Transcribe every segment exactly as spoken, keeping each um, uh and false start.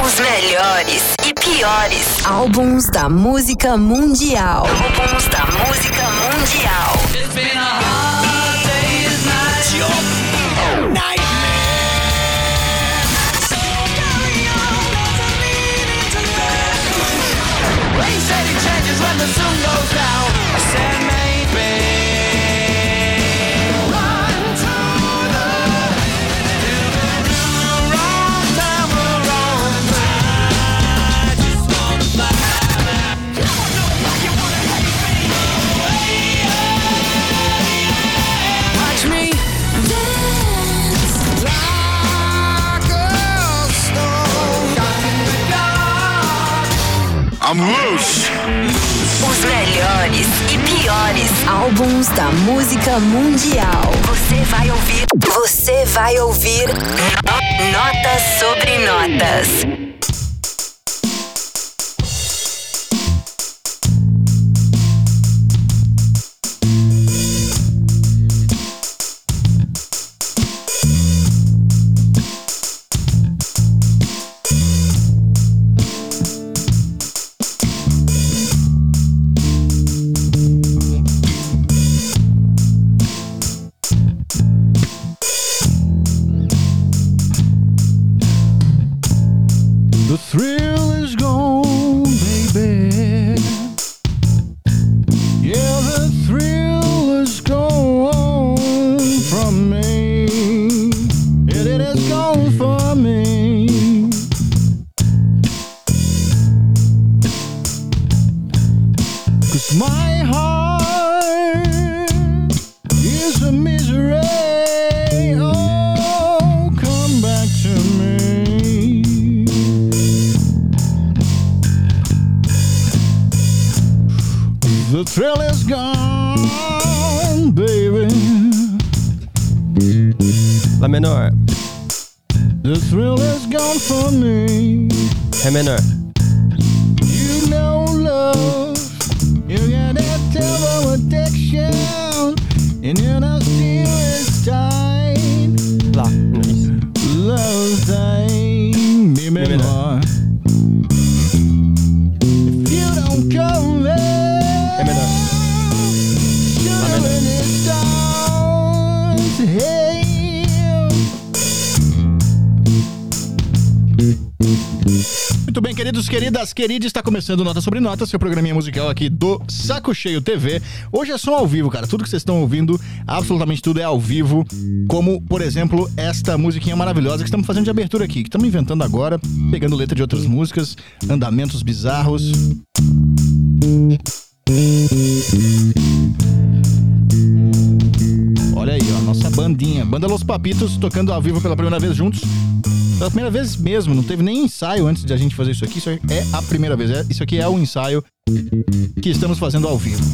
Os melhores e piores álbuns da música mundial. Álbuns da música mundial. It's been a hard day's night. Your nightmare. So carry on, doesn't mean it's a lie. They said it changes when the sun goes down. I said maybe. I'm loose. Os melhores e piores álbuns da música mundial. Você vai ouvir. Você vai ouvir Notas sobre Notas. The thrill is gone, baby. Yeah, the thrill is gone from me. Yeah, it is gone from me. 'Cause my heart is a misery. Oh, come back to me. The thrill is gone, baby. Lá menor. The thrill is gone for me. Ré menor. You know love. You got that terrible addiction. And you know still is tight. Lá. Isso. Love's dying. Mi menor. If you don't come back. Ré menor. Lá menor. Muito bem, queridos, queridas, queridas, está começando Nota sobre Nota, seu programinha musical aqui do Saco Cheio T V. Hoje é só ao vivo, cara, tudo que vocês estão ouvindo, absolutamente tudo é ao vivo, como, por exemplo, esta musiquinha maravilhosa que estamos fazendo de abertura aqui, que estamos inventando agora, pegando letra de outras músicas, andamentos bizarros. Olha aí, ó, nossa bandinha, Banda Los Papitos, tocando ao vivo pela primeira vez juntos. Pela primeira vez mesmo, não teve nem ensaio antes de a gente fazer isso aqui. Isso é a primeira vez, é, isso aqui é o ensaio que estamos fazendo ao vivo.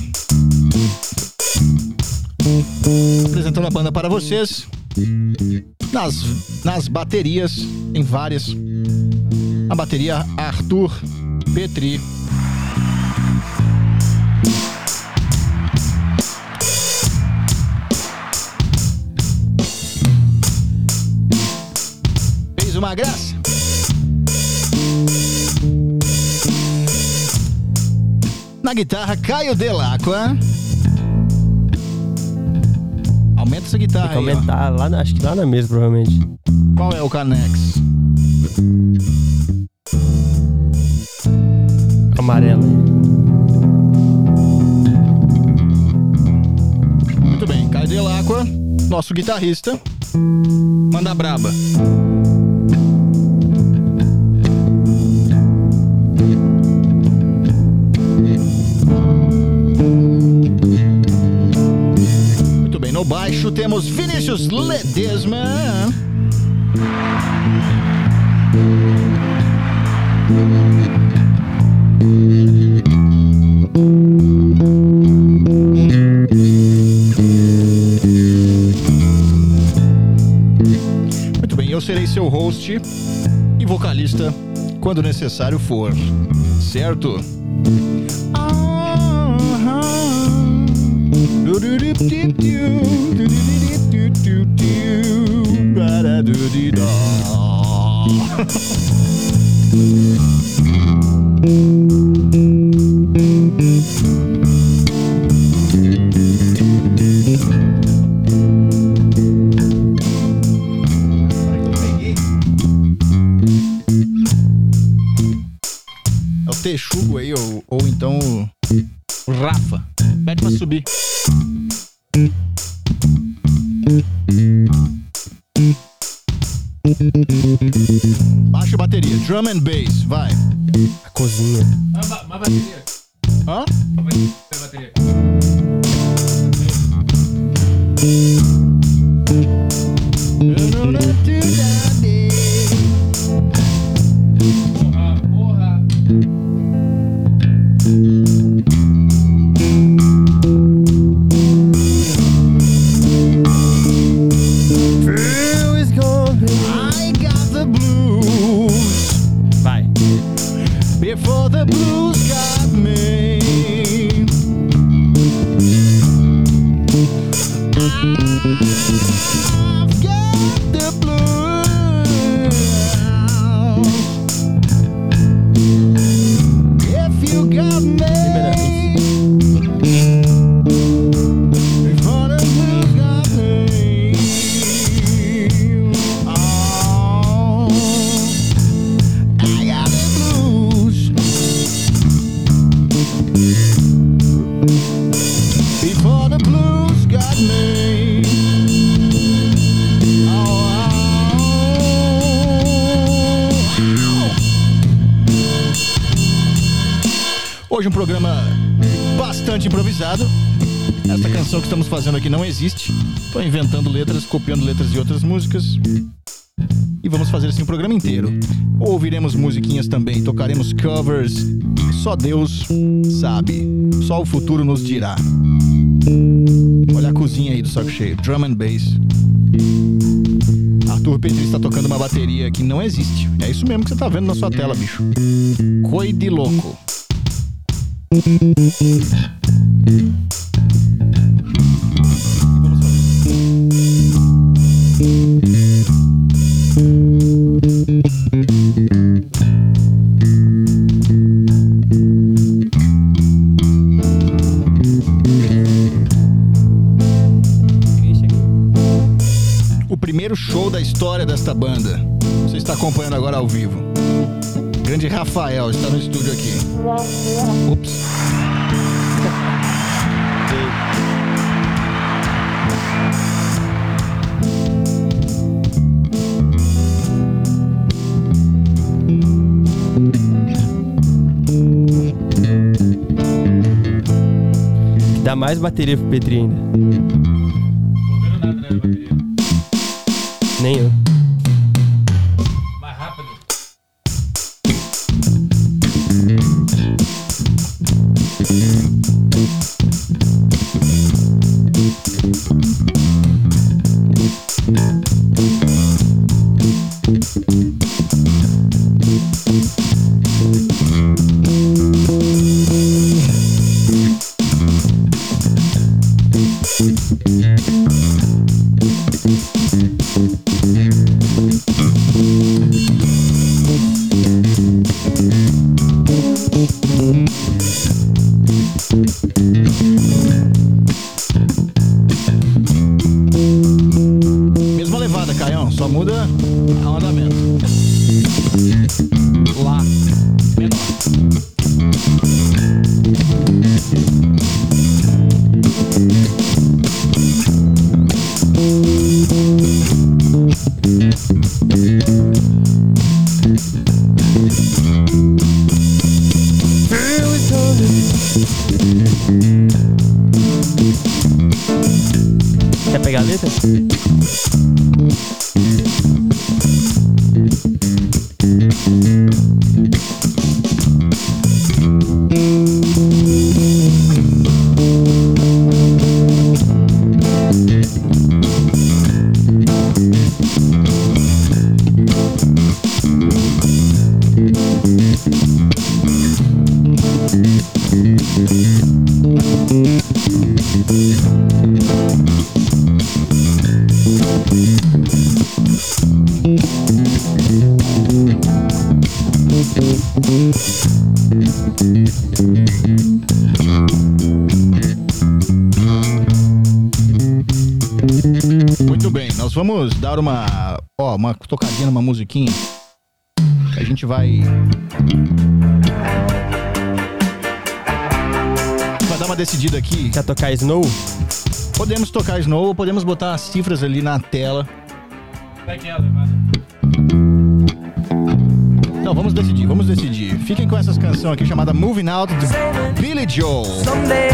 Apresentando a banda para vocês. Nas, nas baterias, tem várias. A bateria Arthur Petri. Uma graça. Na guitarra, Caio Delacqua. Aumenta essa guitarra Tem que aí, aumentar, lá na, acho que lá na mesa, provavelmente. Qual é o Canex? Amarelo. Muito bem, Caio Delacqua, nosso guitarrista. Manda braba. No baixo temos Vinícius Ledesma. Muito bem, eu serei seu host e vocalista quando necessário for, certo? É o Texugo aí, ou, ou então o, o Rafa. Pede pra subir. Baixa a bateria, drum and bass, vai. A cozinha. Uma bateria. Hã? Uma bateria. Porra, porra. Feel is gone, baby. I got the blues Vai. before the blues got me. I've got the blues. If you got me. Before the blues got me. Oh, I got the blues. Before the blues got me. Oh, oh. Hoje um programa bastante improvisado. Essa canção que estamos fazendo aqui não existe. Estou inventando letras, copiando letras de outras músicas. E vamos fazer assim o programa inteiro. Ouviremos musiquinhas também, tocaremos covers. Só Deus sabe. Só o futuro nos dirá. Olha a cozinha aí do Saco Cheio. Drum and bass. Arthur Petri está tocando uma bateria que não existe. É isso mesmo que você tá vendo na sua tela, bicho. Coi de louco. Vamos fazer. O primeiro show da história desta banda. Você está acompanhando agora ao vivo. Grande Rafael está no estúdio aqui. Ups. Dá mais bateria pro Petri ainda. Não tô vendo nada na bateria. Nem eu. Mais rápido. Mesma levada, Caião, só muda o andamento. Lá, menor. Quer pegar a letra? Muito bem, nós vamos dar uma, ó, uma tocadinha numa musiquinha. A gente vai vai dar uma decidida aqui. Quer tocar Snow? Podemos tocar Snow ou podemos botar as cifras ali na tela. Vai que ela, mano. Não, vamos decidir, vamos decidir. Fiquem com essas canções aqui chamada Moving Out de Billy Joel. Someday,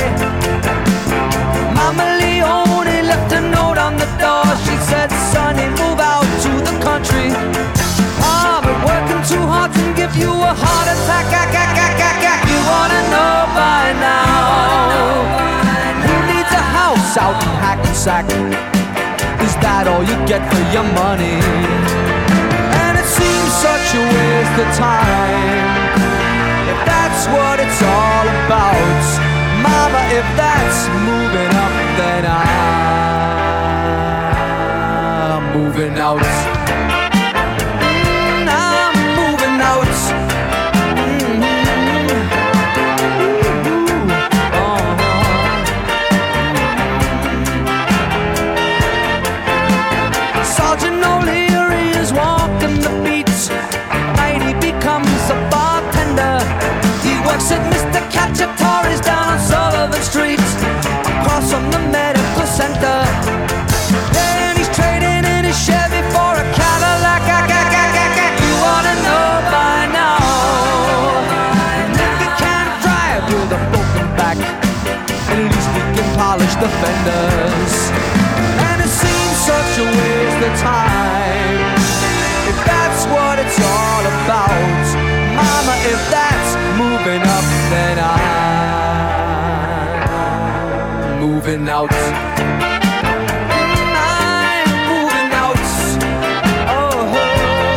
Mama Leone left a note on the door. She said, Sonny, move out to the country. I've been working too hard to give you a heart attack. Ack, ack, ack, ack, ack. You wanna know by now who needs a house out in Hackensack? Is that all you get for your money? And it seems such a waste of time. If that's what it's all about, Mama, if that's moving up, then I'm moving out. Mm, I'm moving out. Mm-hmm. Ooh, uh-huh. Sergeant O'Leary is walking the beat. Night he becomes a bartender. He works at Mister Cacciatore's down on Sullivan Street, across from the medical center. Then he's trading in his Chevy for a Cadillac. You wanna know by now, if he can't drive with a broken back, at least he can polish the fenders. And it seems such a waste of time, if that's what it's all about. Mama, if that's moving up, then I'm moving out. I'm moving out. Oh, oh,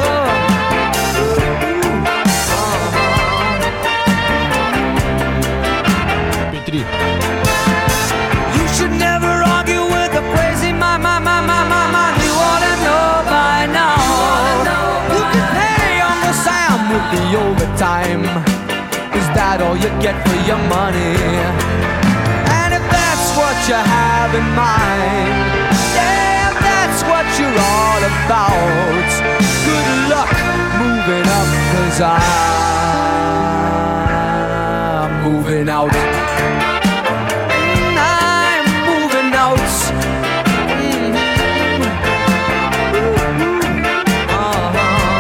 oh. Petri. You should never argue with a crazy my, my, my, my, my, my. You ought to know by now. You can pay Uncle Sam with the overtime. Is that all you get for your money? And if that's what you have in mind, yeah, if that's what you're all about, good luck moving up, 'cause I'm moving out. I'm moving out. Mm-hmm. Uh-huh.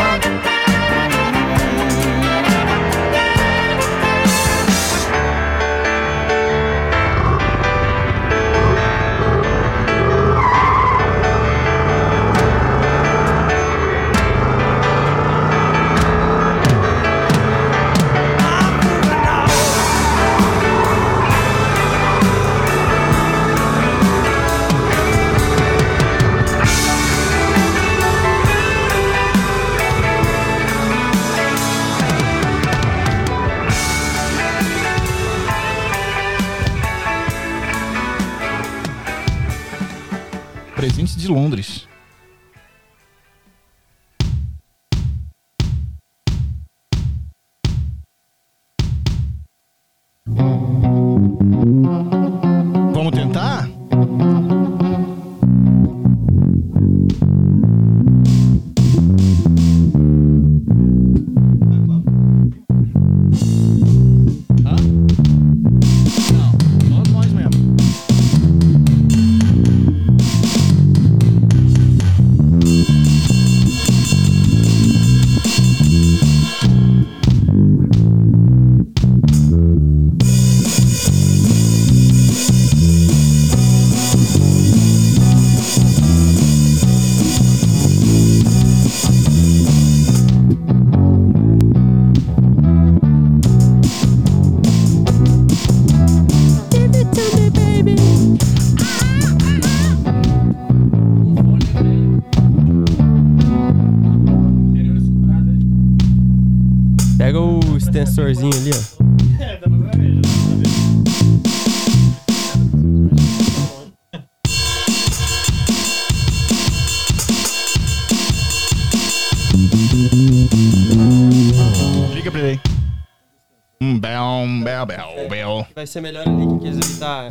Presentes de Londres. Vamos tentar? Hã? Não, só nós mesmo. Pega o extensorzinho ali, ó. É, dá pra ver, já dá pra ver. Liga pra ele aí. bel, bel, bel. Vai ser melhor ali que quis evitar.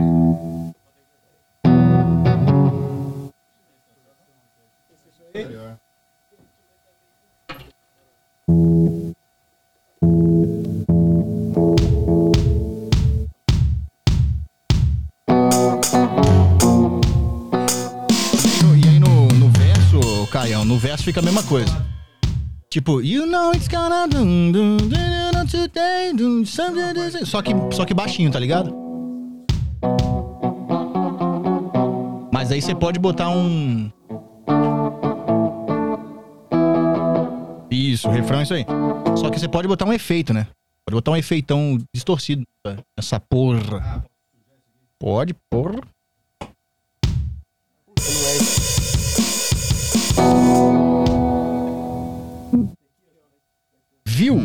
E aí no, no verso, Caião, no verso fica a mesma coisa. Tipo, you know it's gonna do, do, do, do, today, do, something, do, só que só que baixinho, tá ligado? Mas aí você pode botar um Isso, o refrão é isso aí. Só que você pode botar um efeito, né? Pode botar um efeitão distorcido nessa porra. Pode, porra. Viu?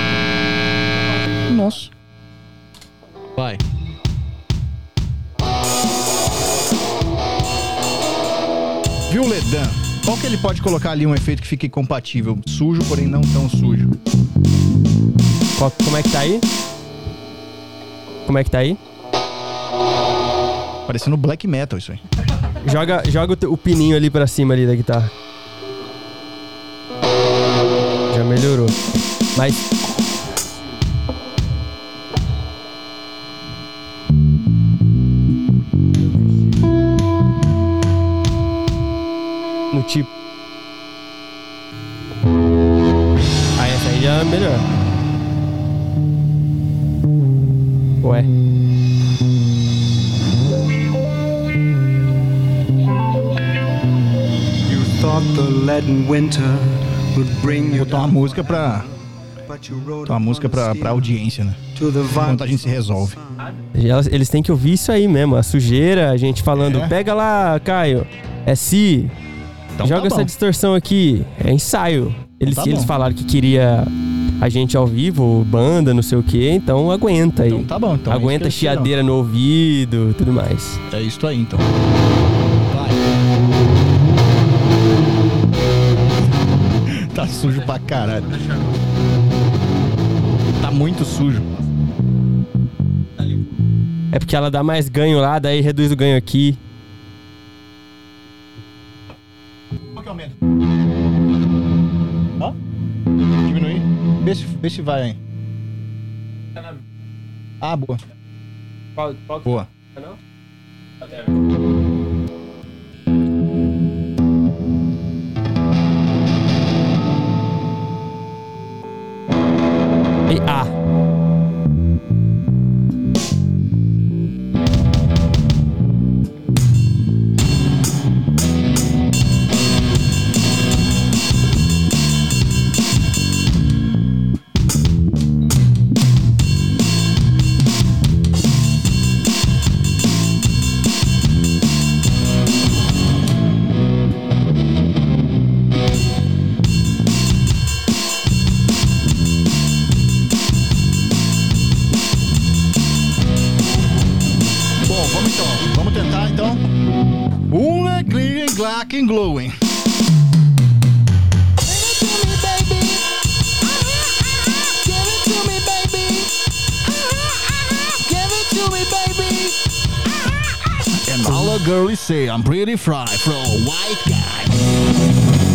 Nossa. Vai. Viu, Ledan? Qual que ele pode colocar ali um efeito que fique compatível? Sujo, porém não tão sujo. Qual, como é que tá aí? Como é que tá aí? Parecendo black metal isso aí. Joga, joga o, o pininho ali pra cima ali da guitarra. Já melhorou. Mas... no tipo... Aí essa aí já é melhor. Ué. You thought the leaden winter would bring you Botar uma música pra... Botar uma música pra, pra audiência, né? Enquanto a gente se resolve. Elas- Eles têm que ouvir isso aí mesmo, a sujeira, a gente falando, É. pega lá, Caio, é si, Então joga tá essa bom. distorção aqui, é ensaio. Eles, tá eles bom. falaram que queria a gente ao vivo, banda, não sei o que, então aguenta aí. Então tá bom, então é isso aguenta que eu chiadeira no ouvido, tudo mais. É isso aí, então. Vai. Tá sujo pra caralho. Tá muito sujo. É porque ela dá mais ganho lá, daí reduz o ganho aqui. Qual que aumenta? Ó. Diminuir. Vê se, vê se vai aí. Ah, boa. Qual, qual Boa. E A. Bom, vamos então. Vamos tentar então. Um clean, black and glowing. And all the girls say I'm pretty fly for a white guy.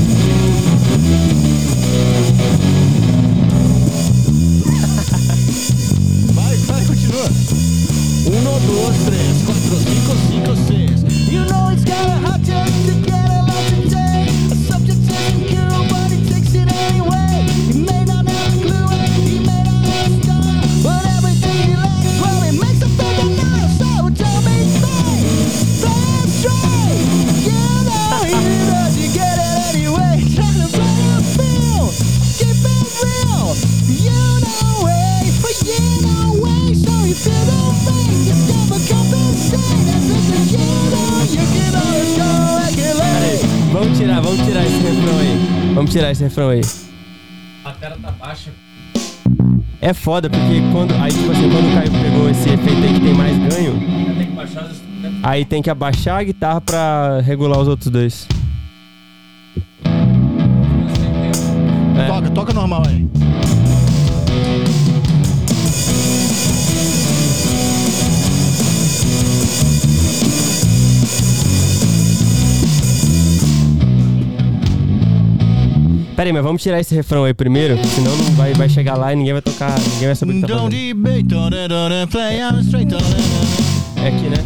Vai, vai, continua. Uno, dos, três, quatro, cinco, cinco, seis. You know it's got a hot tub to get a lot today. A subject isn't cool, but he takes it anyway. He may not have a clue and he may not have a star, but everything he likes, well, he makes a big enough. So tell me straight, play it straight. You know he does, you get it anyway. Trying to play a feel, keep it real. You know way, but you know way. So you feel the pain, you never compensate. As if it's you know, you can always go Peraí, regulate. vamos tirar, vamos tirar esse refrão aí. Vamos tirar esse refrão aí. A tela tá baixa. É foda, porque quando. Aí, tipo assim, quando o Caio pegou esse efeito aí que tem mais ganho, Tem que baixar os instrumentos. aí tem que abaixar a guitarra pra regular os outros dois. É. Toca, toca normal aí. Pera aí, mas vamos tirar esse refrão aí primeiro, senão não vai, vai chegar lá e ninguém vai tocar, ninguém vai saber o que tá Don't fazendo. debate, don't, don't, play on straight, don't, don't, É aqui, né?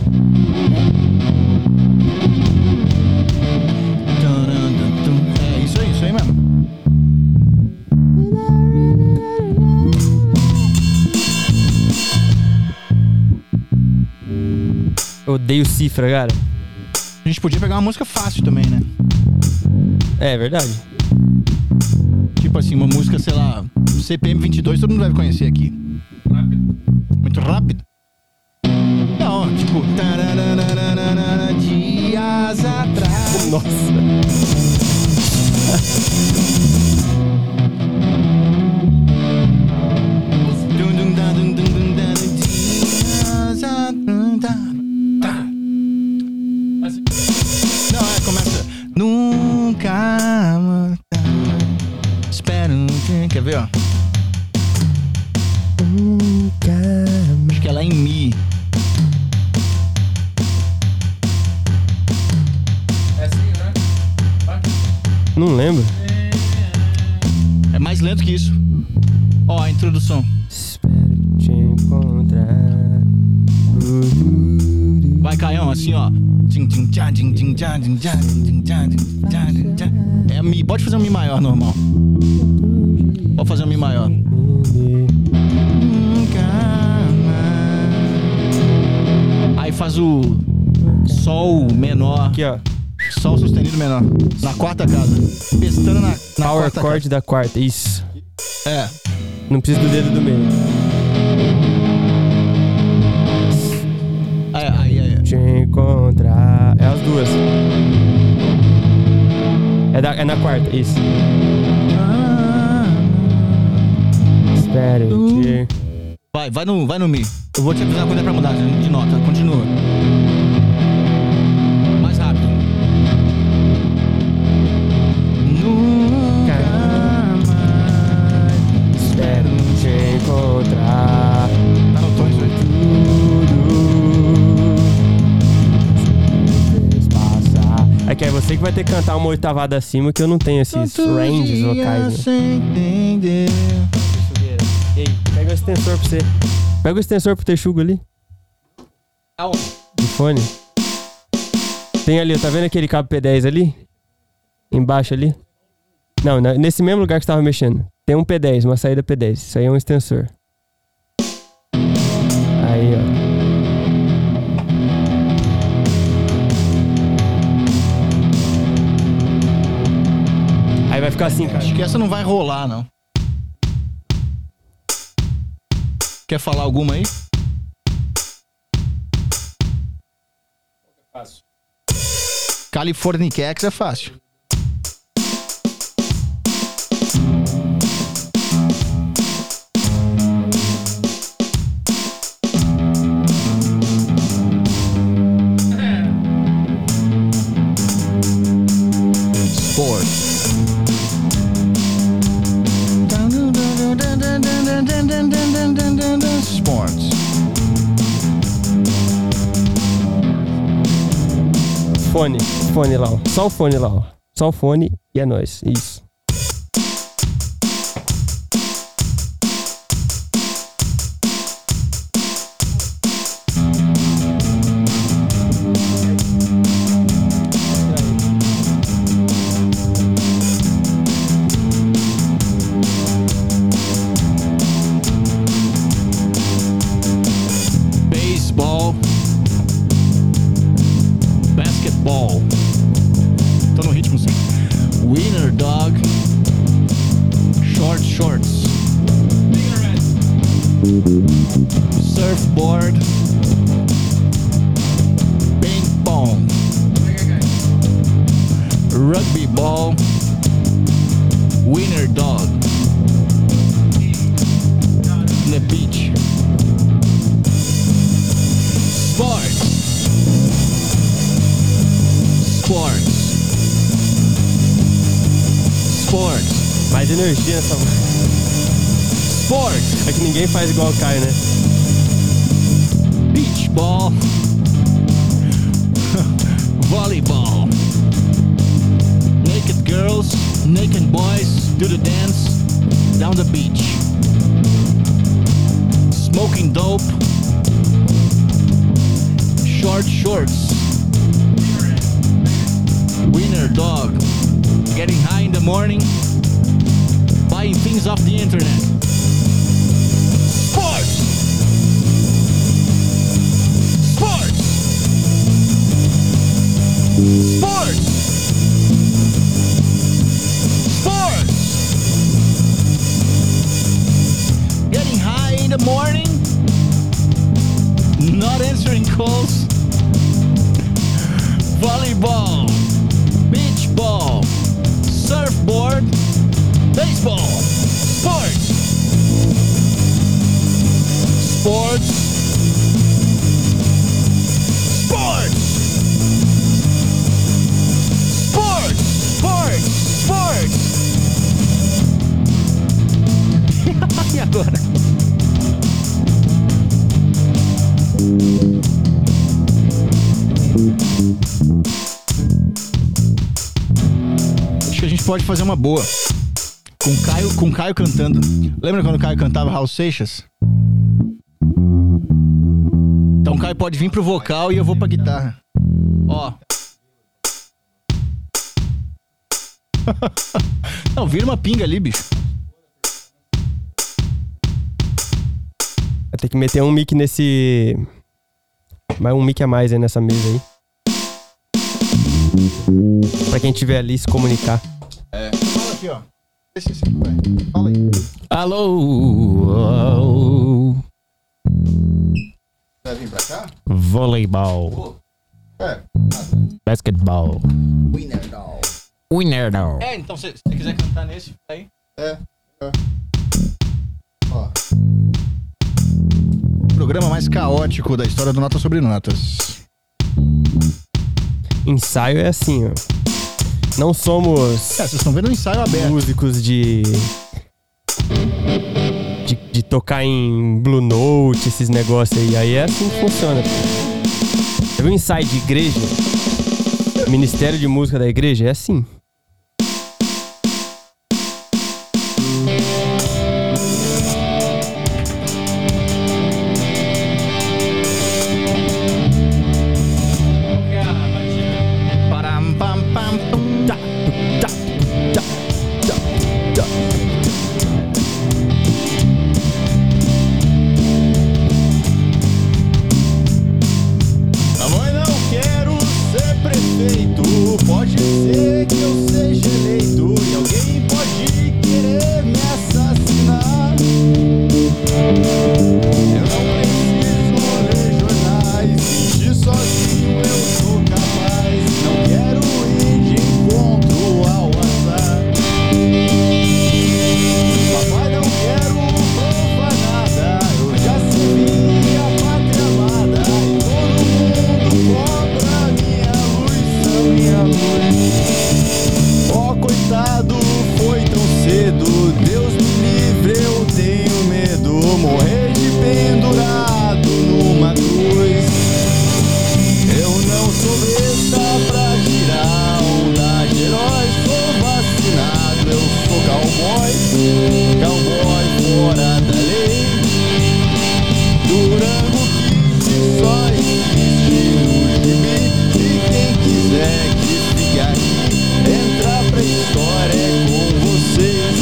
É isso aí, isso aí mesmo. Eu odeio cifra, cara. A gente podia pegar uma música fácil também, né? É verdade. Tipo assim, uma música, sei lá, C P M vinte e dois, todo mundo deve conhecer aqui. Rápido. Muito rápido? Não, tipo... tarararararara, dias atrás. Nossa. Dum, dum, da, dum, dum, dum, da, dias atrás. Tá. Assim. Não, é, começa... Nunca... mais espero... Quer ver, ó? Acho que ela é em Mi. É assim, né? Vai. Não lembro. É mais lento que isso. Ó, a introdução. Espero te encontrar. Vai, Caião, assim, ó. Tchim, tchim, tchá, tchim, tchim, tchá, tchim, tchá, tchim, tchá, tchim, tchá, tchim, tchá. É Mi. Pode fazer um Mi maior, normal. Pode fazer um Mi maior. Aí faz o Sol menor. Aqui, ó. Sol sustenido menor. Na quarta casa. Pestando na, na Power quarta chord da quarta. Isso. casa. É. Não precisa do dedo do meio. Aí, aí, aí. Te encontrar. É as duas. É, da, é na quarta, isso. Espero te... Vai, vai no, vai no Mi. Eu vou te avisar quando é pra mudar de nota. Continua. Mais rápido. Nunca mais Espero te encontrar. Tá no tom isso aí. Tudo passar. É que é você que vai ter que cantar uma oitavada acima, que eu não tenho esses ranges vocais, né? Sem entender. Ei, pega o extensor pra você. Pega o extensor pro texugo ali. Aonde? De fone. Tem ali, tá vendo aquele cabo P dez ali? Embaixo ali? Não, na- nesse mesmo lugar que você tava mexendo. Tem um P dez, uma saída P dez. Isso aí é um extensor. Aí, ó. Aí vai ficar assim, cara. Acho que essa não vai rolar, não. Quer falar alguma aí? Fácil. Californiquex é fácil. Sports. Sports. Fone, fone lá, ó. Só o fone lá, ó. Só o fone e é nóis. Isso. Baseball. Basketball. Tô no ritmo, sim. Winner dog. Short shorts. Surfboard. Ping pong. Rugby ball. Winner dog. The beach. Sports. Sports. Sports. Mais energia nessa voz. Sports. É que ninguém faz igual o Caio, né? Beach ball. Volleyball. Naked girls. Naked boys do the dance down the beach. Smoking dope. Short shorts. Winner dog. Getting high in the morning. Buying things off the internet. Sports! Sports! Sports! Sports! Getting high in the morning. Not answering calls. Volleyball. Beach ball. Surfboard. Baseball. Sports. Sports. Sports. Sports. Sports. Sports. E agora? Acho que a gente pode fazer uma boa. Com Caio, com Caio cantando. Lembra quando o Caio cantava Raul Seixas? Então o Caio pode vir pro vocal e eu vou pra guitarra. Ó. Não, vira uma pinga ali, bicho. Vai ter que meter um mic nesse... Mais um mic a mais aí nessa mesa aí. Pra quem tiver ali se comunicar. É. Fala aqui, ó. Esse, esse aqui, vai. Fala aí. Alô! Vai vir pra cá? Voleibol. É. Basketball. Winner doll. Winner doll. É, então se você quiser cantar nesse, aí. É. É. Ó. Programa mais caótico da história do Notas sobre Notas. Ensaio é assim, ó. Não somos... É, vocês estão vendo um ensaio aberto. Músicos de... de... de tocar em Blue Note, esses negócios aí. Aí é assim que funciona. Você viu um ensaio de igreja? Ministério de Música da igreja? É assim. Param, pam, pam, pum. Tá, tá, tá, tá, tá. Mamãe, não quero ser prefeito. Pode ser que eu seja eleito e alguém pode querer me assassinar. Eu não preciso ler jornais, fingir sozinho eu sou capaz. Não quero ir de encontro ao azar. Papai, não quero provar nada. Eu já servi a pátria amada e todo mundo cobra minha luz, minha luz. Ó, coitado, foi tão cedo. Deus me livre, eu tenho medo. Morrer de pendurado numa cruz. Eu não sou besta pra tirar onda de herói. Sou vacinado, eu sou cowboy. Cowboy fora da lei. Durango que só existe no gibi. E quem quiser que siga aqui, entra pra história é com vocês.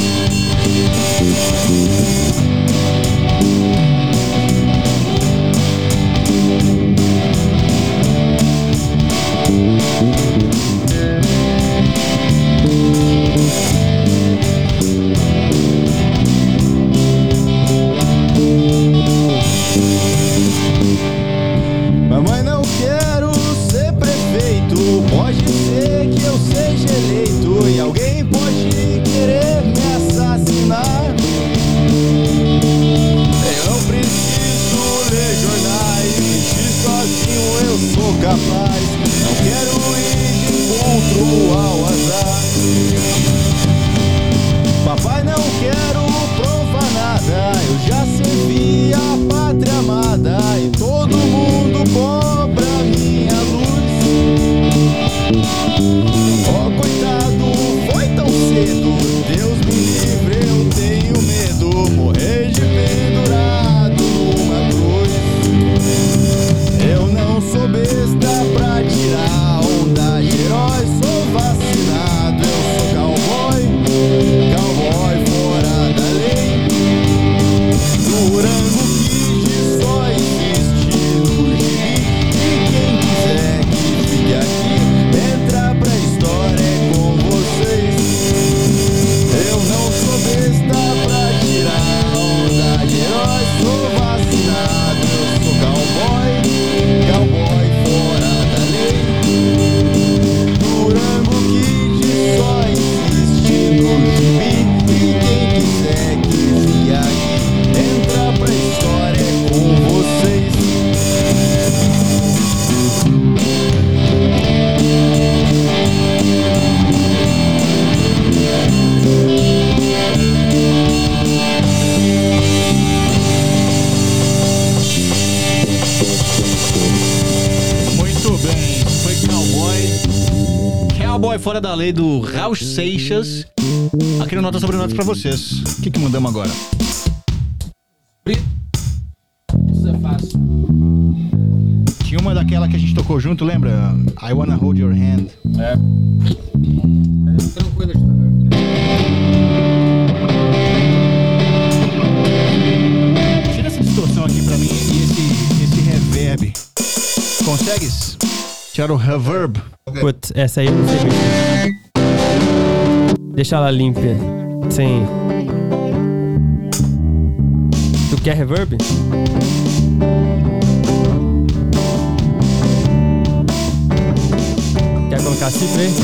Fora da Lei do Raul Seixas. Aqui no Nota sobre Notas pra vocês. O que que mandamos agora? Isso é fácil. Tinha uma daquela que a gente tocou junto, lembra? I Wanna Hold Your Hand. É. É tranquilo, está. Tira essa distorção aqui pra mim e esse, esse reverb. Consegues tirar o reverb? Putz, essa aí eu não sei mexer. Deixa ela limpa. Sim. Tu quer reverb? Quer colocar cifra aí?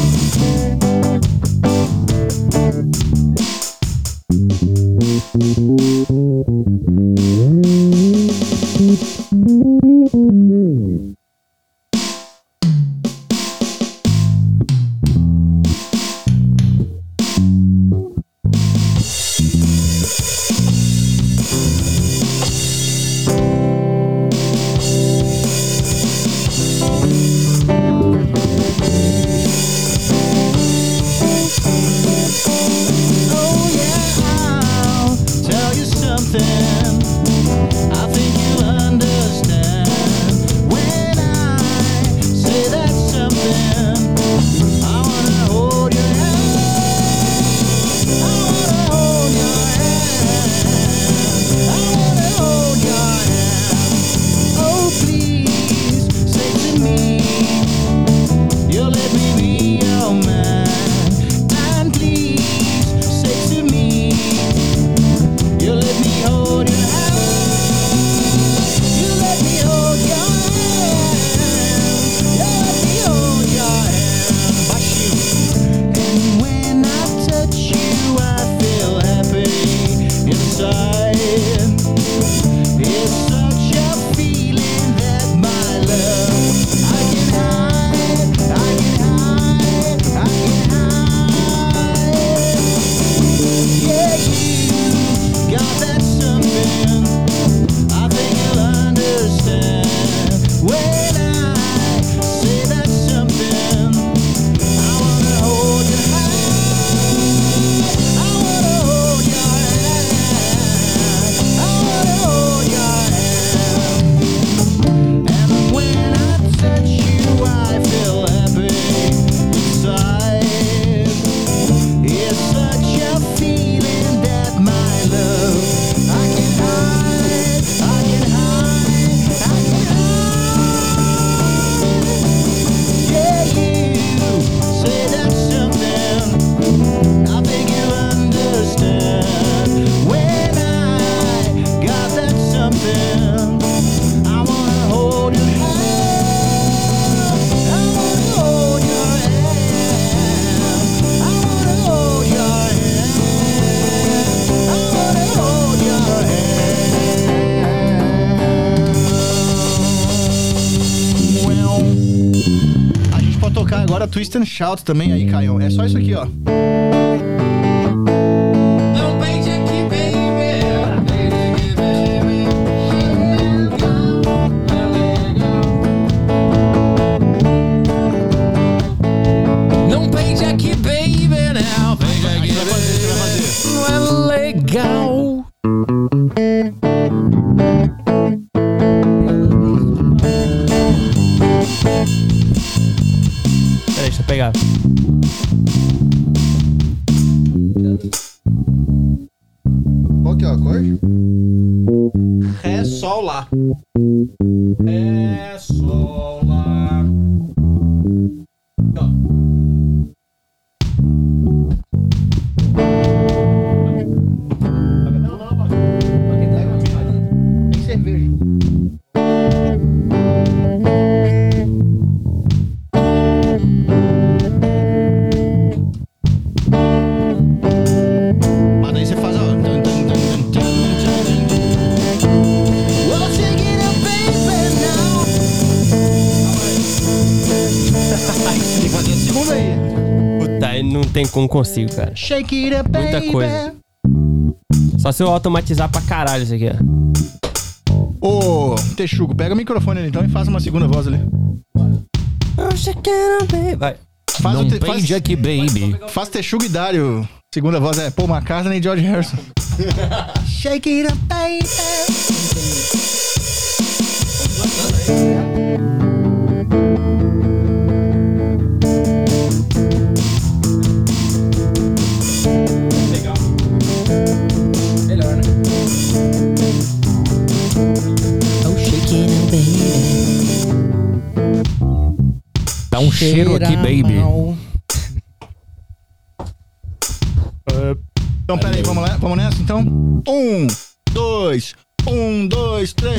Agora Twist and Shout também aí, Caio. É só isso aqui, ó. Não pende aqui, baby. Não pende aqui, baby. Não pende aqui, baby. Não é legal. Deixa eu pegar. Qual que é o acorde? Ré, Sol, Lá. Ré, Sol, Lá. Tem cerveja. Mas daí você faz, ó. Você tem que fazer a segunda aí. Puta, aí não tem como consigo, cara. Shake it up, baby. Muita coisa. Só se eu automatizar pra caralho isso aqui, ó. Ô, Texugo, pega o microfone ali então e faz uma segunda voz ali. Oh, shake it up, baby. Vai. Faz Não o te- faz- peide aqui, baby. Faz Texuga e Dário. Segunda voz é Paul McCartney e George Harrison. Shake it up, baby. Melhor, né? Oh, shake it up, baby. Dá um cheiro aqui, baby. Então, peraí, vamos lá, vamos nessa então? Um, dois, um, dois, três.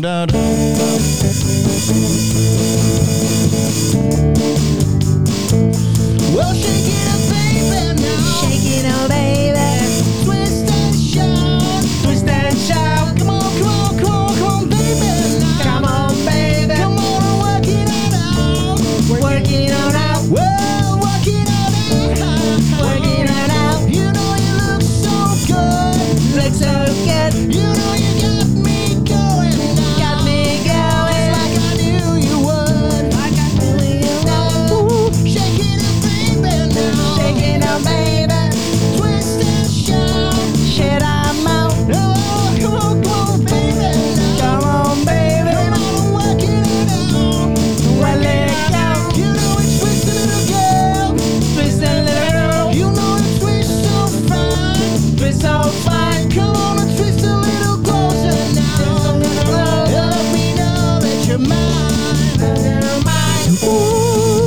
Well, shake it up, baby, now. Shake it up, baby. Twist and shout, twist and shout. Come on, come on, come on, come on, baby. Now. Come on, baby. Come on, work it out. Work it on out. Well, work it out. Work it on out. You know you look so good. Looks so good. You know you got me going now. Got me Just going. like I knew you would. Like I knew you would. Shake it up, baby, now. Shake it up, baby. Twist and shout. Shit, I'm out. Oh, come on, come on, baby, now. Come on, baby. Come on, work it out. Well, let it go. You know it's twist a little girl. Twist a little. You know it twists so fine. Twist so fine. Come on and twist a little closer now. Let me know that you're mine. Never mind. Ooh.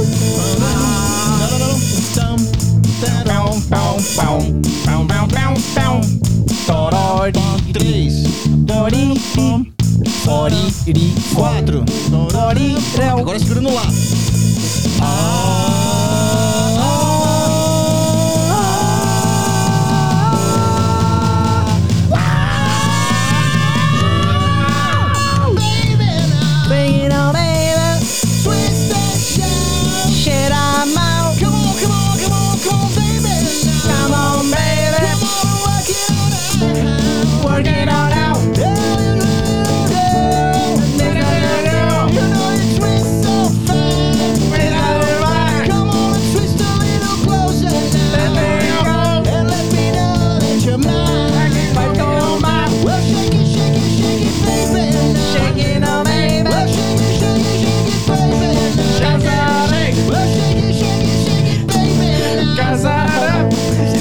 Três, quatro, agora segura no lá. Bring it on, baby. Twist and shout. Shit, I'm out. Come on, come on, come on, come on, baby. Come on, baby. Come on and work it out. Work it on out. You know you twist so fine. Come on and twist a little closer now. And let me know that you're mine. Well, shake it, shake it, shake it, baby. now. Shake it on, baby. Well, shake it, shake it, shake it, baby. now. Shake it. Well, shake it, shake it, shake it, baby. now.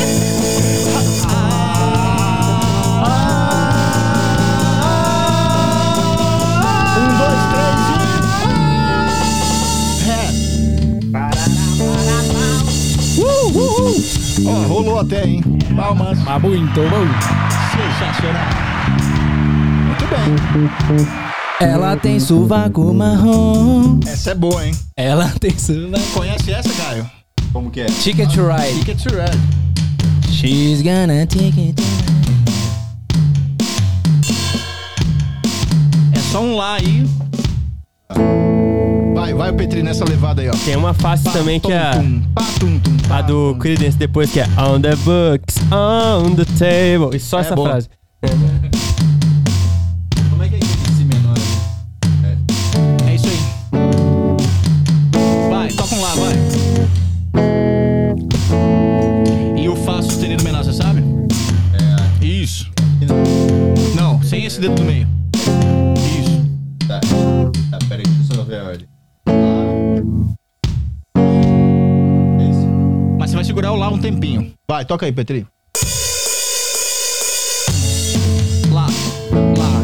Um, dois, três e... Uh, uh, uh. Ó, rolou até, hein? Palmas. Mas muito bom. Sensacional. Muito bem. Ela tem sovaco marrom. Essa é boa, hein? Ela tem sovaco. Conhece essa, Caio? Como que é? Ticket to ride. Ticket to Ride. She's gonna take it. É só um lá aí. Vai, vai o Petri nessa levada aí, ó. Tem uma fácil também que é a, Tum, pá, tum, tum, pá, a do tum. Creedence depois, que é On the books, on the table. E só É essa boa. frase. Como é que é isso em si menor? É isso aí. Vai, toca um lá, vai. E o Fá sustenido menor, você sabe? É. Isso. Não, sem esse dedo do meio. Isso. Tá. Tá, peraí, deixa eu só ver a ordem. Esse. Mas você vai segurar o lá um tempinho. Vai, toca aí, Petri. Lá, lá.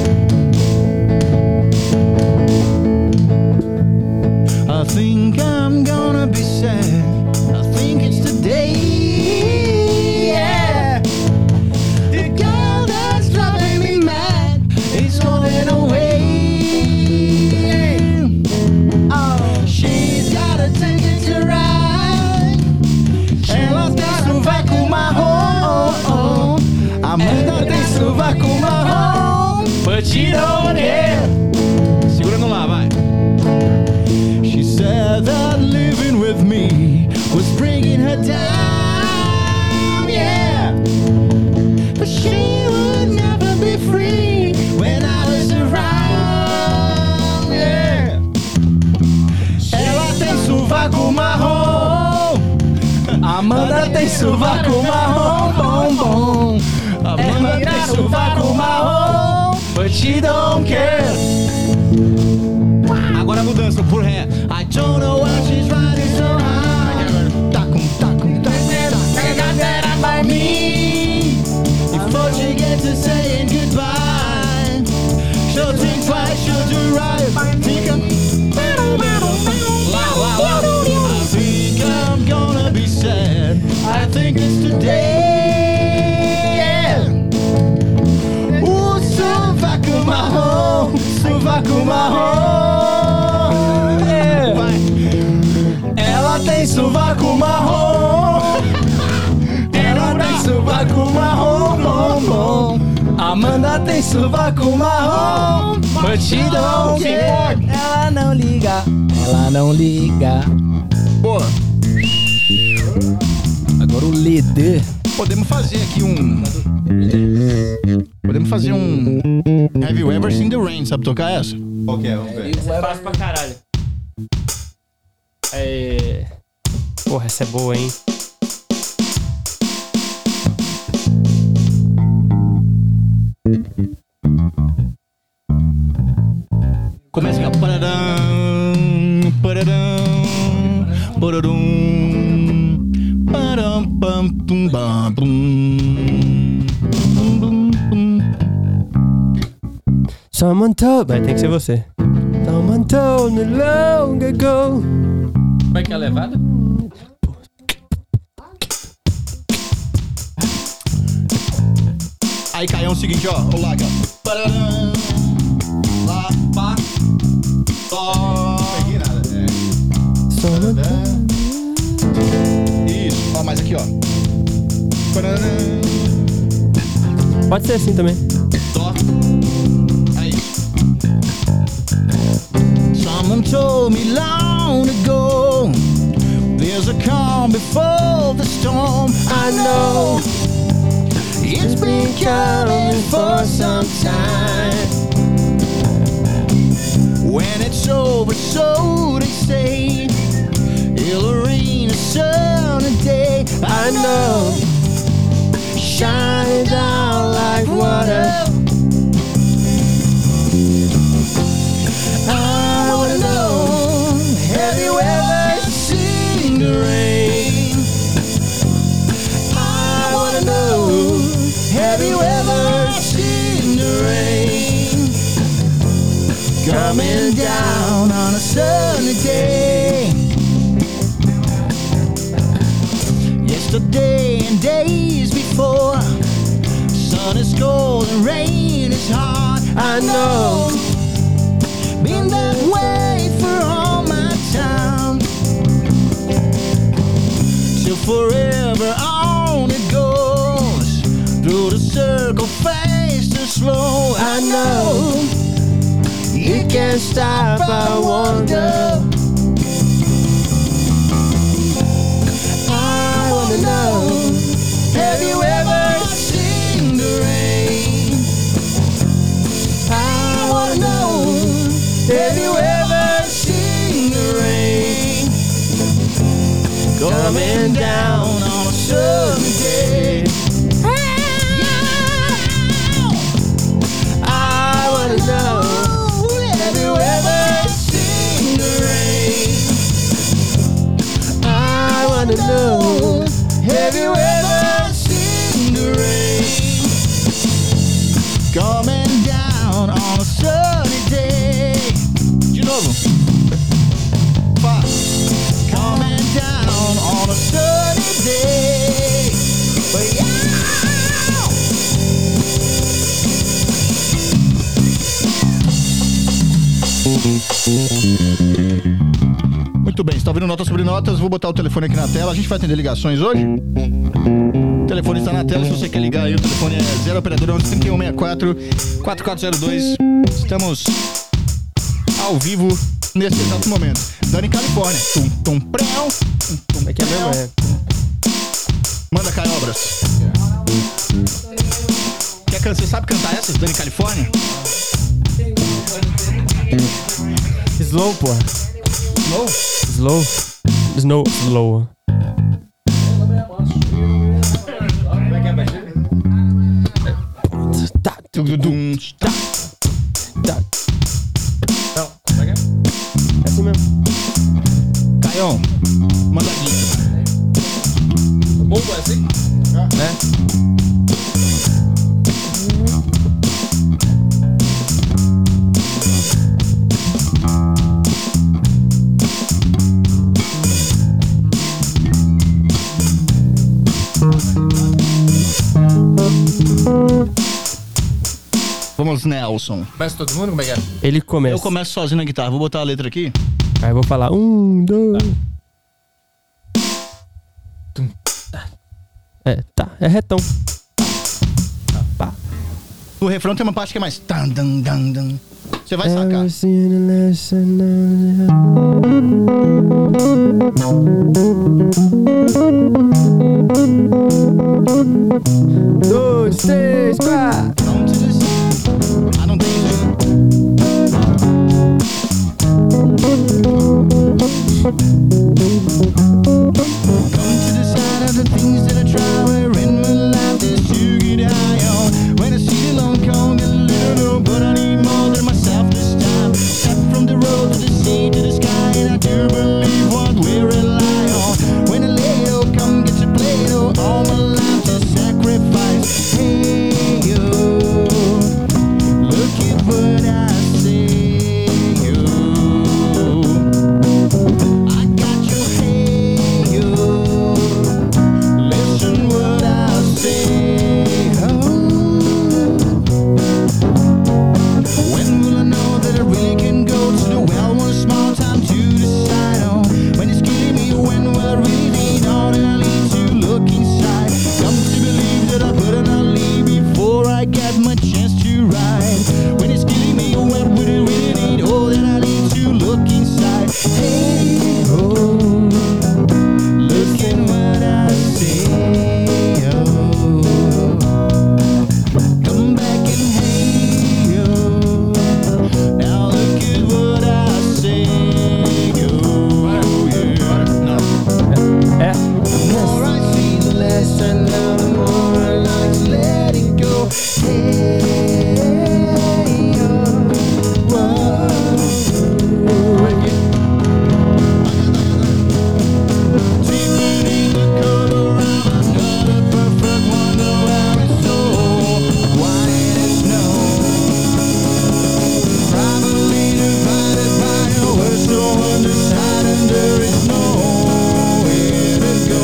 I think I'm gonna be sad. I think it's today. Yeah. The girl that's driving me mad is going away. Oh, she's got a ticket to ride. Ela tem sovaco marrom. Amanda tem sovaco marrom. But she don't care. Segura no lá, vai. She said that living with me was bringing her down, yeah. But she would never be free when I was around, yeah. Ela tem sovaco marrom. tem sovaco marrom, bom, bom. Ela tem sovaco marrom, but she don't care. Agora a mudança por ré. I don't know why she's riding so high. Tacum, tacum, tacum, tacum. By me, Before she gets to saying goodbye, she'll think twice, she'll do right. Think I'm, I think I'm gonna be sad. I think it's today. Yeah. Ooh, sovaco marrom, sovaco marrom. yeah. Vai. Ela tem sovaco marrom. Ela tem sovaco marrom, bom, bom. Amanda tem sovaco marrom, but she don't care. Ela não liga, ela não liga. Boa. Agora o líder. Podemos fazer aqui um. Podemos fazer um. Have you ever seen the rain? Sabe tocar essa? Qual que é? Vamos ver. Isso é fácil pra caralho. É... Porra, essa é boa, hein? Começa aqui, ó. Pararam, pararam, pararum, param, pam, tum, bam, bum, bum, bum, bum. Someone told... Vai, tem que ser você. Someone told me long ago. Como é que é a levada? Aí caiu o seguinte, ó. O lá, aqui, ó. Pararam, lá, pá, dó. Não peguei nada. É. Someone told... Isso, ó, mais aqui, ó. Pararam, Pode ser assim também. dó. É isso. Someone told me long ago, there's a calm before the storm. I know it's been coming for some time. When it's over, so they say, it'll rain a sunny day. I know, shining down like water. I wanna know, have you ever seen the rain? I wanna know, have you ever seen the rain? Coming down on a sunny day. Yesterday and days before, sun is cold and rain is hot. I know, been that way for all my time. Till forever on it goes, through the circle fast and slow. I know, it can't stop, I wonder. I wanna know, have you ever seen the rain? I wanna know, have you ever seen the rain? Coming down on a sunny day. I wanna know, have you ever seen the rain? I wanna know, have you ever seen the rain? Coming down on a sunny day. De novo. Fá. Coming down on a sunny day. But yeah. Muito bem, você está ouvindo Notas sobre Notas, vou botar o telefone aqui na tela. A gente vai atender ligações hoje? O telefone está na tela, se você quer ligar aí, o telefone é zero operadora onze, trinta e um, sessenta e quatro, quatro quatro zero dois. Estamos ao vivo nesse exato momento. Dani Califórnia. Tum, tum, prão, tum, tum, Aqui é mesmo, prão. é. Manda, Caio Obras. Quer can... Você sabe cantar essas, Dani Califórnia? Slow, porra. Slow? Slow. Snow. Slow. Tum, tá. Tá. Não, como é que é? É assim mesmo. Caião, manda aqui. O bombo é assim? É. Vamos, Nelson. Começa todo mundo? Como é que é? Ele começa. Eu começo sozinho na guitarra. Vou botar a letra aqui. Aí eu vou falar um, dois. Tum, É, tá. É retão. Pá. O refrão tem uma parte que é mais... tan, dan, dan, dan. Você vai sacar. Ever seen a lesson now? Dois, três, quatro. Vamos dizer. Ah, não tem jeito. Come to the side of the things that I try. Where in my life is to get high on. When I see the long come, get a little low, but I need more than myself this time. Step from the road to the sea to the sky, and I do believe what we rely on. When I lay low, come get your play doh. All my life to sacrifice. Hey yo, look at what I say yo. I got your hey yo. Listen what I say. Oh. When will I know that I really can go to the well one small time to decide on? When it's killing me, when will I really need all that I need to look inside? Come to believe that I put on a leave before I get my chance to ride. When it's killing me, when would I really need all that I need to look inside? Hey, oh, look at what I say, oh. Come back and hey, yo. Now look at what I say, yo. Yeah. É. The more I see, the less I love, the more I like to let it go. Hey, yo. Whoa. Deep beneath the cover of another perfect wonder where it's so white as snow. Probably divided by a word so undecided, there is nowhere to go.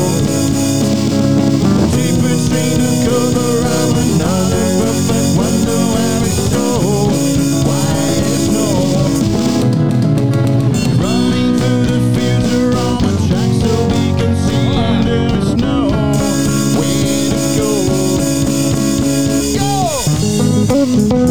Deep between the cover of another perfect wonder where it's so white as snow. Running through the fields are on my track so we can see there is nowhere to go. Go!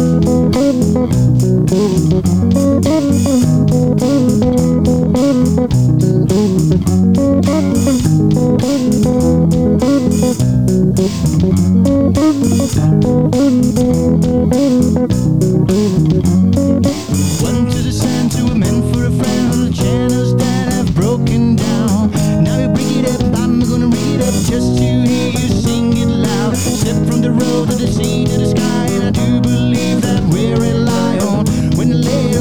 One to the sand, to a man for a friend, all the channels that have broken down. Now you bring it up, I'm gonna read it up just to hear you sing it loud. Step from the road to the sea to the sky, and I do believe that we rely on. When the lay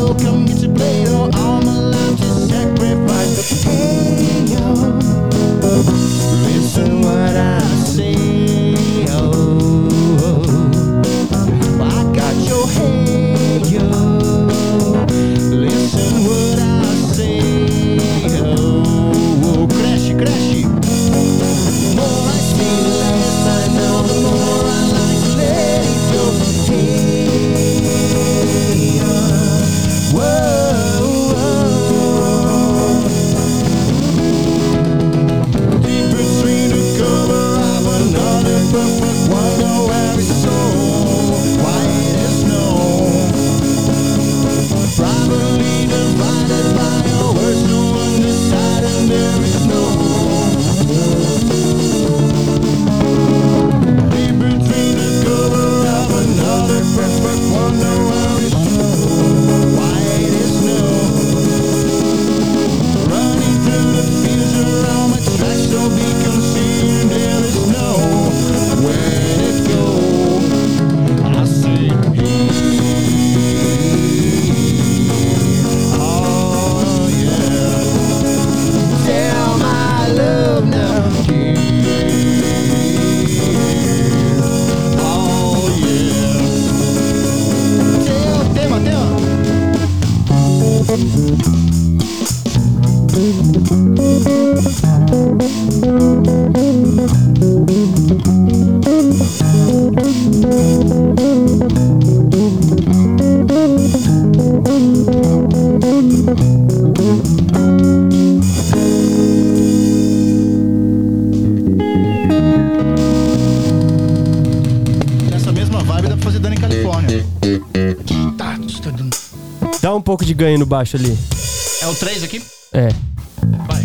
Califórnia. Tá, tá dando. Dá um pouco de ganho no baixo ali. É o três aqui? É. Vai.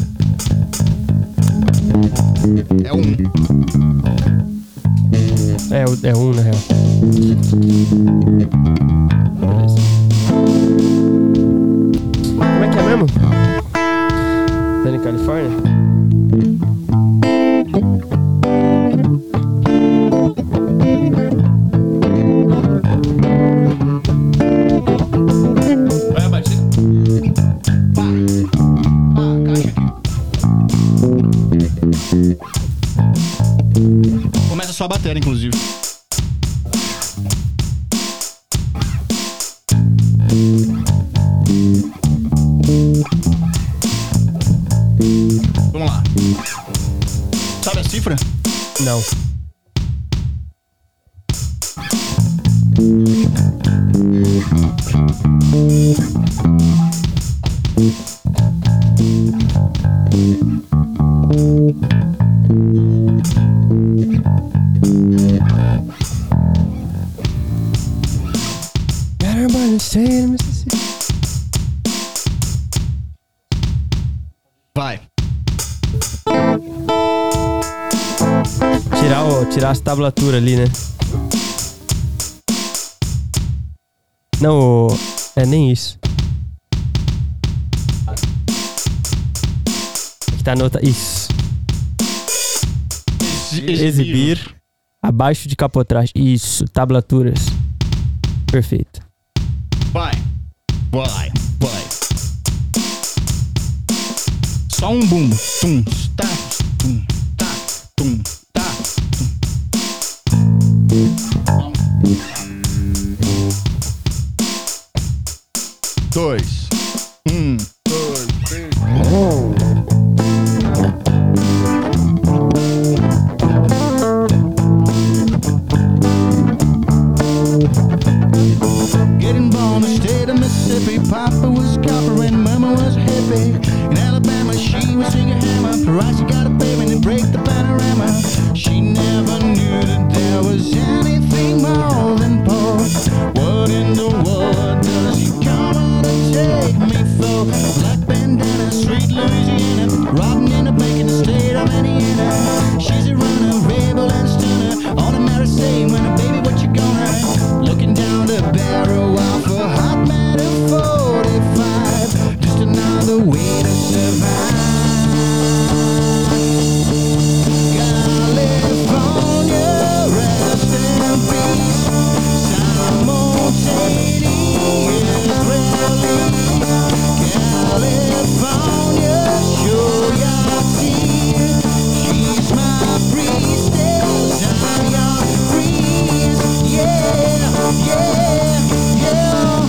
É o um. É, o- é um, na real. Beleza. Como é que é mesmo? Tá em Califórnia? Vai a batida. Pá. Pá, caixa aqui. Começa só a bateria, inclusive. Vamos lá. Sabe a cifra? Não. Vai. Tirar, o, tirar as tablaturas ali, né? Não, o- é nem isso. Que tá no outra. Isso. Exibir. Abaixo de capotragem. Isso. Tablaturas. Perfeito. Vai. Vai. Vai. Só um bumbo. Tum, tá, tum, tá, tum, tá, tum. Dois. Um. Dois. Três. Getting born in the state of Mississippi. Papa was copper and mama was hippie. In Alabama, she was singing hammer. Price you gotta pay when they break the panorama. She never knew that there was anything more than poor. What in the world does he come out to take me for? Black bandana, sweet Louisiana, robbing in a bank in the state of Indiana. She's a runner, rebel and stunner. On a matter saying, when a baby, what you gonna? Looking down the barrel of a hot matter forty-five. Just another way to survive. California, rest in peace. Simultaneous release. California, show your teeth. She's my priestess, I'm your priest. Yeah, yeah, yeah.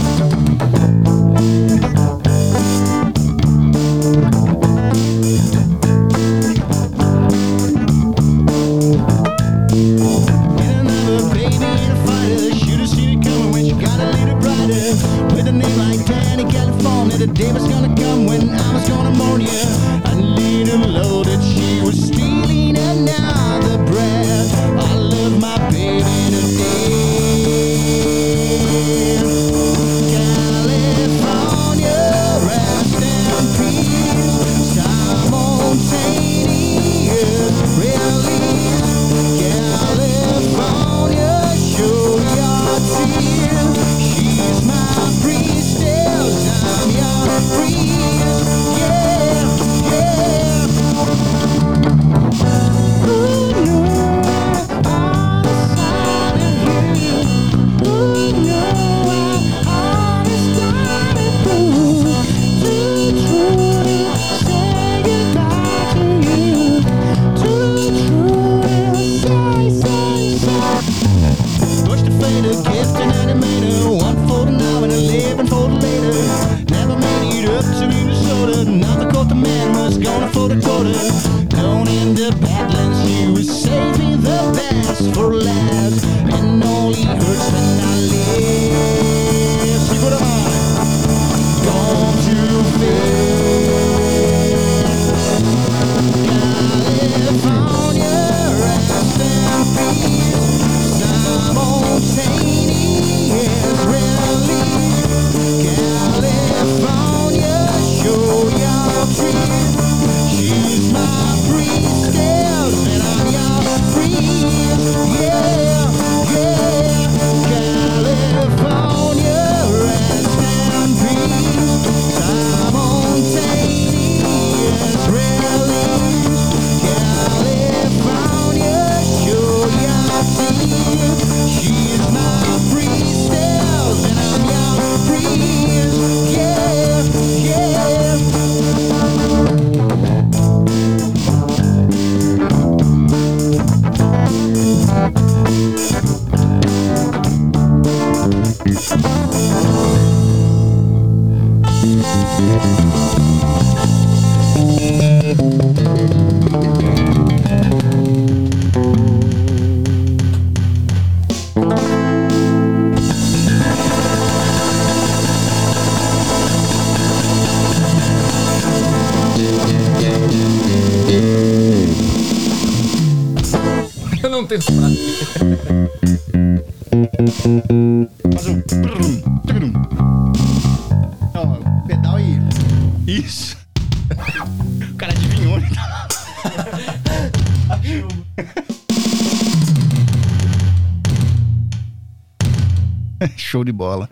And another baby and a fighter. Should've seen it coming when she got a little brighter. With a name like Danny California, the day was gonna come when I was gonna mourn ya. A little low that she was stealing another breath. I love my baby today. California, rest in peace. Simultaneous release. California, show your tears. She's my priestess, I'm your priest. Yeah, yeah, Eu não tenho prática. Faz um... brum, trum. Não, pedal e... Isso. O cara adivinhou, né? Show de bola.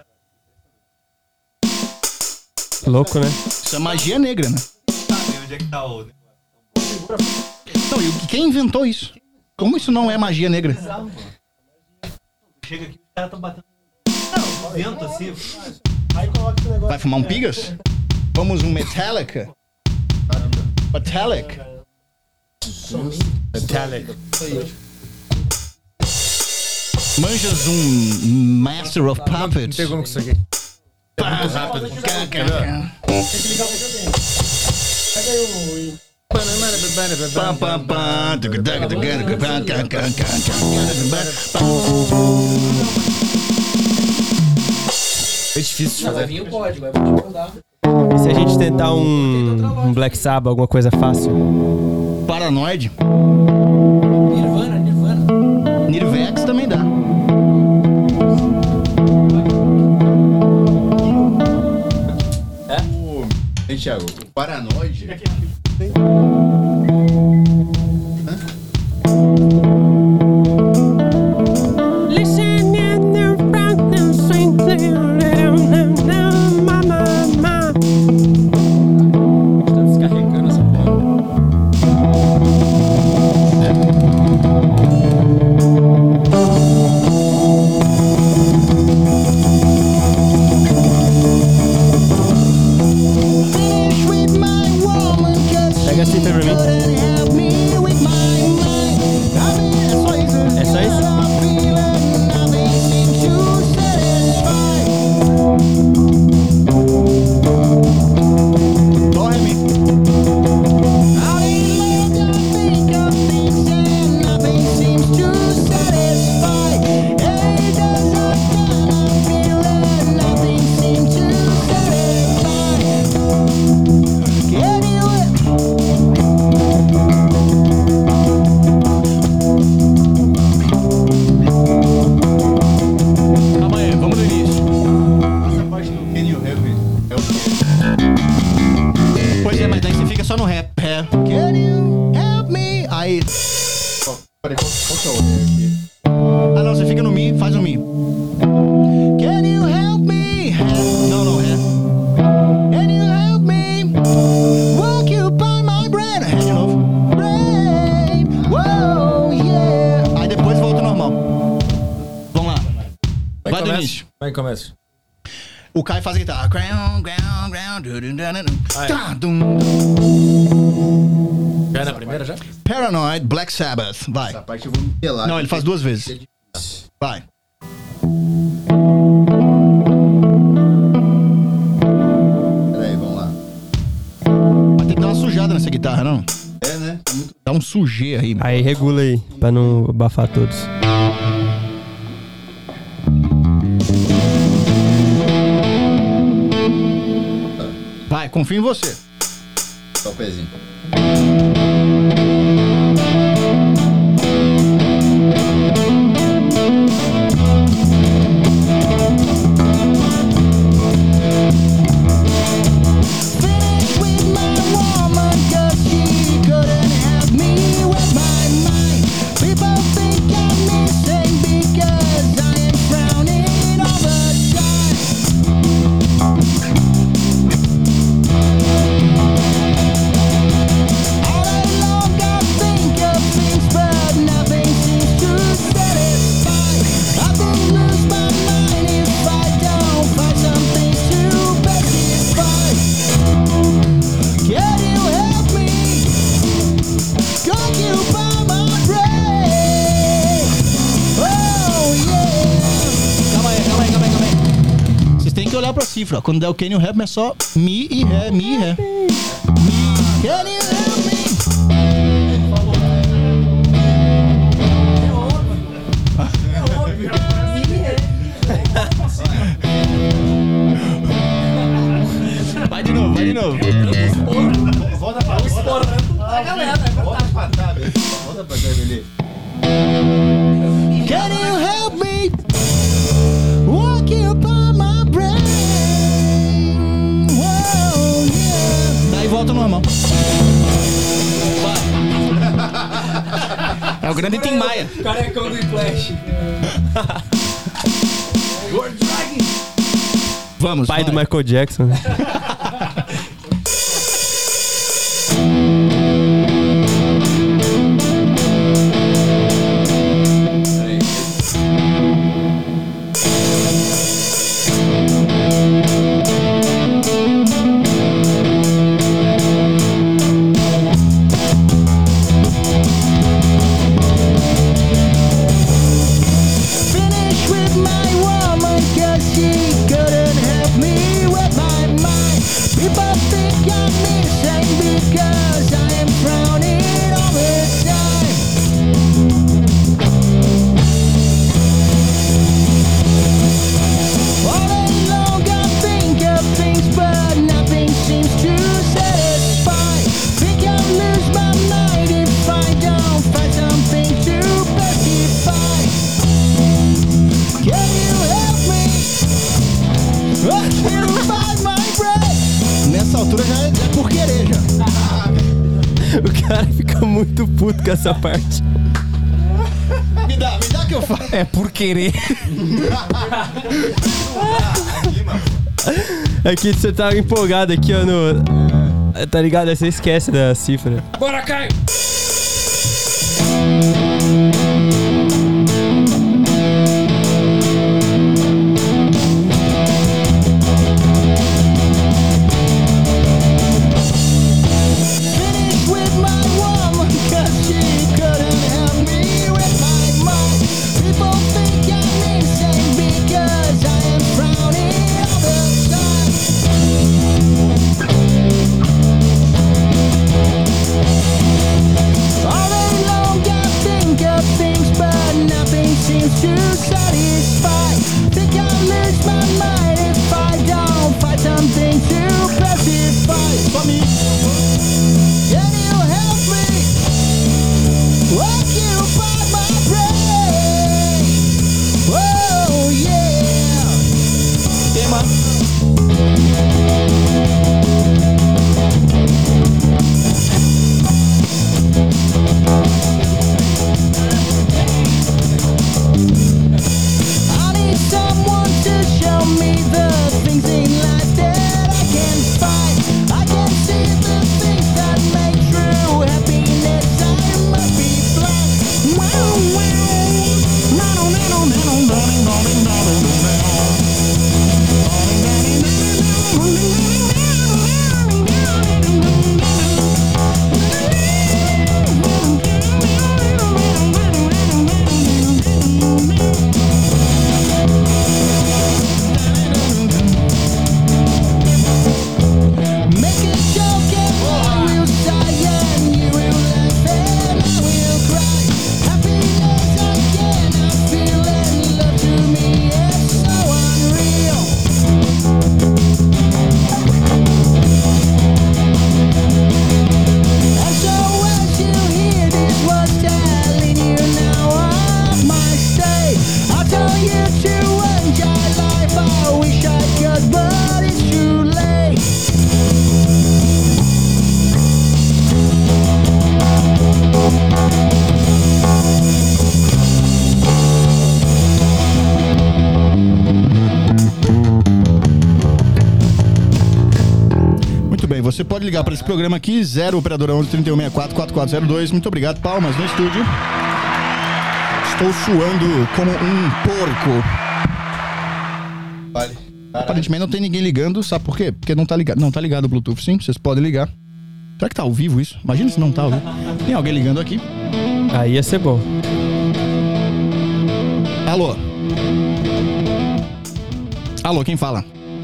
Louco, né? Isso é magia negra, né? Onde é que tá o... Não, e quem inventou isso? Como isso não é magia negra? Chega aqui, os caras tão batendo... Não, vento assim. Vai fumar um Pigas? Vamos um Metallica? Metallic? Metallic. Manjas um Master of Puppets? Pegou no que isso aqui. É muito rápido. Pam, pam, pam. É difícil de fazer. Vinho pode, mas vou te mandar. E se a gente tentar um, um Black Sabbath, alguma coisa fácil? Paranoid? Nirvana, Nirvana. Nirvex também dá. Hein, Thiago? O Paranoide... Tá descarregando essa porra. Pega a cifra pra mim. É só isso? Dó, ré, mi. Calma aí, vamos do início. Essa parte do Can You Help Me é o quê? Pois é, mas daí você fica só no ré. Ré. Can you help me? Aí. Qual, peraí, qual, qual que é o ré aqui? Ah, não, você fica no mi, faz o mi. Can you help me? Ré. Não, não, ré. Can you help me? Occupy my brain. Ré de novo. Brain. Whoa, yeah. Aí depois volta ao normal. Vamos lá. Vai do início. Vai, começa. O Kai faz a guitarra. Ground, ground, ground. du- du- du- du- du. Ah, é. Tá, dum. Já é na primeira já? Paranoid, Black Sabbath. Vai. Essa parte eu vou me pelar. Não, ele faz duas vezes. Vai. Peraí, vamos lá. Vai ter que dar uma sujada nessa guitarra, não? É, né? Tá muito... Dá um sujeira aí. Aí regula aí, pra não abafar todos. Vai, confio em você. Só o pezinho. Because tem que olhar pra cifra. Quando der o Can You Help Me é só Mi e Ré, Mi e Ré. Mi, Can You Help Me? Vai de novo, vai de novo. Volta pra volta pra galera, volta pra trás, volta pra trás ali. Can you help me? Walking upon my brain. Whoa, yeah. Daí volta normal. É o grande Tim Maia. Carecão do Flash. Vamos, Pai vai. do Michael Jackson. Né? Finish with my woman, cause she couldn't help me with my mind. People think I'm insane because I am frowning all the time. All day long I think of things, but nothing seems to satisfy. Think I'll lose my mind if I don't find something to pacify. Can you help me? Oh, can you find my breath? Nessa altura já é, já é por querer já. O cara fica muito puto com essa parte. Me dá, me dá que eu faço. É por querer. É que você tá empolgado aqui, ó, no... Tá ligado? Aí você esquece da cifra. Bora, Caio! Finish with my woman, cause she couldn't help me with my mind. People think I'm insane because I am frowning all the time. All day long I think of things, but nothing seems to satisfy. Think I'll lose my mind if I don't find something to pacify. For me. Can you help me? Occupy my brain. Oh yeah. Tema. I need someone to show me the things in life that I can find. I can see the things that make true happiness. I must be blind. Wow, wow. No, no, no, no, no, no, no, no, Make a joke and I will sigh and you will laugh and I will cry. Happiness again I feel and love to me is so unreal. And so as you hear this was telling you now I might stay. I'll tell you to enjoy life. I wish I could, but it's too late. Muito bem, você pode ligar para esse programa aqui, zero operadora onze, trinta e um, sessenta e quatro, quarenta e quatro zero dois. Muito obrigado, palmas no estúdio. Estou suando como um porco. Vale. Aparentemente não tem ninguém ligando, sabe por quê? Porque não tá ligado. Não tá ligado o Bluetooth, sim, vocês podem ligar. Será que tá ao vivo isso? Imagina se não tá ao vivo. Tem alguém ligando aqui. Aí ia ser bom. Alô? Alô, quem fala?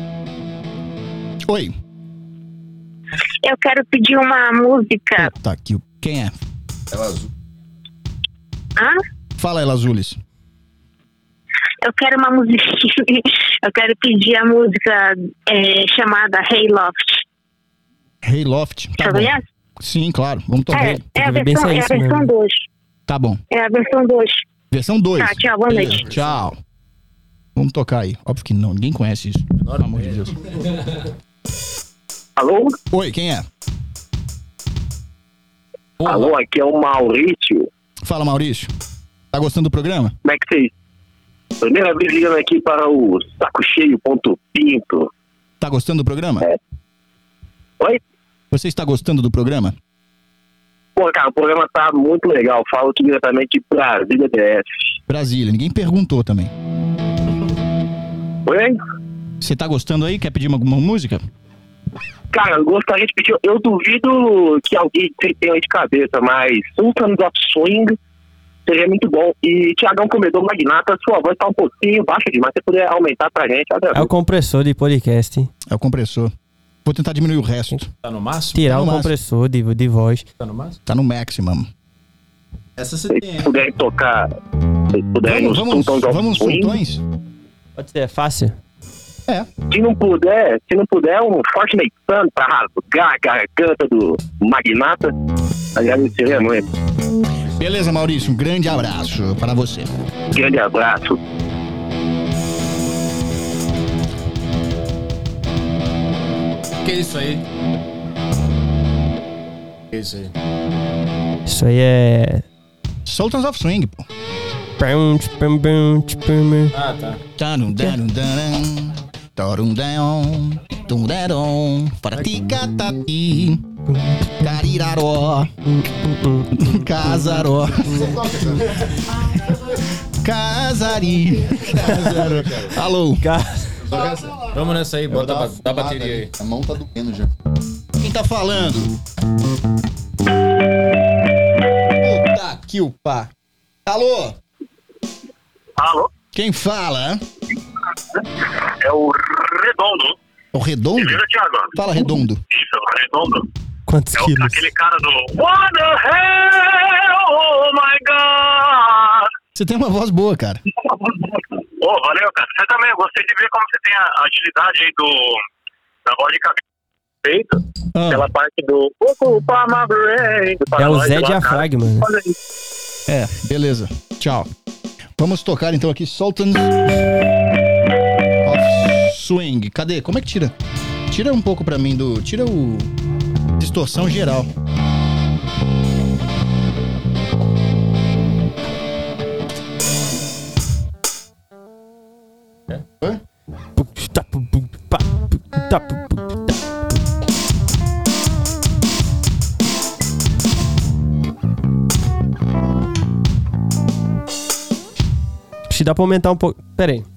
Oi. Eu quero pedir uma música. Tá aqui. Quem é? Ela azul. Hã? Fala, Ela Azulis. Eu quero uma música. Eu quero pedir a música é, chamada Hey Loft. Hey Loft. Tá Você bom. conhece? Sim, claro. Vamos tocar. É, é a ver bem versão, se é é a isso versão mesmo. dois. Tá bom. É a versão dois. Versão dois. Tá, tchau, boa Beleza. noite. Tchau. Vamos tocar aí. Óbvio que não, ninguém conhece isso. Pelo amor de Deus. Alô? Oi, quem é? Alô, aqui é o Maurício. Fala, Maurício. Tá gostando do programa? Como é que vocês... Primeira vez ligando aqui para o Saco Cheio ponto Pinto. Tá gostando do programa? É. Oi? Você está gostando do programa? Pô, cara, o programa tá muito legal. Falo aqui diretamente de Brasília D F. Brasília. Ninguém perguntou também. Oi? Você tá gostando aí? Quer pedir uma, uma música? Cara, eu gostaria de pedir... Eu duvido que alguém tenha aí de cabeça, mas Sultans of Swing seria muito bom. E Tiagão Comedor Magnata, sua voz tá um pouquinho baixa demais. Se você puder aumentar pra gente, É o agradeço. compressor de podcast. É o compressor. Vou tentar diminuir o resto. Tá no máximo? Tirar Tá o no compressor de, de voz. Tá no máximo? Tá no maximum. Essa você Se tem, vocês hein? puderem tocar... Se vocês puderem Vamos, os vamos, Sultans of vamos Swing. sultões? Pode ser, é fácil. É. Se não puder, se não puder, um Fortnite Sun pra rasgar a garganta do Magnata, agradeceria muito. Beleza, Maurício. Um grande abraço para você. Grande abraço. Que é isso aí? Que é isso aí? Isso aí é. Sultans of Swing, pô. Ah, tá. Tarum, darum, darum. Torum, darum. Tum, darum. Paraticatati. Cariraró. Casaró. Casari. Casaró. Alô. Vamos nessa aí, bota a, dá a bateria aí. A mão tá doendo já. Quem tá falando? Puta que o pá. Alô? Alô? Quem fala? É o Redondo. O Redondo? Beleza, Thiago? Fala, Redondo. Isso, Redondo. Quantos É o, quilos? aquele cara do What the hell, oh my god. Você tem uma voz boa, cara. Ô, oh, valeu, cara. Você também, eu gostei de ver como você tem a agilidade aí do... da voz de cabeça. Feito. Ah. Aquela parte do... Ocupa my brain. do É o Paranoide Zé lá, Diafragma. cara. Né? Olha aí. É, beleza. Tchau. Vamos tocar então aqui Sultans of Swing. Cadê? Como é que tira? Tira um pouco pra mim do... Tira o... Distorção geral. É? Oi? Se dá pra aumentar um pouco. Pera aí.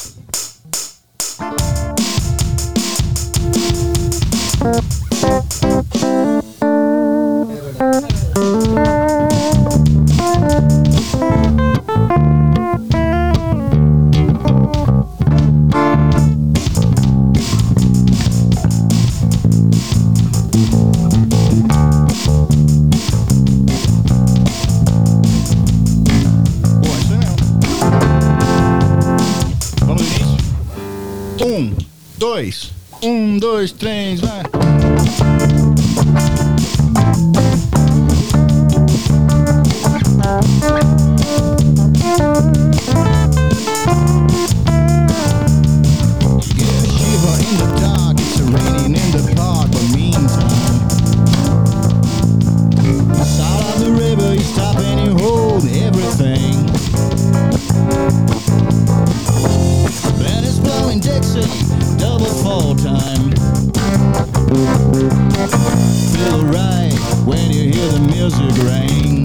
Boa, isso mesmo. Vamos no início? Um, dois. Um, dois, três, vai. Yeah, shiver in the dark, it's raining in the park, but meantime, side of the river, you stop and you hold everything. Band is blowing Dixie, double fall time. Feel right when you hear the music ring.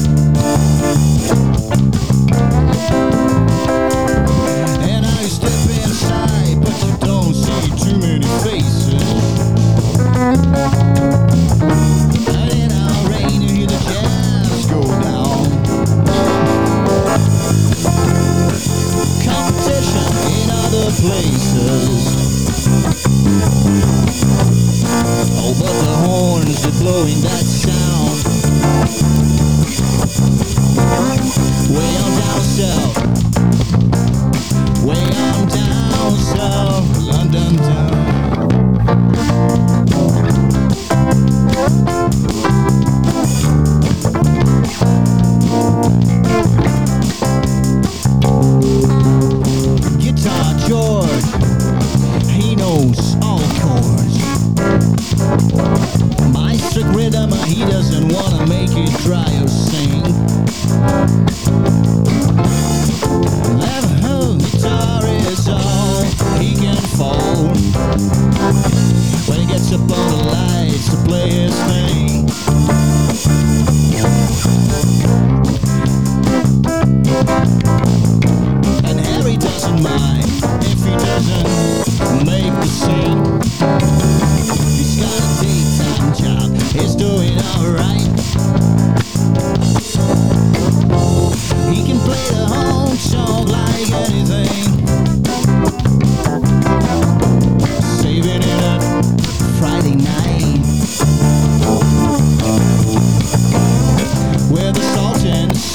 And now you step inside, but you don't see too many faces. And in our rain, you hear the jazz go down. Competition in other places. it blowing that sound. Way on down south, way on down south, London town. Guitar George, he knows all chords. My strict rhythm, he doesn't wanna make it dry or sing. Left hand guitar is all he can fold. When he gets up on the lights to play his thing. And Harry doesn't mind if he doesn't make the scene. He's got a daytime job, he's doing alright. He can play the whole song like anything. Saving it up Friday night. We're the Sultans,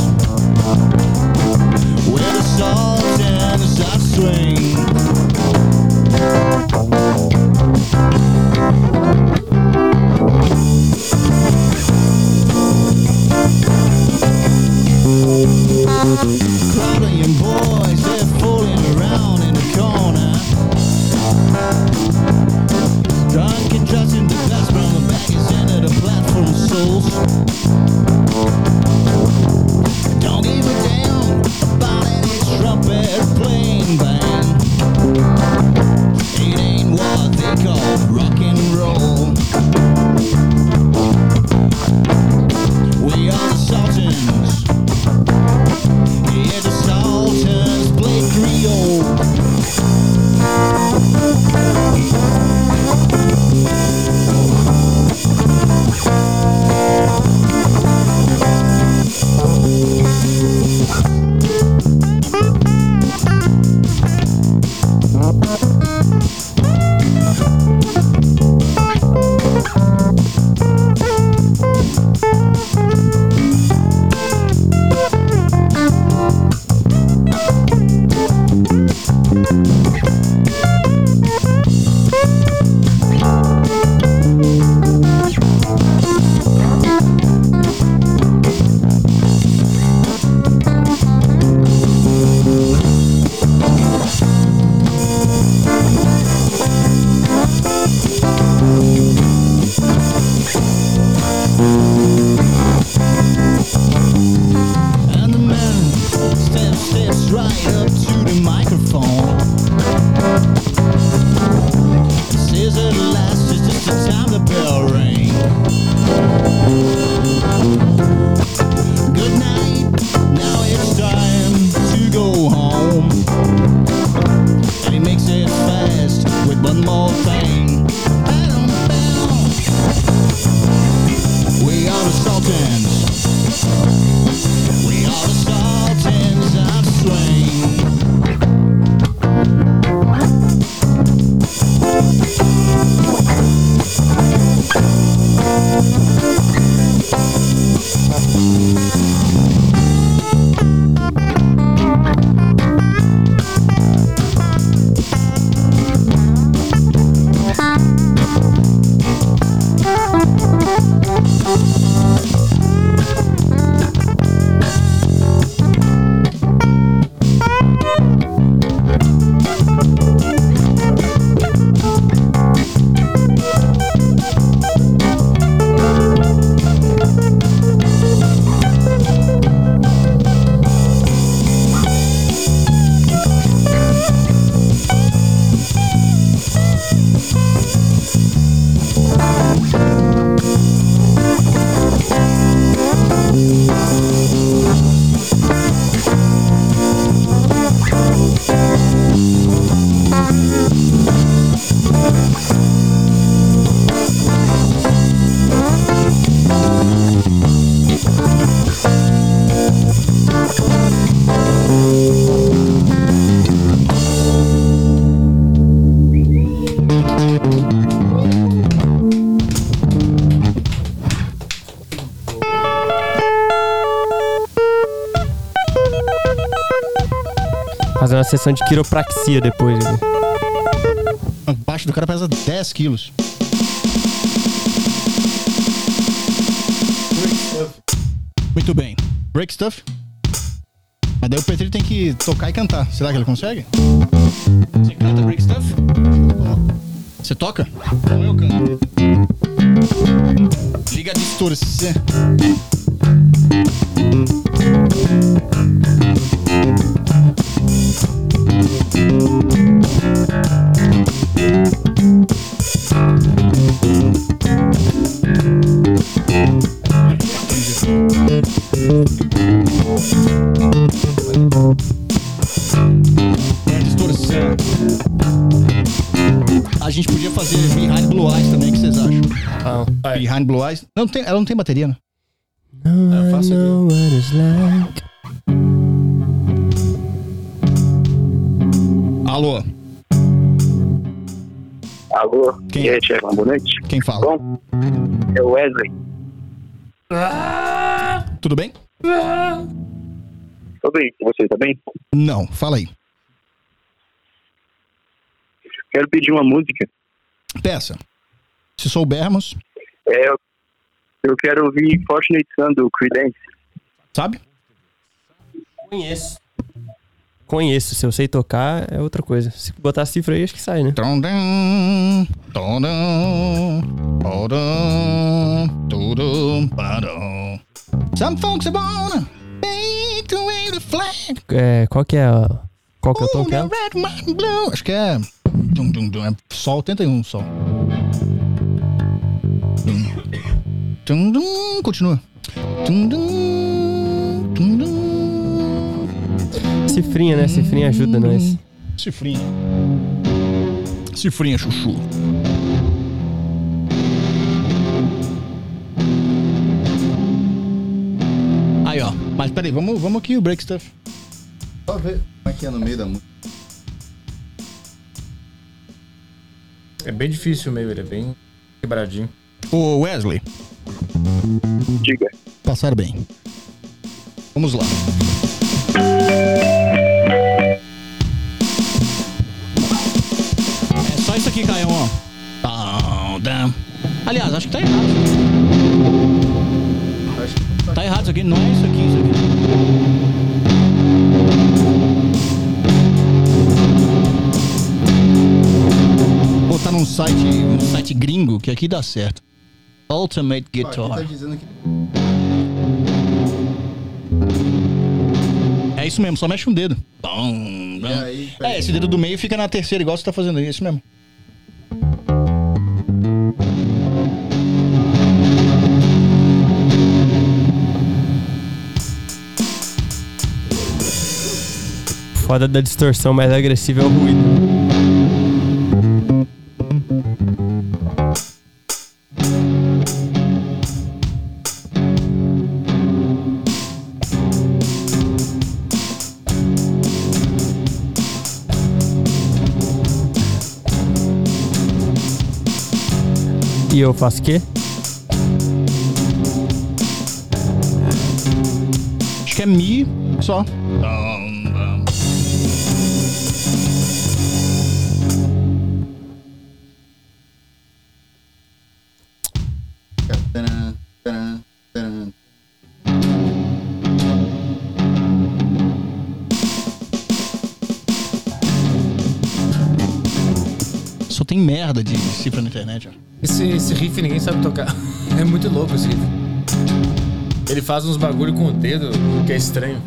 we're the Sultans of swing. Crawling boys, they're fooling around in the corner. Drunken trusting the best from the back is into the platform souls. Don't give a damn about any trumpet playing band. It ain't what they call rock and roll. We are the Sultans. Yeah, the Sultans play Creole. And the man steps, steps right up to the microphone. Says at last it's just the time the bell ring. Good night, now it's time to go home. And he makes it fast with one more thing. We are the Sultans. We are the Sultans of swing. Fazer uma sessão de quiropraxia depois. Né? O baixo do cara pesa dez quilos. Muito bem. Break Stuff. Mas daí o Petri tem que tocar e cantar. Será que ele consegue? Você canta Break Stuff? Você toca? Então eu canto. Liga a distorção. É a distorção. A gente podia fazer Behind Blue Eyes também, o que vocês acham? Ah, Behind Blue Eyes. Não tem, ela não tem bateria, né? No, I faço know what it's like. Alô? Alô? Quem E é? aí, Tiago, boa noite. Quem fala? Bom, é o Wesley. Tudo bem? Tô bem, e você, tá bem? Não, fala aí. Quero pedir uma música. Peça. Se soubermos, É, eu, eu quero ouvir Fortunate Son do Creedence. sabe? Conheço. Conheço. Se eu sei tocar, é outra coisa. Se botar a cifra aí, acho que sai, né? Tondam, tondam, tondam, tondam, tondam. Some folks are born made to wave the flag. É, qual que é a... Qual que é o tom que é? Ooh, the red, white, and blue. Acho que é... Dum, dum, dum. É sol, tenta aí um sol. Dum. Dum, dum. Continua. Dum, dum, dum, dum. Cifrinha, né? Cifrinha ajuda nós. Cifrinha. Cifrinha, chuchu. Aí, ó. Mas peraí, vamos, vamos aqui o Break Stuff. Só ver como é que é no meio da música. É bem difícil o meio, ele é bem quebradinho. Ô, Wesley. Diga. Passar bem. Vamos lá. É só isso aqui, Caio, ó. Aliás, acho que tá errado. Tá errado isso aqui, não é isso aqui, isso aqui. Botar num site, um site gringo, que aqui dá certo. Ultimate Guitar. Tá dizendo que... É isso mesmo, só mexe um dedo. Bom, bom. aí, peraí. É, esse dedo do meio fica na terceira, igual você tá fazendo aí, é isso mesmo. Foda da distorção mais agressiva é o ruído. E eu faço o quê? Acho que é Mi só. Taran, taran, taran. Só tem merda de cifra na internet, ó. Esse, esse riff ninguém sabe tocar. É muito louco esse riff. Ele faz uns bagulho com o dedo que é estranho.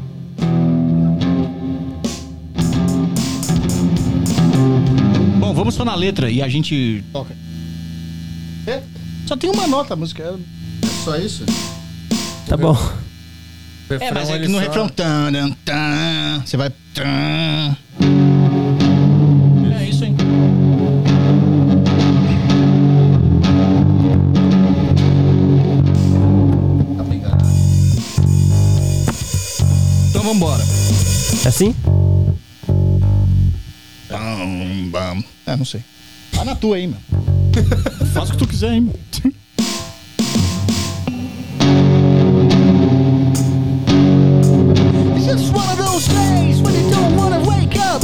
Bom, vamos só na letra e a gente toca. É? Só tem uma nota a música. É só isso? Tá bom. É, mas é ele que no só- refrão... Tan, tan, tan, você vai... Tan. É isso aí. Tá brincando. Então vambora. É assim? Bam, bam. É, não sei. Tá na tua aí, meu. Faz o que tu quiser, hein, meu. It's just one of those days when you don't wanna wake up.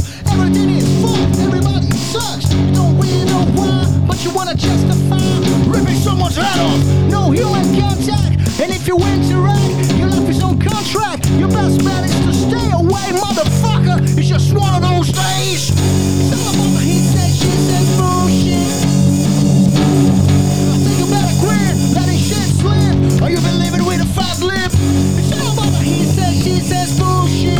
justify ripping someone's head off. No human contact, and if you interact, your life is on contract. Your best bet is to stay away, motherfucker. It's just one of those days. It's all about the he said, she said bullshit. I think you better quit, letting shit slip, or you've been living with a fat lip. It's all about the he said, she says bullshit.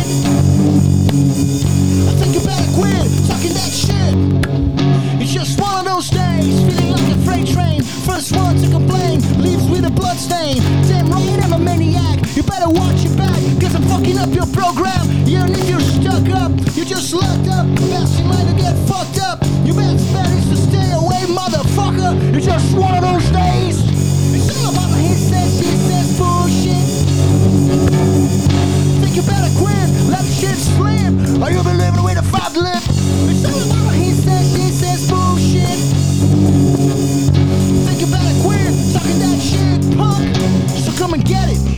I think you better quit talking that shit. It's just one of those days, feeling like a freight train. First one to complain, leaves with a blood stain. Damn right, I'm a maniac. You better watch your back, cause I'm fucking up your program. Even if you're stuck up, you're just locked up. Best in line to get fucked up. Your best bet is to stay away, motherfucker. It's just one of those days. It's all about the he says, she says bullshit. Think you better quit, let the shit slip, or you'll be living with a fat lip. It's all about the he says, she says bullshit. Think you better quit talking that shit, punk. So come and get it.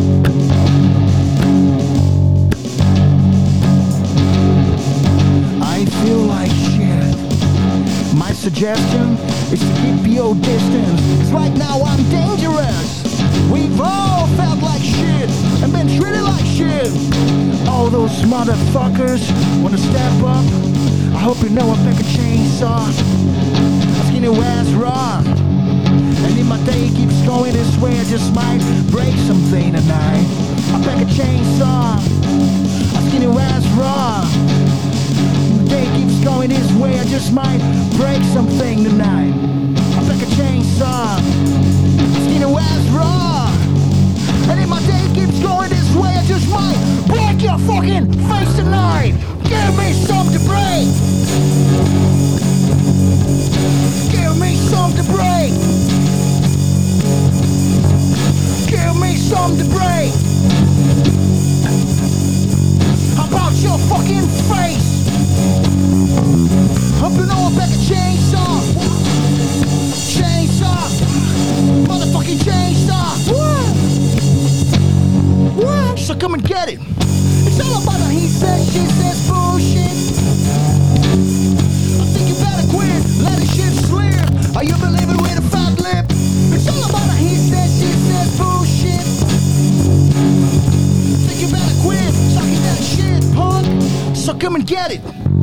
I feel like shit. My suggestion is to keep your distance, 'cause right now I'm dangerous. We've all felt like shit and been treated like shit. All those motherfuckers wanna step up. I hope you know I pick a chainsaw. I skin your ass raw. And if my day keeps going this way, I just might break something tonight. I pick a chainsaw. I skin your ass raw. Day keeps going this way, I just might break something tonight. I pick a chainsaw, skin your ass raw. And if my day keeps going this way, I just might break your fucking face tonight. Give me something to break. Give me something to break. Give me something to break. How about your fucking face? Hope you know I back a chainsaw. Chainsaw. Motherfucking chainsaw. What? What? So come and get it. It's all about the he says, she says bullshit. I think you better quit, let the shit slip, or you'll be living with a fat lip. It's all about the he says, she says bullshit. Think you better quit, talking that shit, punk. So come and get it.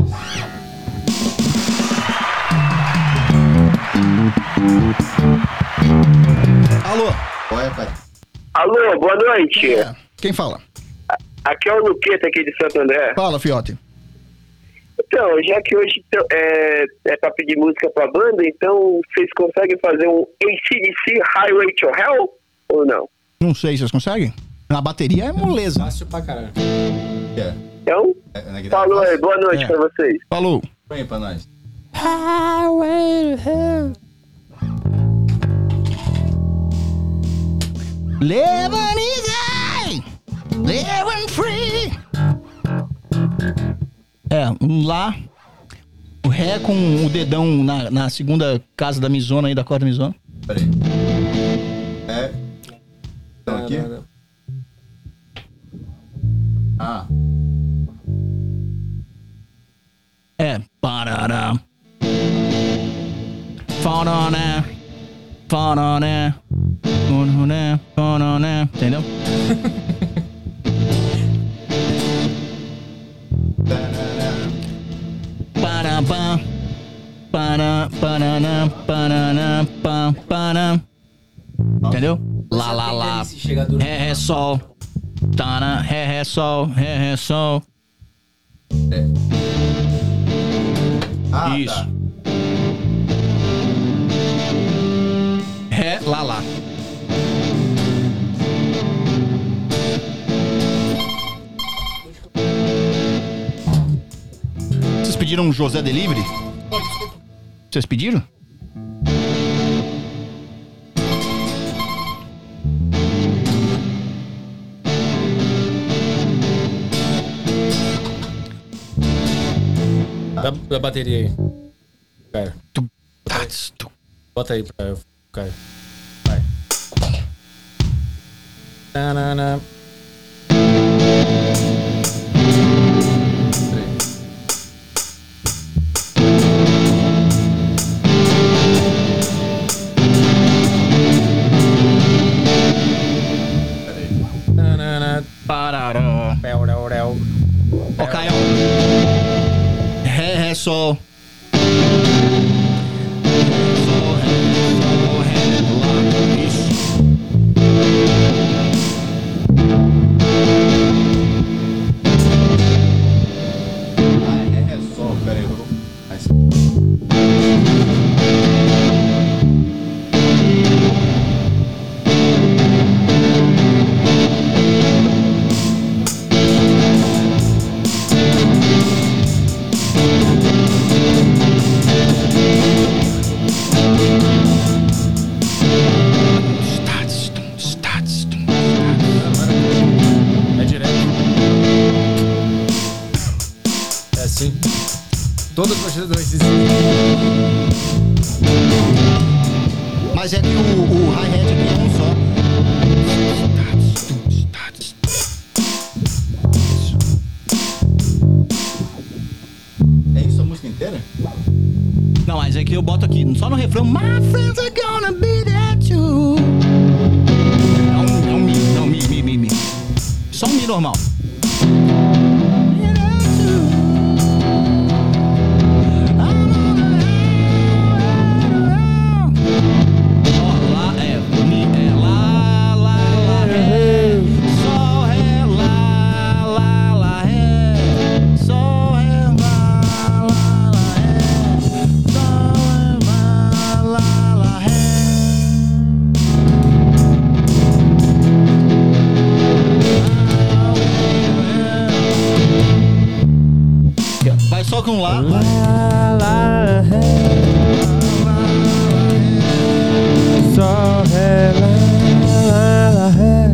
Alô? Olha, pai. Alô, boa noite. É. Quem fala? Aqui é o Luqueta aqui de Santo André. Fala, fiote. Então, já que hoje então, é, é pra pedir música pra banda, então vocês conseguem fazer um A C D C Highway to Hell ou não? Não sei, vocês conseguem? Na bateria é moleza. Fácil pra caralho. É. Então, É, na guitarra falou aí, fácil. boa noite É. pra vocês. Falou. Põe aí pra nós. Highway to hell. Living easy, living free. É, um lá, o ré com o dedão na, na segunda casa da misona aí, da quarta misona. Pera aí. É. Então aqui? Ah. É, parará. Farané, farané, farané, farané, entendeu? Parabá, para, paraná, paraná, pá, para. Entendeu? Lá, lá, lá. Ré, ré, sol. Tará, ré, ré, sol, ré, ré, sol. É. Ah, Isso. tá. Ré, lá, lá. Vocês pediram um José Delivery? Vocês pediram? Da, da bateria aí. Cara, Tu, tats, tu. bota aí pra Caio. Vai. Tanana. Mas é que o, o hi-hat aqui é um só. É isso a música inteira? Não, mas é que eu boto aqui, só no refrão. My friends are gonna be there too. É um, é um mi, não, mi, mi, mi, mi. Só um mi normal. Só com lá. Lá, lá, ré. Só ré, lá, lá, lá, ré.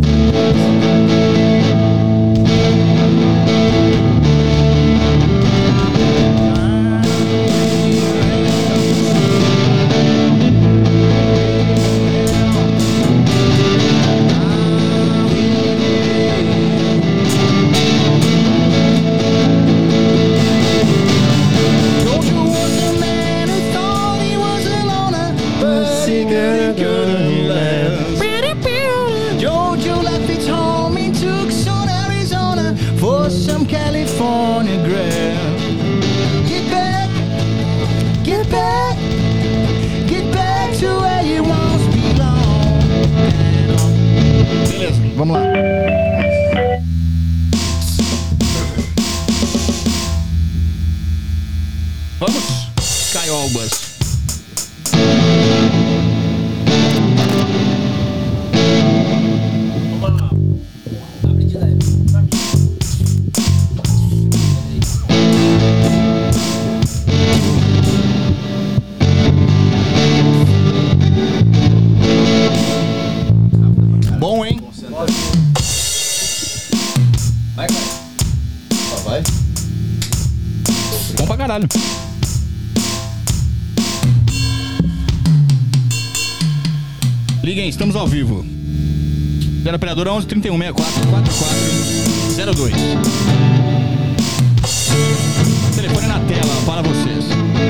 Vamos lá. Vamos, Caiobas. Bom, hein? Vai, cara. Só vai. Bom pra caralho. Liguem, estamos ao vivo. zero operadora onze trinta e um sessenta e quatro quarenta e quatro zero dois. Telefone na tela para vocês.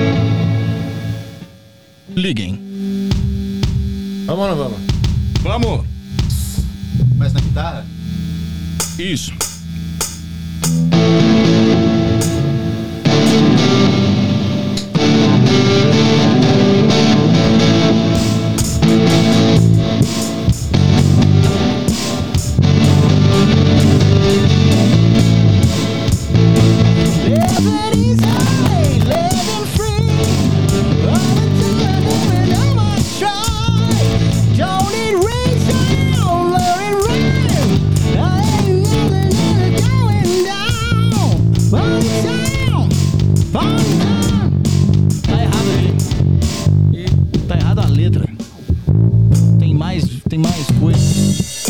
Liguem. Vamos ou não vamos? Vamos. Mas na guitarra? Isso. Tem mais coisas.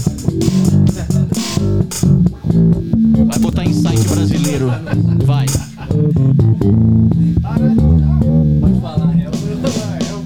Vai botar insight brasileiro. Vai. Pode falar, é o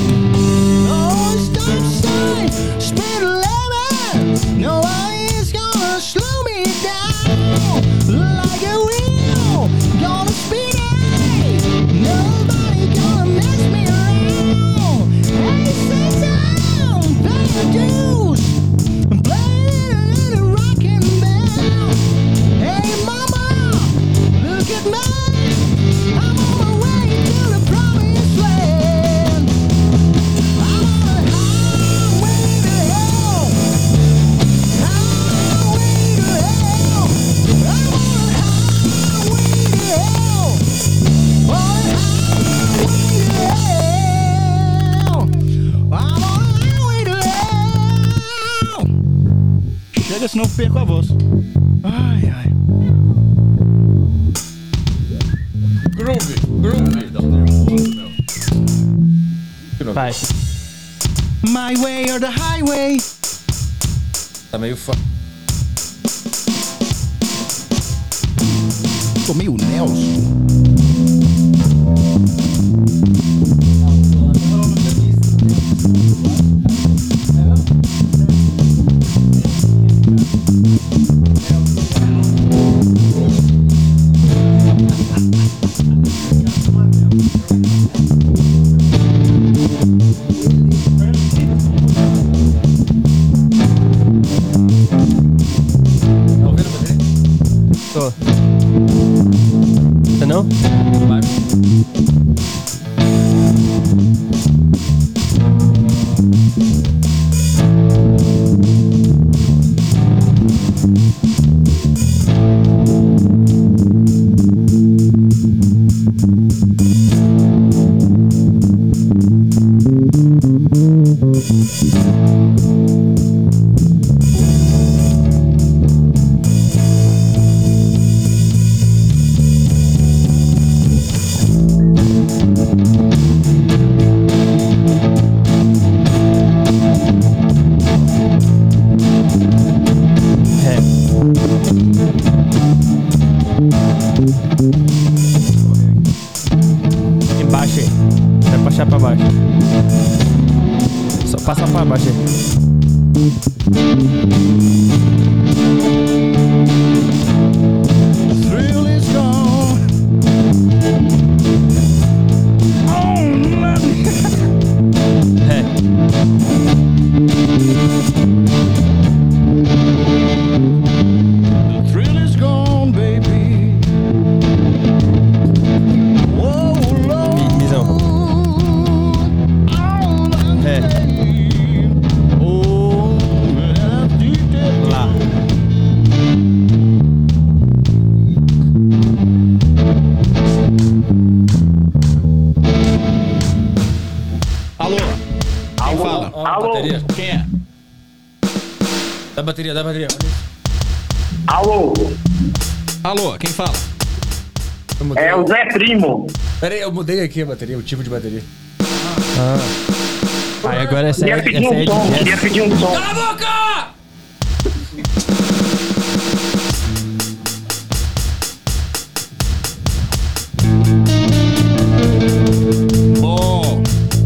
Nobody's gonna chega, senão eu perco a voz. Ai, ai. Groove, groove. Vai. My way or the highway. Tá meio fa... Tô meio Nelson. Tô. Você não? Vai. Embaixo aí. Vai puxar pra baixo. Só passa pra baixo aí. Thrill is gone. É. The thrill is gone, baby. Whoa, Lord. Visão. É. Oh, Lá. alô. Quem fala? Ó, Alô? bateria. Quem é? Dá bateria, dá bateria. Alô, Alô, quem fala? Eu mudei. é o Zé Primo. Pera aí, eu mudei aqui a bateria, o tipo de bateria. Ah. Aí agora essa é, Queria pedir essa é um de som, jazz. queria pedir um som. Cala a boca! Bom.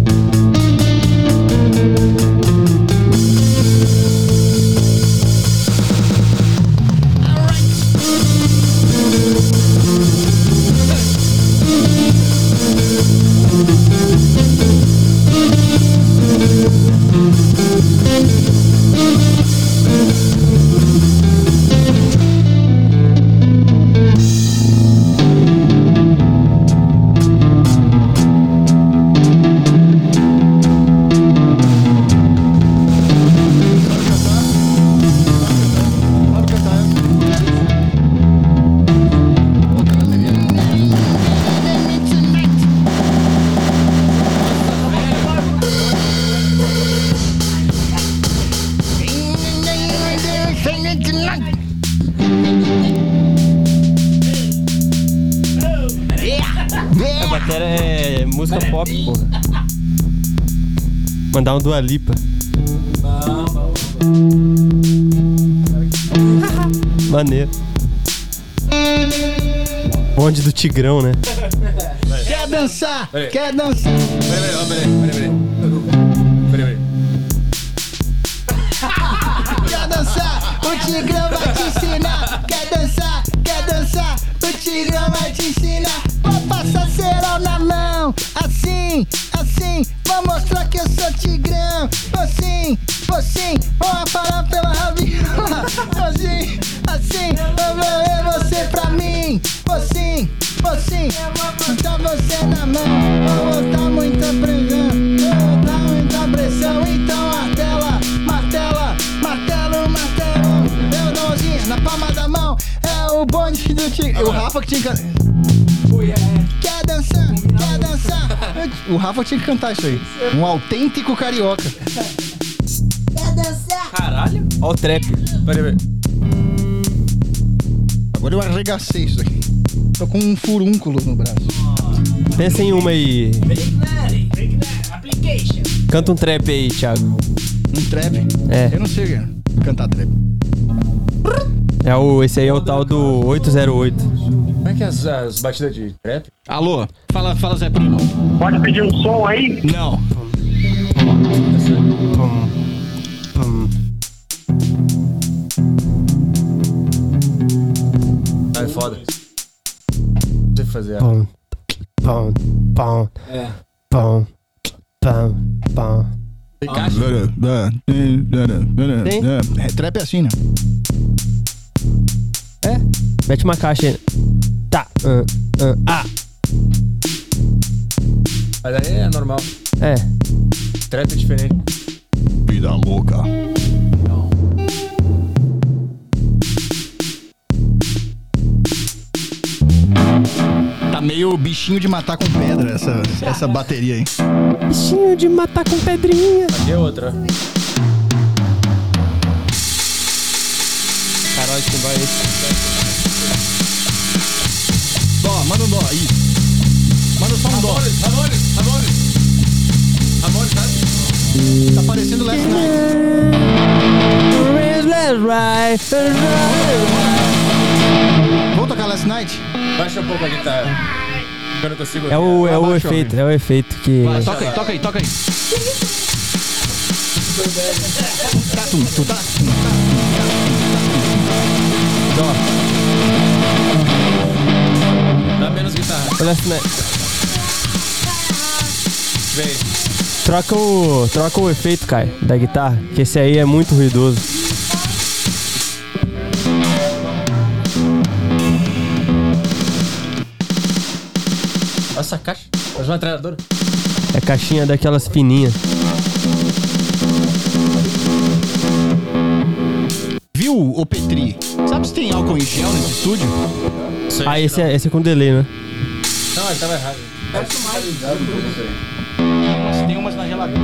Pode cantar essa. A bateria é música pop, porra. Mandar um Dua Lipa. Maneiro. Bonde do Tigrão, né? Quer dançar? Peraí. Quer dançar? Peraí, peraí, ó, peraí, peraí, peraí. Peraí, peraí. Quer dançar? O Tigrão vai te ensinar. Quer dançar? Quer dançar? O Tigrão vai te ensinar. Vou passar cerol na mão. Assim, assim. Vou mostrar que eu sou Tigrão. Assim, assim. Vou aparar pela rabiola. Assim, assim. Eu vou ler você pra mim. Assim, assim. Botar você na mão. Vou botar muita pressão. Vou botar muita pressão. Então martela, martela, martelo, martelo. Leonãozinho na palma da mão. É o bonde do Tigrão. O Rafa que tinha que cantar. Quer dançar? Quer dançar? O Rafa tinha que cantar isso aí. Um autêntico carioca. Quer dançar? Caralho. Ó o trap. Peraí, peraí. Agora eu arregacei isso aqui. Tô com um furúnculo no braço. Pensa em uma aí. Application. Canta um trap aí, Thiago. Um trap? É. Eu não sei cantar trap. É o, esse aí é o tal do oito zero oito. Como é que é as, as batidas de trap? Alô? Fala, fala Zé Primo. Pode pedir um som aí? Não. Ah, é foda. Não sei fazer. Pão, pão, pão, É. pão, pão, pão. Tem caixa? Tem? É, trap é assim, né? É? Mete uma caixa aí. Tá. Uh, uh, ah. Mas aí é normal. É. Trap é diferente. Vida louca. Tá meio bichinho de matar com pedra essa, essa bateria aí. Bichinho de matar com pedrinha. Aqui é outra. Caralho, que vai esse. Dó, manda um dó aí. Manda só um dó. Ramones, Ramones, Ramones. Ramones, sabe? Tá parecendo Last Night. Vamos tocar Last Night? Baixa um pouco a guitarra. Eu não consigo. É o, é o Abaixa, efeito, homem. é o efeito que. Vai, toca aí, toca aí, toca aí. Tatum, tu tá? Dó. Dá menos guitarra. Olha assim, né? Vem. Troca o, troca o efeito, Caio, da guitarra, que esse aí é muito ruidoso. Olha essa caixa. Faz uma treinadora. É caixinha daquelas fininhas. Viu, ô Petri? Sabe se tem álcool em gel nesse estúdio? Ah, esse é, esse é com delay, né? Não, ele tava errado. Se tem umas na geladeira.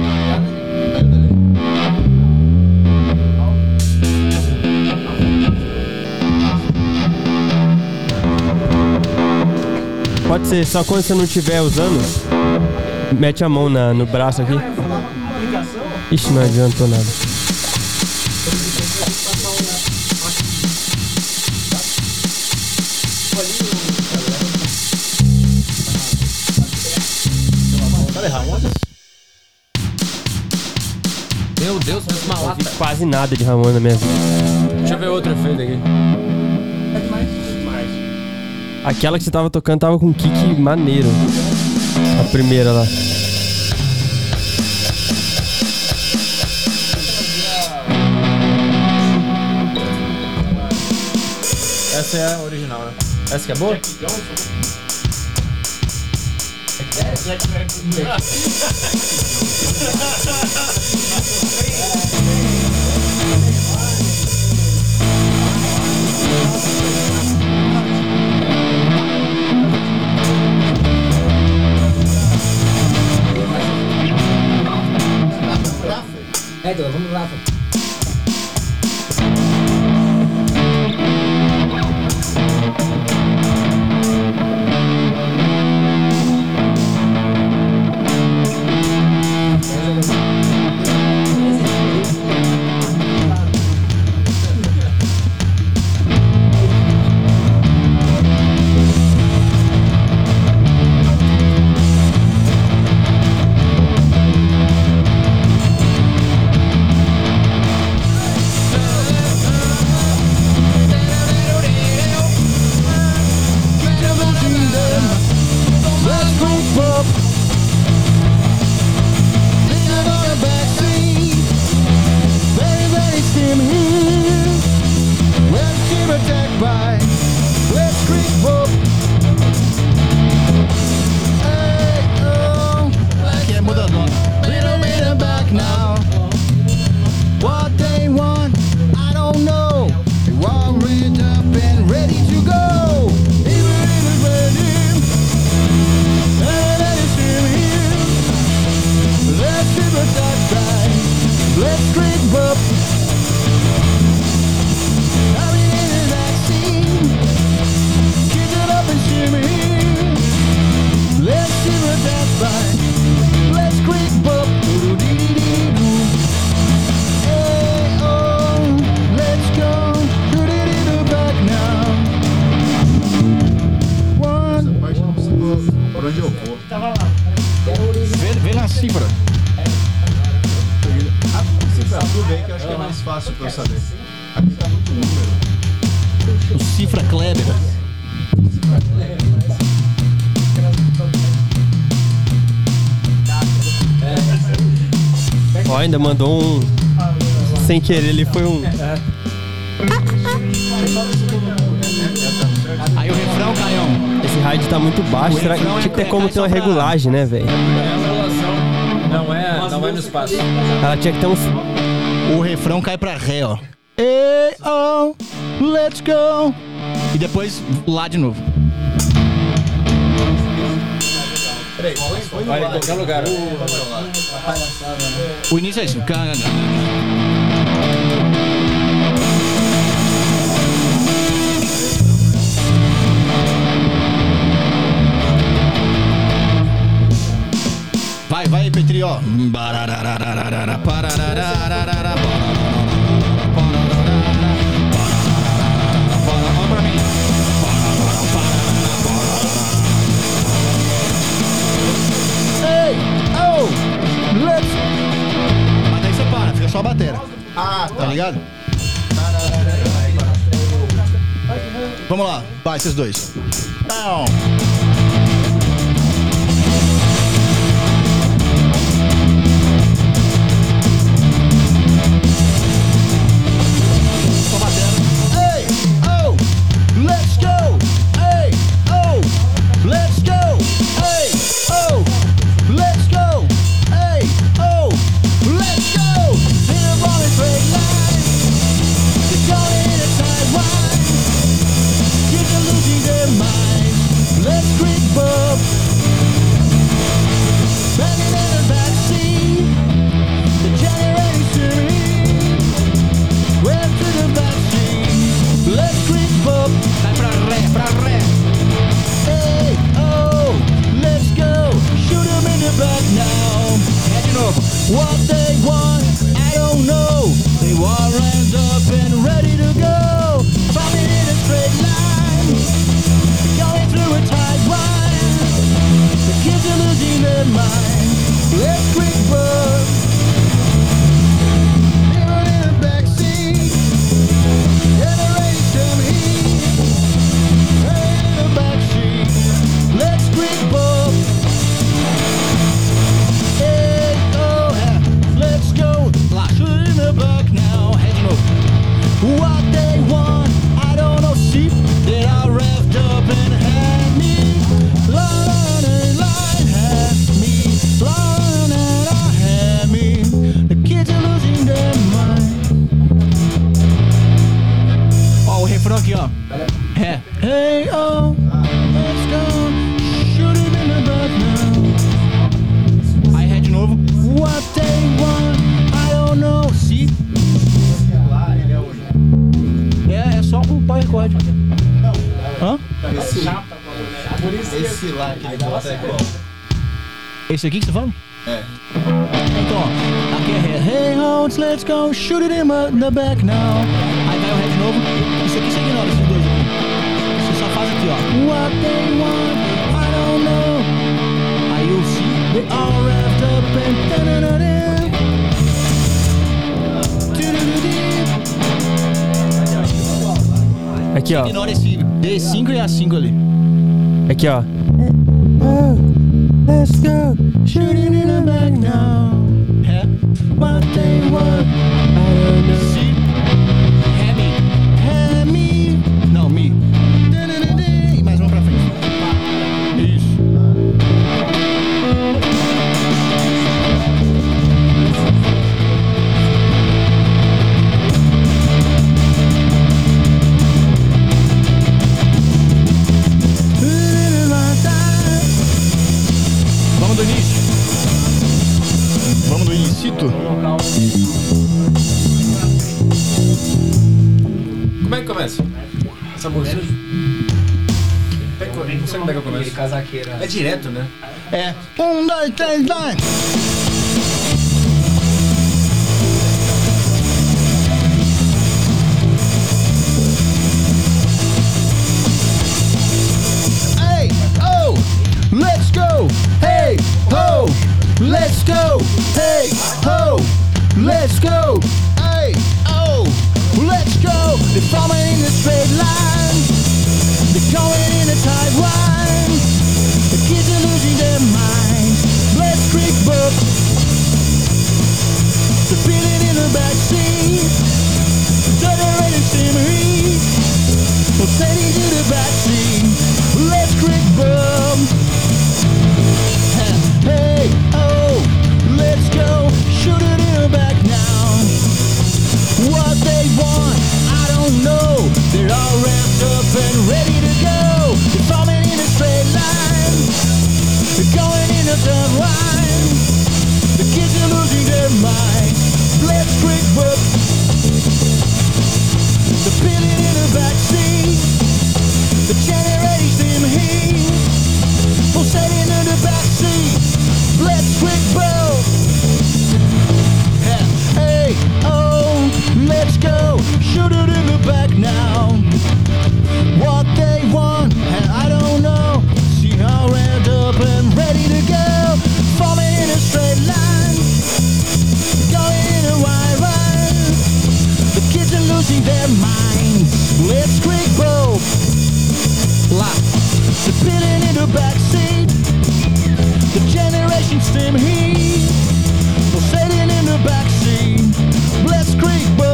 Pode ser, só quando você não estiver usando, mete a mão na, no braço aqui. Ixi, não adiantou nada. Meu Deus, parece uma lata. Quase nada de Ramona mesmo. Deixa eu ver outro efeito aqui. Aquela que você tava tocando tava com um kick maneiro. A primeira lá. Essa é a original, né? Essa que é boa? É, então, vamos lá. fácil pra eu saber. Aqui tá muito número. O Cifra Kleber. Ó, ainda mandou um... Sem querer, ele foi um... Aí o refrão, Caião. Esse rádio tá muito baixo. Será que tinha que ter como ter uma regulagem, né, velho? Não é, não é no espaço. Ela tinha que ter um... O refrão cai pra Ré, ó. Hey, oh, let's go. E depois lá de novo. Peraí, vai em qualquer lugar. O início é isso. Vai, vai, Petri, ó. Olha pra mim. Ei, oh, let's... Mas daí você para, fica só a bateria. Ah, Tá ligado? Vamos lá, vai, esses dois. Down. Só bateria. Ei, oh, let's go. Ei, oh, let's go. Ei, oh, let's go. Ei, oh, let's go. In a long straight line, it's going in a tight line. Kids are losing their minds. Let's creep up, banging in the backseat. The generating series, we're to the backseat. Let's creep up. Vai pra ré, pra ré. Hey, oh, let's go. Shoot 'em in the back now. É de novo. What they want, I don't know. They all ramped up and ready to go. Bombing in a straight line, going through a tight line. The kids are losing their mind. Let's creep up. They're in the backseat, generating some heat. They're in the backseat. Let's creep up. Hey, oh, yeah. Let's go. Lá, shoot it in the back now. Head de novo. What they want, I don't know. See, they are revved up and had me. La la la la, had me. La la la la, had me. The kids are losing their mind. Ó, o refrão aqui, ó. É. Hey, oh, let's go. Shoot it in the back now. Aí, head de novo. What they want, I don't know. See? É, é só um power chord. Hã? Esse, esse lá que ele bota é qual? Esse aqui que você fala? É. Então, ó. Aqui é Hey, holds, let's go. Shoot it in the back now. Aí vai o head de novo. Isso aqui você ignora, esses dois aqui. Você só faz aqui, ó. What they want, I don't know. Aí o C, they all wrapped up and... Aqui, ó. Ignora esse D cinco e A cinco ali. Aqui, ó. Let's go, shooting in the back now. É, what they want, I don't know. Si, é mi, é mi, não, mi. E mais uma pra frente. Isso. Vamos do início. Vamos do inicito. Como é que começa? Essa música? Não sei como é que eu começo. É direto, né? É. Um, dois, três, vai. Hey, oh, let's go. Hey, ho, let's go. Hey, ho, let's go. Hey, oh. ready to go. You're forming in a straight line, you're going in a third line. The kids are losing their mind. Let's quick whip. The feeling in the backseat, the generation heat, pulsating in the backseat. Let's quick whip. Hey, oh, let's go. Shoot it in the back now. What they want, and I don't know. See how red up and ready to go. Forming in a straight line, going in a wide line. The kids are losing their minds. Let's quick bro. La. The feeling in the backseat, the generation steam heat, pulsating in the backseat. Let's quick bro.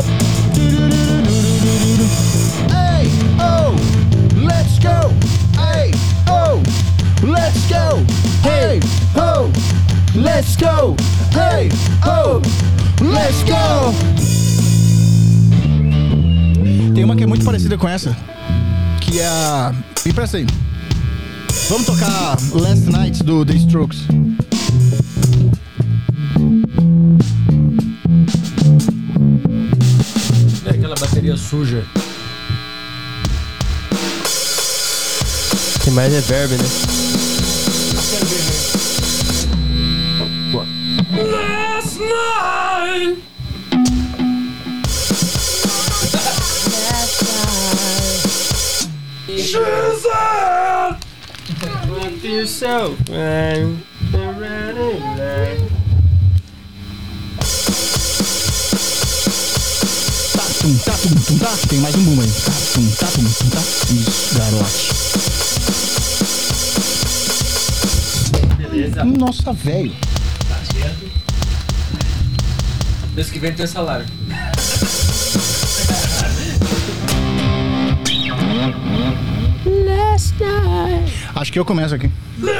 Hey, oh, let's go. Hey, oh, let's go. Hey, oh, let's go. Hey, oh, let's go. Tem uma que é muito parecida com essa, que é a... Me presta aí. Vamos tocar Last Night do The Strokes. É aquela bateria suja. Tem mais reverb, né? Last night. Yourself, man. Tá, tum, tá, tum, tum, tá. Tem mais um boom aí. Tá, tum, tá, tum, tum, tá. Isso, garote. Beleza. Nossa, velho. Tá certo. Mês que vem tem salário. Last night. Acho que eu começo aqui.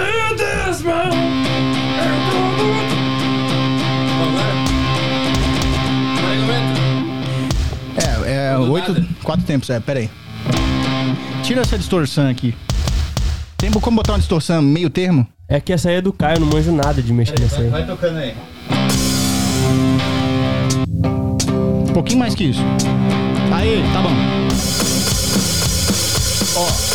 É, é oito, quatro tempos, é, pera aí. Tira essa distorção aqui. Tem como botar uma distorção meio termo? É que essa aí é do Caio, eu não manjo nada de mexer nessa aí. Vai tocando aí. Um pouquinho mais que isso. Aí, tá bom. Ó.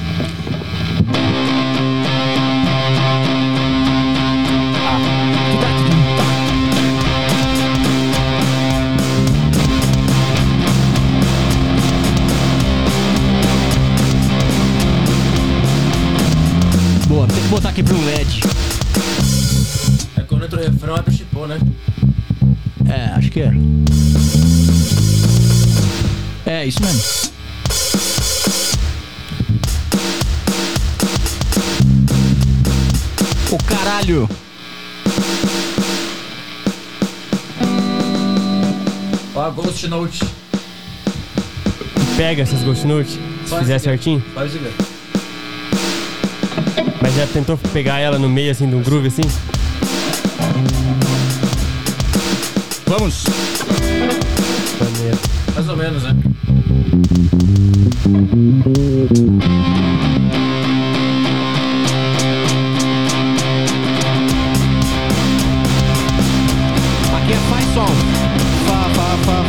Boa, tem que botar aqui pro L E D. É quando entra o refrão é pro chipô, né? É, acho que é. É, isso mesmo. Ô caralho! Ó, Ghost Note. Pega essas Ghost Note, se Pode fizer seguir. certinho. Pode seguir. Mas já tentou pegar ela no meio assim de um groove assim? Vamos! Maneiro. Mais ou menos, né? Aqui é faz som. Fá, fá, fá.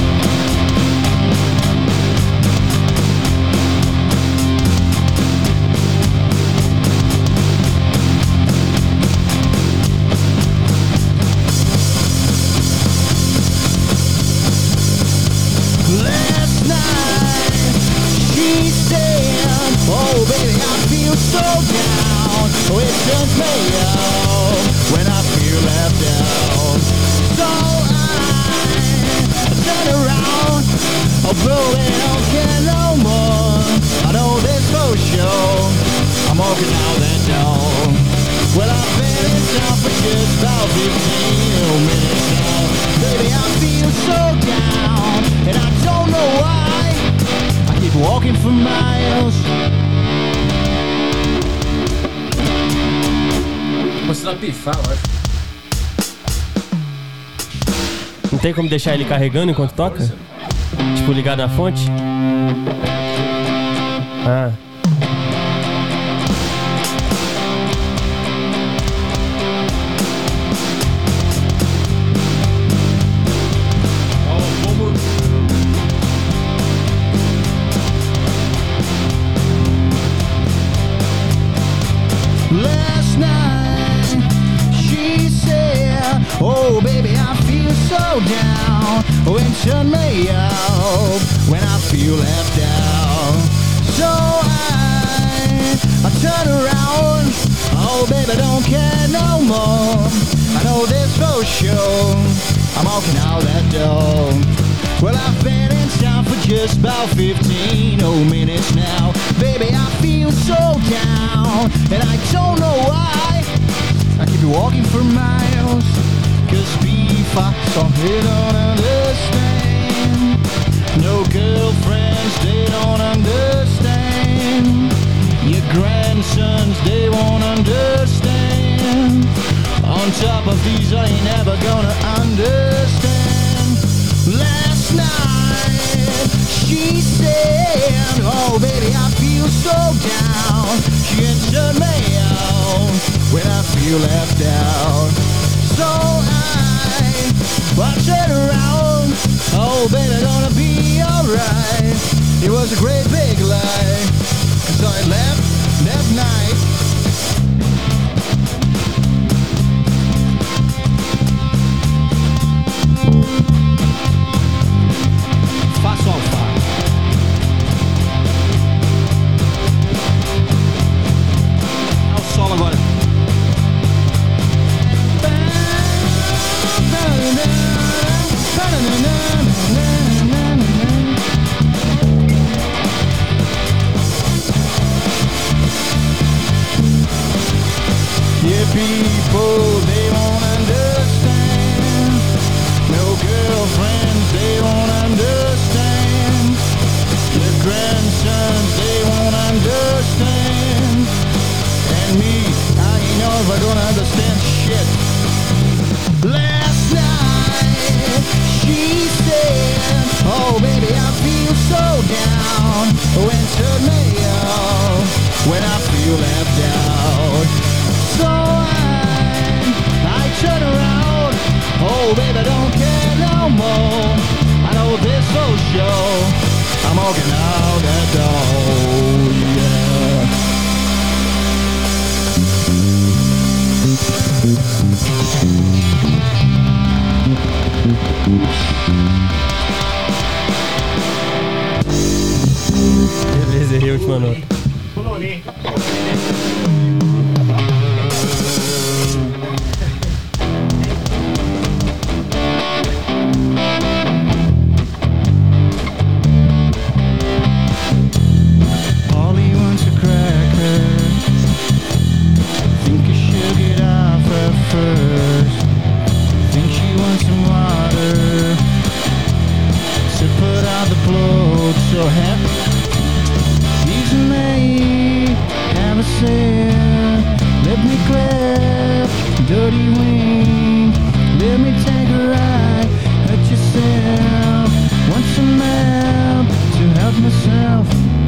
Last night she said, oh baby, I feel so down. Oh, it turns me out when I feel left out. So I turn around, oh bro, I don't care no more. I know this for sure, I'm walking out that door. Well, I've been in town for just about fifteen minutes now. Baby, I feel so down, and I don't know why. I keep walking for miles. Você vai pifar, eu acho. Não tem como deixar ele carregando enquanto toca? Tipo, ligado na fonte? Ah. Last night she said, oh baby, I feel so down. When turn me out, when I feel left out. So I, I turn around, oh baby, don't care no more. I know this for sure, I'm walking out that door. Well, I've been in town for just about fifteen oh minutes now. Baby, I feel so down, and I don't know why. I keep walking for miles, cause people they don't understand. No girlfriends, they don't understand. Your grandsons, they won't understand. On top of these, I ain't never gonna understand. Last night, she said, oh baby, I feel so down. She ain't turned me out when I feel left out. So I, I turn around, oh baby, gonna be alright. It was a great big lie, so I left that night. Fá sol, fá. É o solo agora. Yeah, people, they won't understand. No girlfriends, they won't understand. Your grandsons, they won't understand. And me, I ain't never gonna understand shit. Last night, she said, oh baby, I feel so down. When turn me out, when I feel left out. So I, I turn around, oh baby, don't care no more. I know this for sure, I'm walking out that door, yeah. Beleza, errei a última nota. Polly wants a cracker. Think I should get off her first. Think she wants some water. So put out the bloat. So happy. Easy me. Have a sip. Let me clap. Dirty wing. Let me take a ride. Hurt yourself. Want some help to help myself.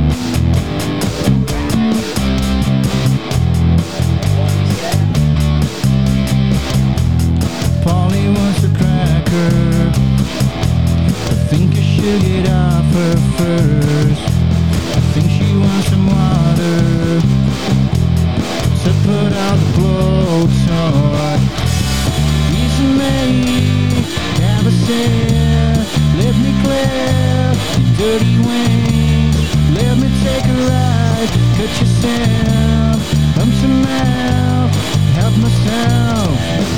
Polly wants a cracker. I think I should get off her first. I think she wants some water to put out the blowtorch. Easy me, have a sip. Let me clear your dirty wings. Let me take a ride. Cut yourself. I'm some help. Help myself.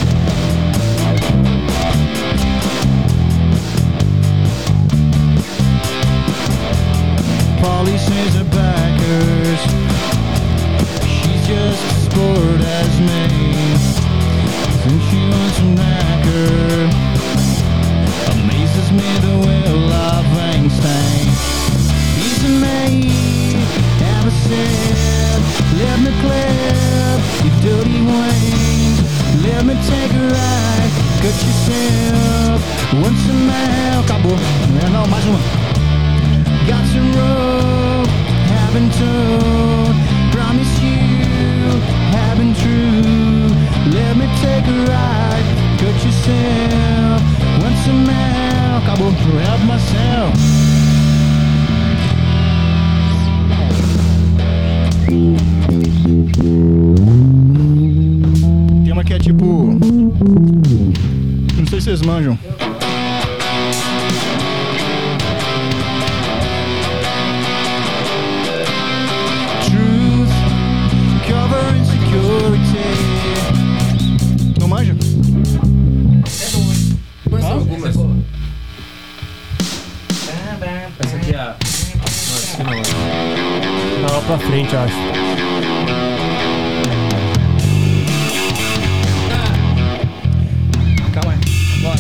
Polly says her backers. She's just as sport as me. Think she wants some knacker. Amazes me the will of Einstein. He's a maid, have a sip. Let me clip your dirty wings. Let me take a ride. Cut yourself. Want some help? Acabou. Não, mais uma. Got some rope, haven't turned manjam. Truth, cover insecurity. Não manja? Conheço algumas. Essa aqui é a... Nossa, não é. Tá lá pra frente, eu acho. Calma aí, bora.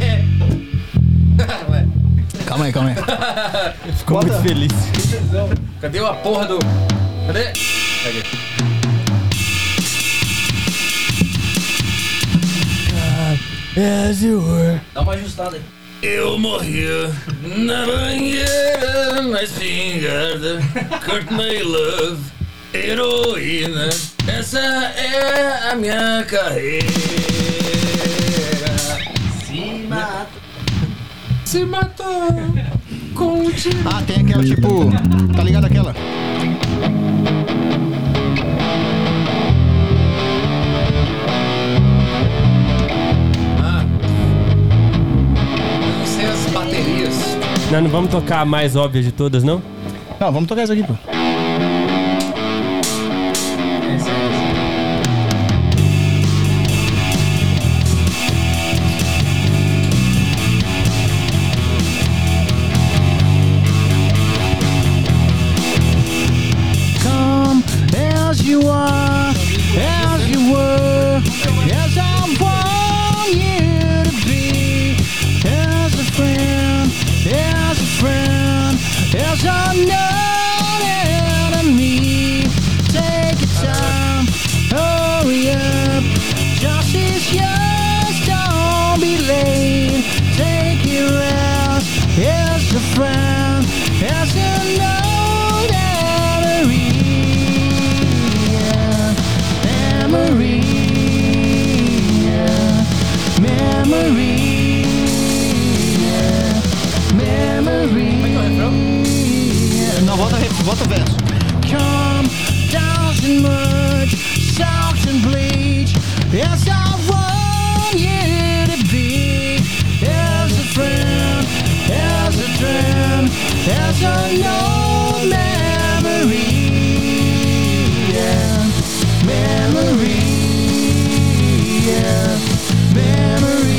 Ué. Calma aí, calma aí. Ficou Bota. muito feliz. Cadê a porra do... Cadê? Peguei. As you were. Dá uma ajustada aí. Eu morri na banheira, mais fingada, Kurt My Love, heroína, essa é a minha carreira. Se matou. Se matou com o tiro. Ah, tem aquela tipo... Tá ligado aquela? As baterias. Não, não vamos tocar a mais óbvia de todas, não? Não, vamos tocar essa aqui, pô. Come as you are, as you were, as I want you to be, as a friend, as a friend, as unknown enemy. Take your time, hurry up, justice yours, don't be late. Take your rest, as a friend, as unknown enemy. Memory, yeah. Memory, yeah. Memory. Yeah. Não, volta, volta o verso. Come down and merge, salt and bleach. As I want you to be, as a friend, as a friend, as a no memory. Yeah. Memory, yeah. Memory,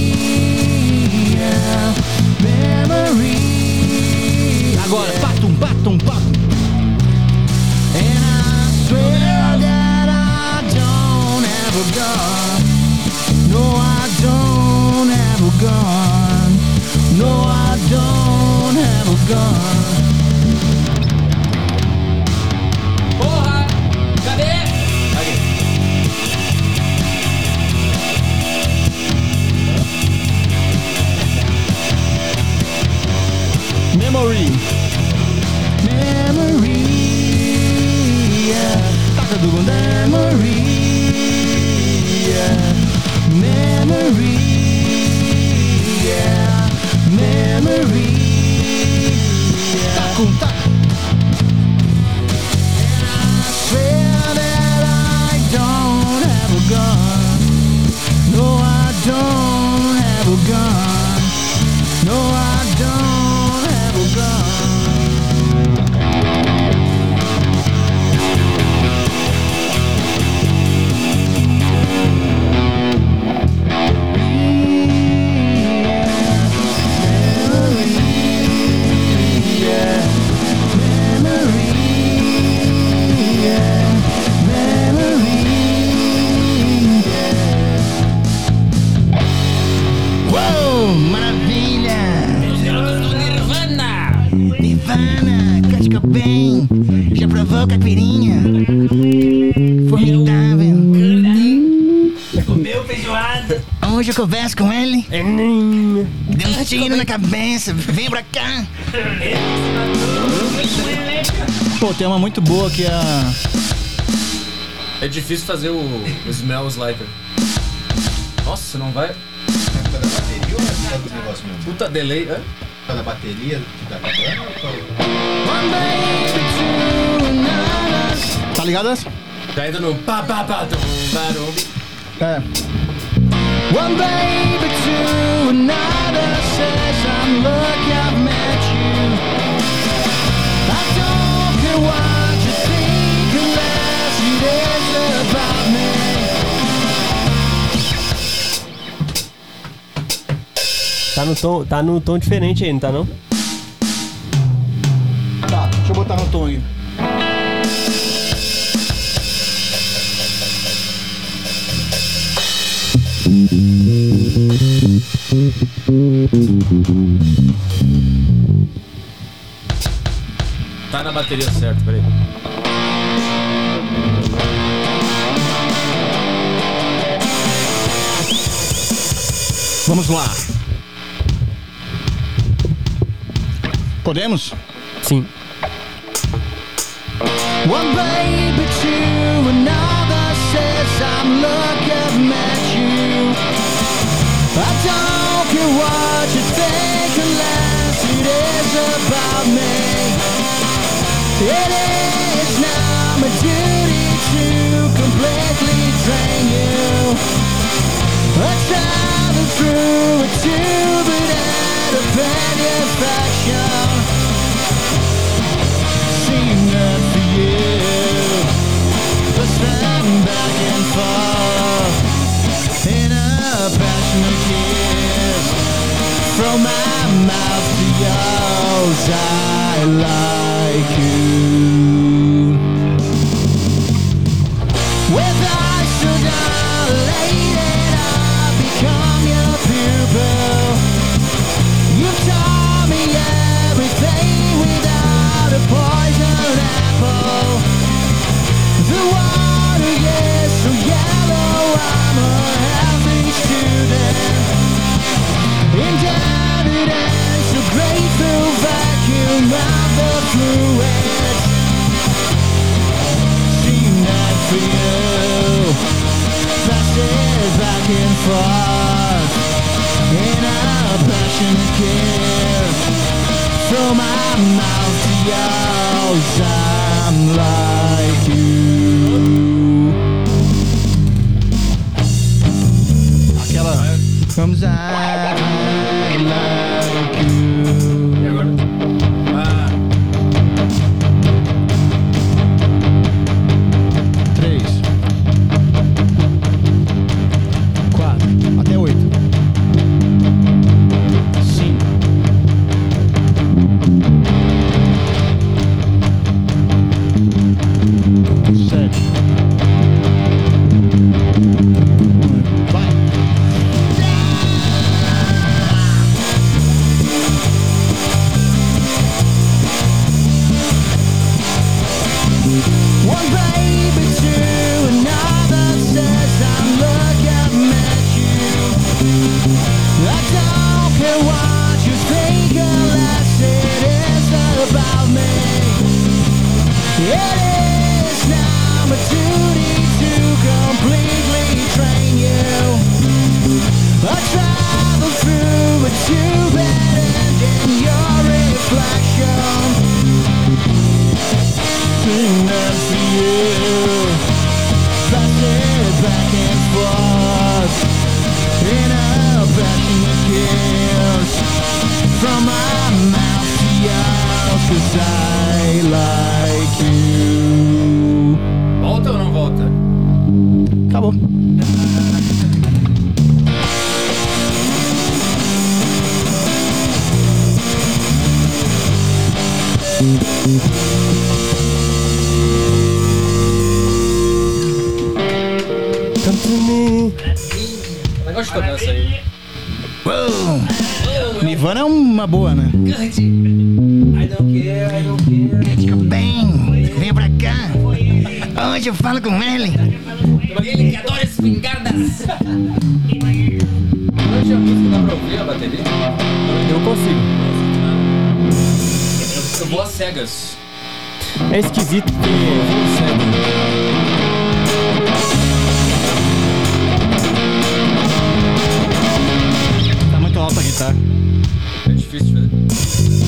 yeah. Memory. Agora, patum, patum, patum. And I swear that I don't have a gun. No, I don't have a gun. No, I don't have a gun. Porra! Cadê? Memory. Memory. Yeah. Taca do memory. Yeah. Memory. Yeah. Memory. Yeah. Taca, taca. And I swear that I don't have a gun. No, I don't have a gun. No, I don't have a gun. Uou, maravilha! Nirvana! Nirvana, casca bem, já provou caipirinha? Formidável. Comeu feijoada! Hoje eu converso com ele. Deu um tiro na cabeça, vem pra cá. Pô, tem uma muito boa que é a... É difícil fazer o, o Smells Like. Nossa, não vai. Por causa da bateria ou é por causa do negócio mesmo? Puta delay. Hã? Por causa da bateria que tá acabando ou qual? Tá ligado essa? Tá ainda no pá pá pá tum, barum. É. One baby to another says I'm lucky I've met you. I don't care what you think unless it is about me. Tá no tom, tá no tom diferente aí, não tá não? Tá, deixa eu botar no tom aí. Tá na bateria certa, peraí. Vamos lá. Podemos? Sim. One baby to another says I'm lucky I've met you. I don't care what you think unless it is about me. It is now my duty to completely drain you. I travel through a tube and a manufacture. Seeing that for you, but stand back and forth in a passionate kiss from my mouth to yours. I like you. With eyes so dilated, I become your pupil. You taught me everything without a poison apple. The water is so yellow, I'm a healthy student. Indebted and so grateful, vacuum of the fluids. Seen that for you, fast it back and forth in a passionate kiss from my mouth to yours. I'm like you. Aquela comes I like you. E agora? Ah. Três, quatro, até oito, cinco, sete, vai. One baby to another says I'm lucky I've met you. I don't care what you think unless it is about me. It is now my duty to completely train you. I travel through a tube and in your reflection. Doing that for you, fast it back and forth in a passionate kiss from my mouth to yours, 'cause I like you. Volta ou não volta? Acabou. Come to me. Legal de tocar essa aí. Uou. Nirvana é uma boa, né? I don't care, I don't care. Fica bem, venha pra cá. Onde eu falo com ele? Ele que adora espingardas. Hoje a música dá pra ouvir a bateria? Eu consigo. Eu vou às cegas. É esquisito porque... Eu vou às cegas. Tá muito alta a guitarra. É difícil de fazer.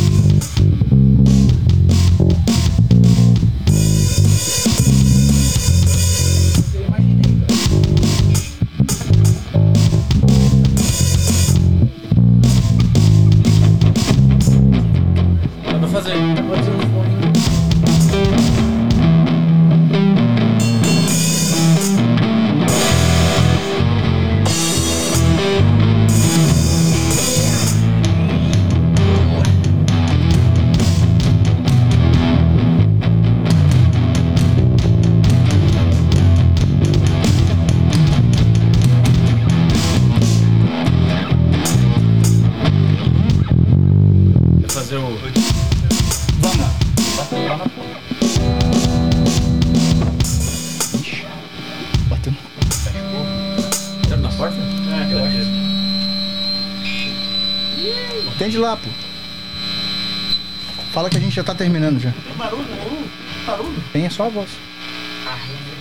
Ixi, batendo. Entrando na porta? É, eu acho. Atende lá, pô. Fala que a gente já tá terminando já. Tem barulho, barulho, barulho. Tem, é só a voz. Ah,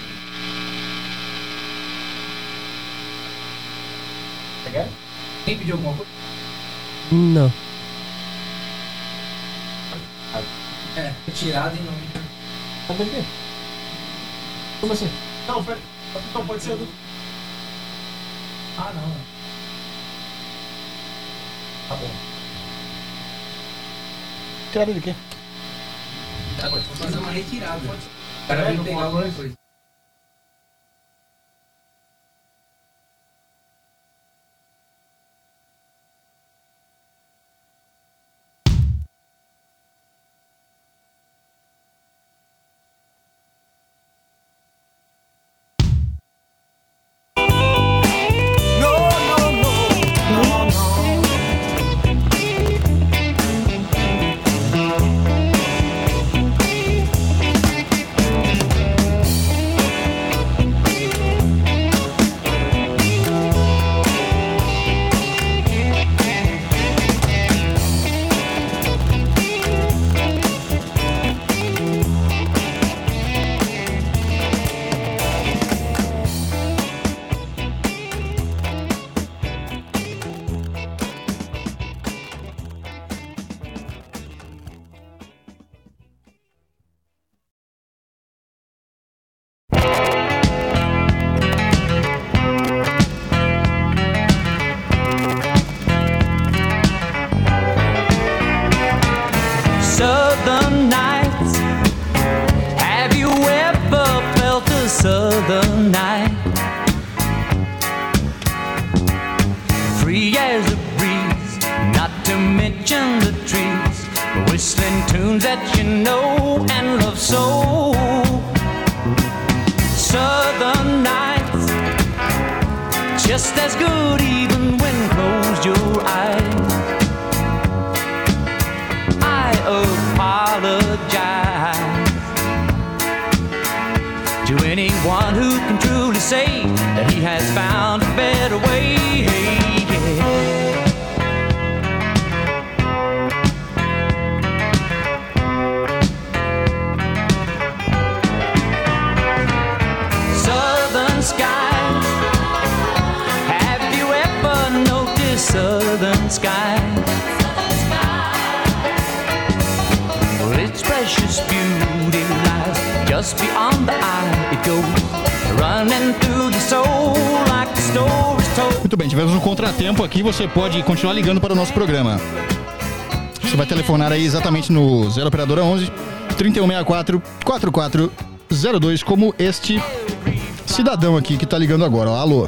pegaram? Quem pediu alguma coisa? Não. É, retirado e não. Tá vendo quê? Como assim? Não, pera. Então pode ser do. Ah, não. Tá bom. Tiraram de quê? Tá bom, vou fazer uma retirada. O cara veio pegar alguma coisa. Southern nights. Have you ever felt a southern night? Free as a breeze, not to mention the trees, whistling tunes that you know and love so. Southern nights, just as good even when closed your eyes. Apologize to anyone who can truly say that he has found a better way. Southern skies, have you ever noticed southern skies? Its precious beauty lies just beyond the eye. It goes running through your soul like the stories told. Muito bem, tivemos um contratempo aqui. Você pode continuar ligando para o nosso programa. Você vai telefonar aí exatamente no zero operadora onze, trinta e um sessenta e quatro, quarenta e quatro zero dois, como este cidadão aqui que tá ligando agora. Ó, alô.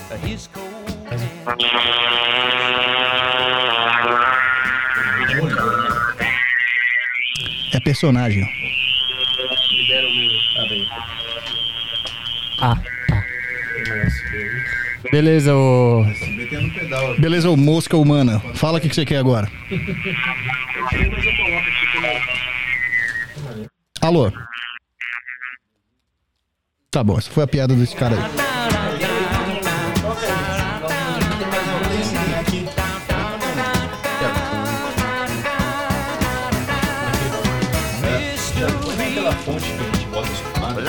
É personagem. Libera o meu. Ah, bem. Ah, tá. Beleza, ô. Metendo no pedal. Beleza, ô mosca humana. Fala o que, que você quer agora. Alô. Tá bom, essa foi a piada desse cara aí. Aquela fonte que a gente bota escumada.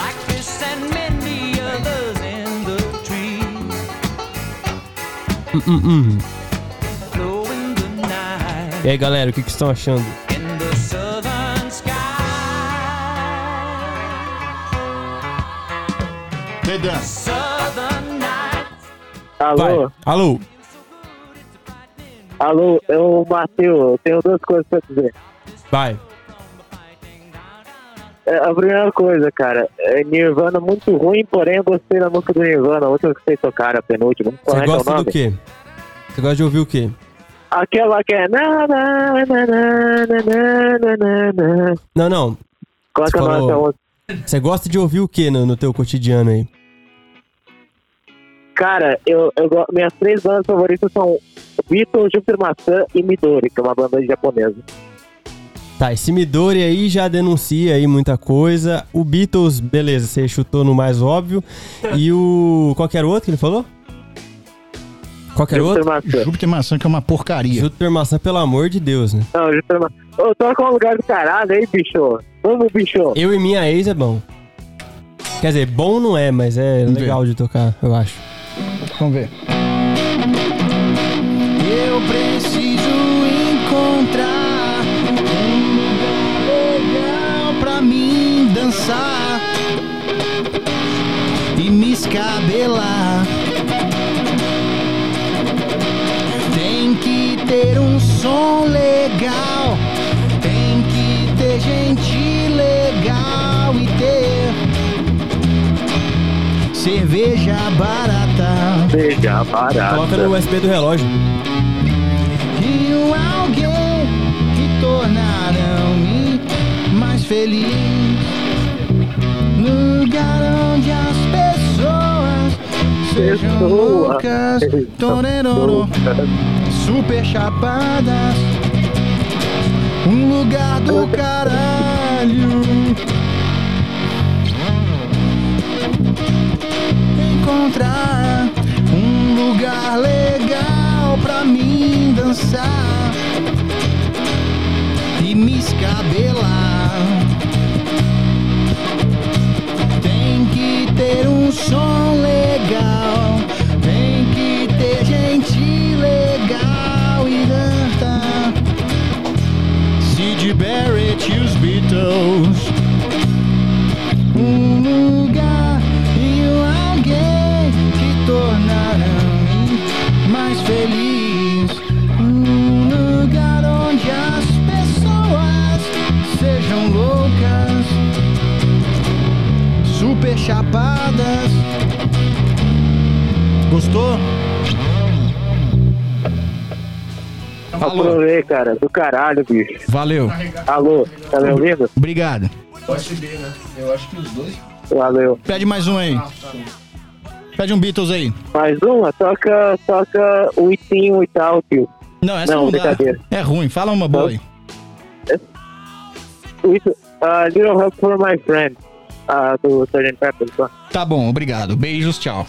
Hum, hum, hum. E aí, galera, o que, que estão achando? Dedan. Alô? Vai. Alô. Alô, eu, Matheus, eu tenho duas coisas pra dizer. Vai. É, a primeira coisa, cara, é Nirvana muito ruim, porém eu gostei da música do Nirvana, a última que vocês tocaram, a penúltima. Você Qual é gosta o nome? do quê? Você gosta de ouvir o quê? Aquela que é... Na, na, na, na, na, na, na, na. Não, não. Qual é Você que é o nome falou- dessa música? Você gosta de ouvir o quê no, no teu cotidiano aí? Cara, eu, eu, go- minhas três bandas favoritas são Beatles, Júpiter Maçã e Midori, que é uma banda japonesa. Tá, esse Midori aí já denuncia aí muita coisa. O Beatles, beleza, você chutou no mais óbvio. E o... Qual que era o outro que ele falou? Qual que era o outro? Maçã. Júpiter Maçã, que é uma porcaria. Júpiter Maçã, pelo amor de Deus, né? Não, Júpiter Maçã. Ô, toca um lugar do caralho aí, bicho. Vamos, bicho. Eu e Minha Ex é bom. Quer dizer, bom não é, mas é Vamos legal ver. de tocar, eu acho. Vamos ver. Eu preciso encontrar um lugar legal pra mim dançar e me escabelar. Tem que ter um som legal, tem que ter gente legal e ter cerveja barata. Cerveja barata. Coloca no U S B do relógio. E um alguém que tornarão-me mais feliz. Lugar onde as pessoas sejam loucas, toreroro, super chapadas. Um lugar do caralho. Encontrar um lugar legal pra mim dançar e me escabelar. Tem que ter um som legal, tem que ter gente legal e dançar. Syd Barrett e os Beatles. Um lugar e um alguém que tornarão-me mais feliz. Um lugar onde as pessoas sejam loucas, super chapadas. Gostou? Aprovei, cara. Do caralho, bicho. Valeu. Alô, tá me ouvindo? Obrigado. U S B, né? Eu acho que os dois. Valeu. Pede mais um aí. Pede um Beatles aí. Mais uma? Toca, toca o Itinho e tal, tio. Não, essa Não, não, dá. brincadeira. É ruim. Fala uma boa aí. With, uh, Little Help for My Friend, uh, do sergeant Pepper. Tá? Tá bom, obrigado. Beijos, tchau.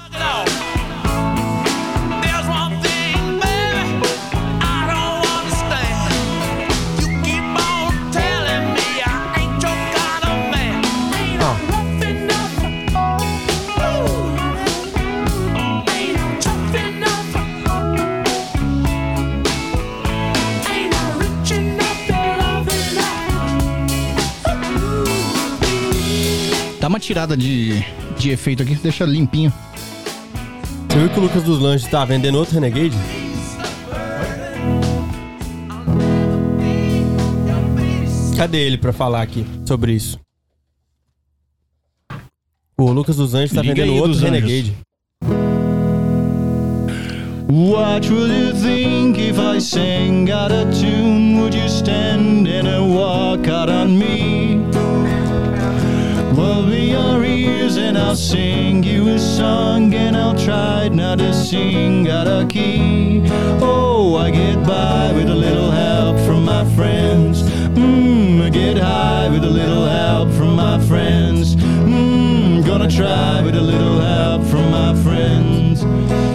Dá uma tirada de, de efeito aqui, deixa limpinho. Você viu que o Lucas dos Lanches tá vendendo outro Renegade? Cadê ele pra falar aqui sobre isso? O Lucas dos Anjos tá Liga vendendo aí, outro dos Renegade. What would you think if I sang out a tune? Would you stand and walk out on me? Well, be your ears and I'll sing you a song, and I'll try not to sing out of key. Oh, I get by with a little help from my friends. Mmm, I get high with a little help from my friends. Mmm, gonna try with a little help from my friends.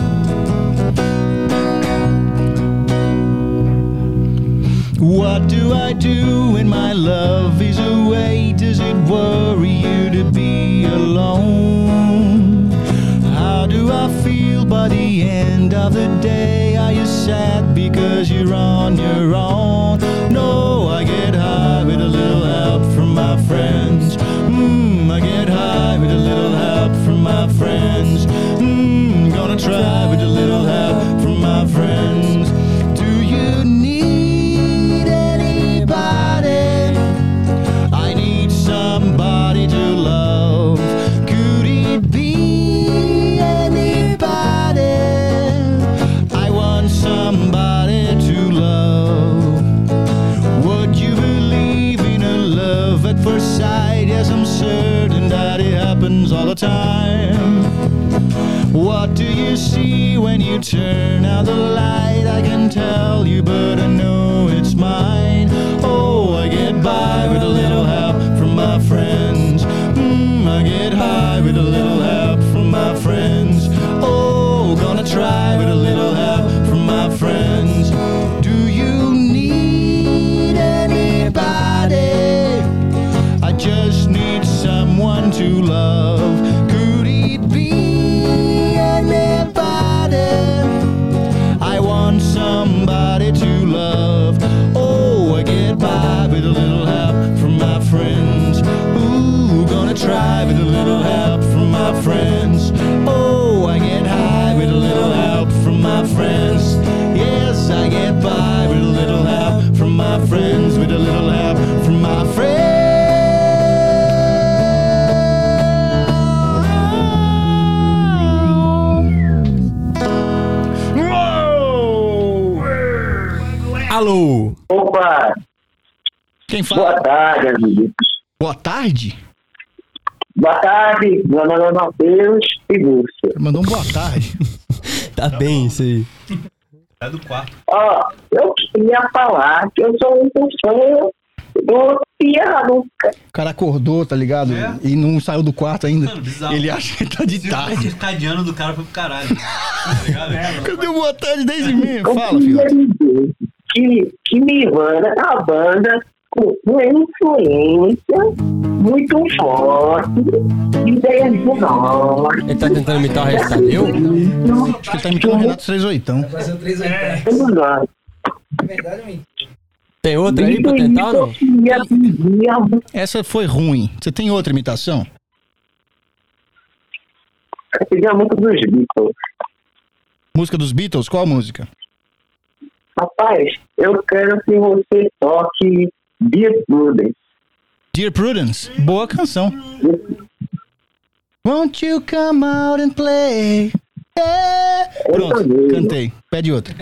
What do I do when my love is away? Does it worry you to be alone? How do I feel by the end of the day? Are you sad because you're on your own? No, I get high with a little help from my friends. Mmm, I get high with a little help from my friends. Mmm, gonna try with a little help from my friends. Do you need anybody? I need somebody to love. Could it be anybody? I want somebody to love. Would you believe in a love at first sight? Yes, I'm certain that it happens all the time. What do you see when you turn out the light? I can tell you, but I know it's mine. Oh, I get get by with a little help from my friends. Mm, I get high with a little help from my friends. Oh, gonna try with a little help from my friends. Do you need anybody? I just need someone to love. Could it be anybody? I want somebody to love. Oh, I get by with a little help from my friends. Ooh, gonna try with a little help from my friends. Oh, I get high with a little help from my friends. Yes, I get by with a little help from my friends. With a little help from my friends. Alô? Opa! Quem fala? Boa tarde, amigos. Boa tarde? Boa tarde, meu nome é Matheus e Lúcia. Mandou um boa tarde. Tá bem isso aí. É do quarto. Ó, eu queria falar que eu sou um fã do piano. O cara acordou, tá ligado? É? E não saiu do quarto ainda. Mano, bizarro. Ele acha que tá de Se o tarde. circadiano do cara foi pro caralho. Tá ligado? Cadê o boa tarde, dez e meia? Eu Fala, queria filho. dizer que, que Nirvana é uma banda com uma influência muito forte de ideias de nós. Ele tá tentando imitar o resto Tadeu? Acho que ele tá imitando o Renato três oitão. Vai ser um três oitenta. É. Todos nós. É verdade, amigo. Tem outra aí pra tentar ou não? Eu queria pedir a Essa foi ruim. Você tem outra imitação? Eu queria muito dos Beatles. Música dos Beatles? Qual música? Rapaz, eu quero que você toque Dear Prudence. Dear Prudence. Boa canção. Won't you come out and play? Yeah. Pronto, também. cantei. Pede outra.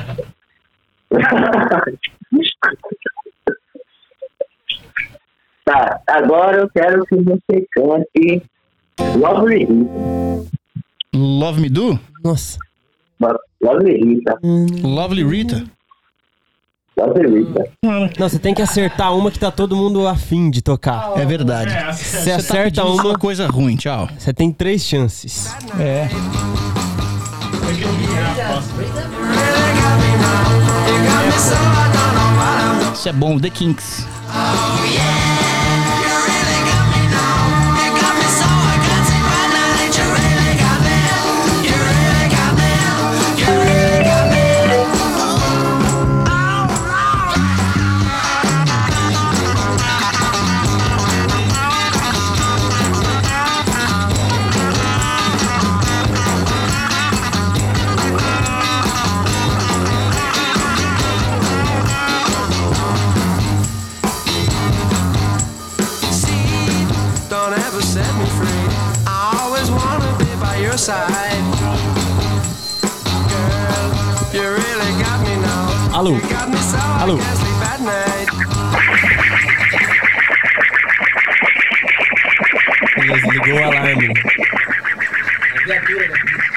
Tá, agora eu quero que você cante Lovely Rita. Love Me Do? Nossa. Lovely Rita. Lovely Rita? Lovely Rita. Não, você tem que acertar uma que tá todo mundo afim de tocar. É verdade. Você Você tá acerta pedindo só uma, coisa ruim, tchau. você tem três chances. É. Isso é bom, The Kinks. Don't ever set me free. I always wanna be by your side. Girl, you really got me now. Alô? You got me so I Alô? can't sleep at night. Beleza, ligou o alarme. Viatura, né?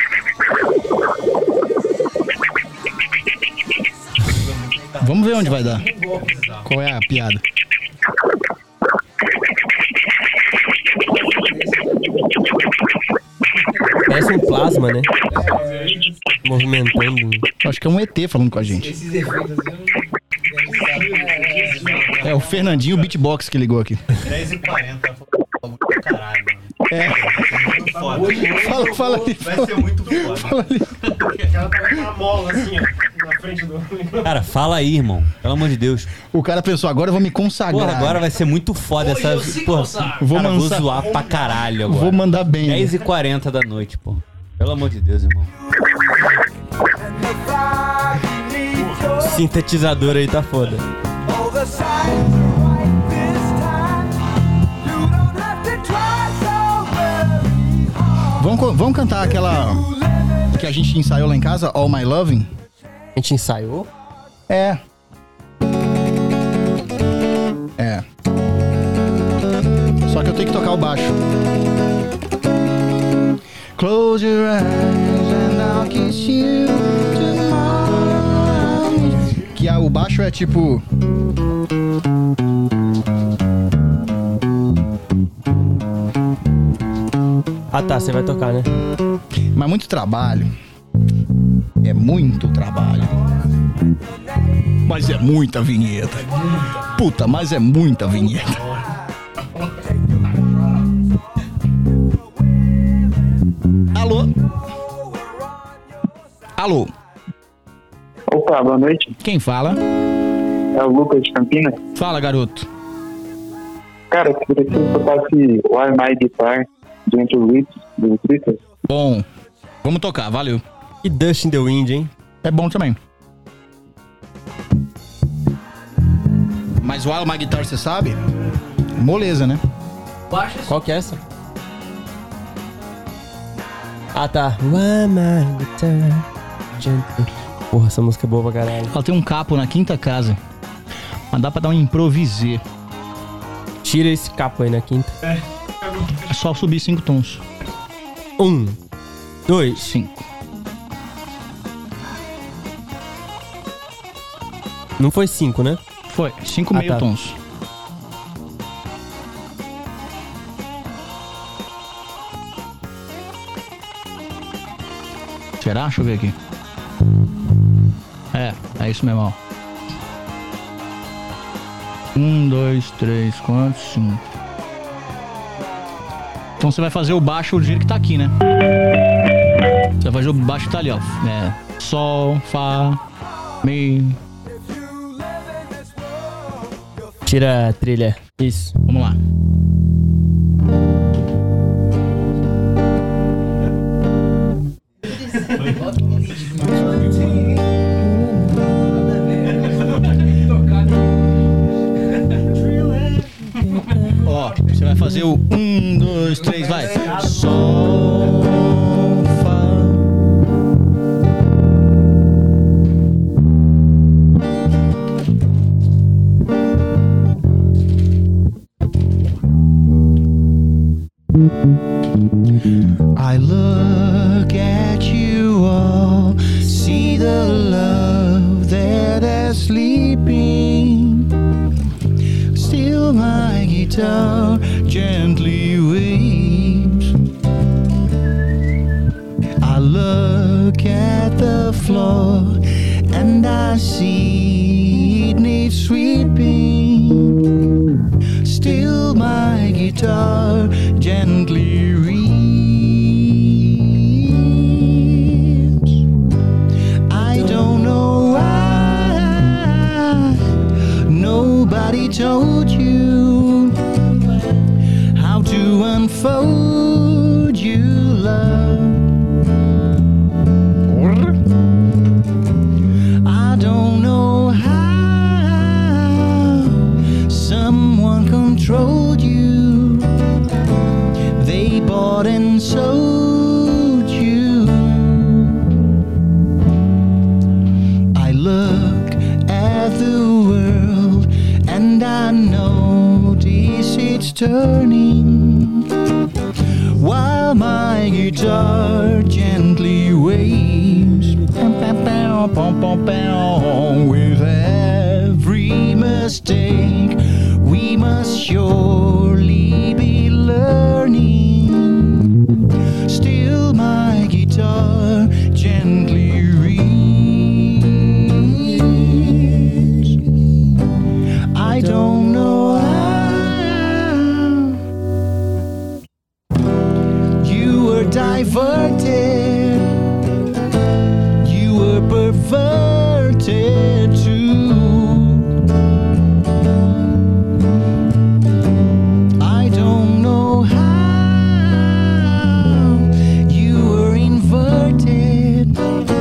Vamos ver onde vai dar. Qual é a piada? Parece um plasma, né? Movimentando. Acho que é um E T falando com a gente. Esses efeitos assim, eu não sabe. É o Fernandinho Beatbox que ligou aqui. dez e quarenta, falando pro caralho, mano. É. Foda. Fala, fala ali. Vai Fala, ser muito foda. fala ali. Ela tá com uma mola assim, ó, na frente do. Cara, fala aí, irmão. Pelo amor de Deus. O cara pensou, agora eu vou me consagrar. Porra, agora vai ser muito foda essa. eu se Porra, consagro. Vou cara, vou lançar- zoar pra caralho agora. Vou mandar bem. né? dez e quarenta da noite, pô. Pelo amor de Deus, irmão. O sintetizador aí tá foda. Vamos, co- vamos cantar aquela que a gente ensaiou lá em casa, All My Loving? A gente ensaiou? É. É. Só que eu tenho que tocar o baixo. Close your eyes and I'll kiss you tomorrow. Que a, o baixo é tipo. Ah tá, você vai tocar, né? Mas muito trabalho. É muito trabalho. Mas é muita vinheta. Puta, mas é muita vinheta. Alô? Alô? Opa, boa noite. Quem fala? É o Lucas de Campinas. Fala, garoto. Cara, eu preciso tocar esse Why My Guitar Gentle Lips do Twitter. Bom, vamos tocar, valeu. E Dust in the Wind, hein? É bom também. Mas o While My Guitar, você sabe? Moleza, né? Qual que é essa? Ah tá. Why My Guitar Gentle. Porra, essa música é boa pra caralho. Ela tem um capo na quinta casa. Mas dá pra dar um improvisê. Tira esse capo aí na quinta. É só subir cinco tons. Um, dois, cinco. Não foi cinco, né? Foi, cinco ah, meio tá. tons. Será? Deixa eu ver aqui. É, é isso mesmo, ó. Um, dois, três, quatro, cinco. Então você vai fazer o baixo do jeito que tá aqui, né? Você vai fazer o baixo que tá ali, ó. É. Sol, Fá, Mi. Tira a trilha. Isso. Vamos lá. Ó, você vai fazer o um, dois, três, vai. Sol, Fá. I look at you all, see the love that is sleeping. Still my guitar gently weeps. I look at the floor and I see it needs sweeping. Still my guitar gently weeps. I don't know why nobody told you how to unfold your love. I don't know how someone controlled you. They bought and sold you. I look at the world and I notice it's turning while my guitar gently waves. With every mistake we must surely be learning. Still my guitar gently reads. I don't know how you were diverted, you were perverted too. I don't know how you were inverted.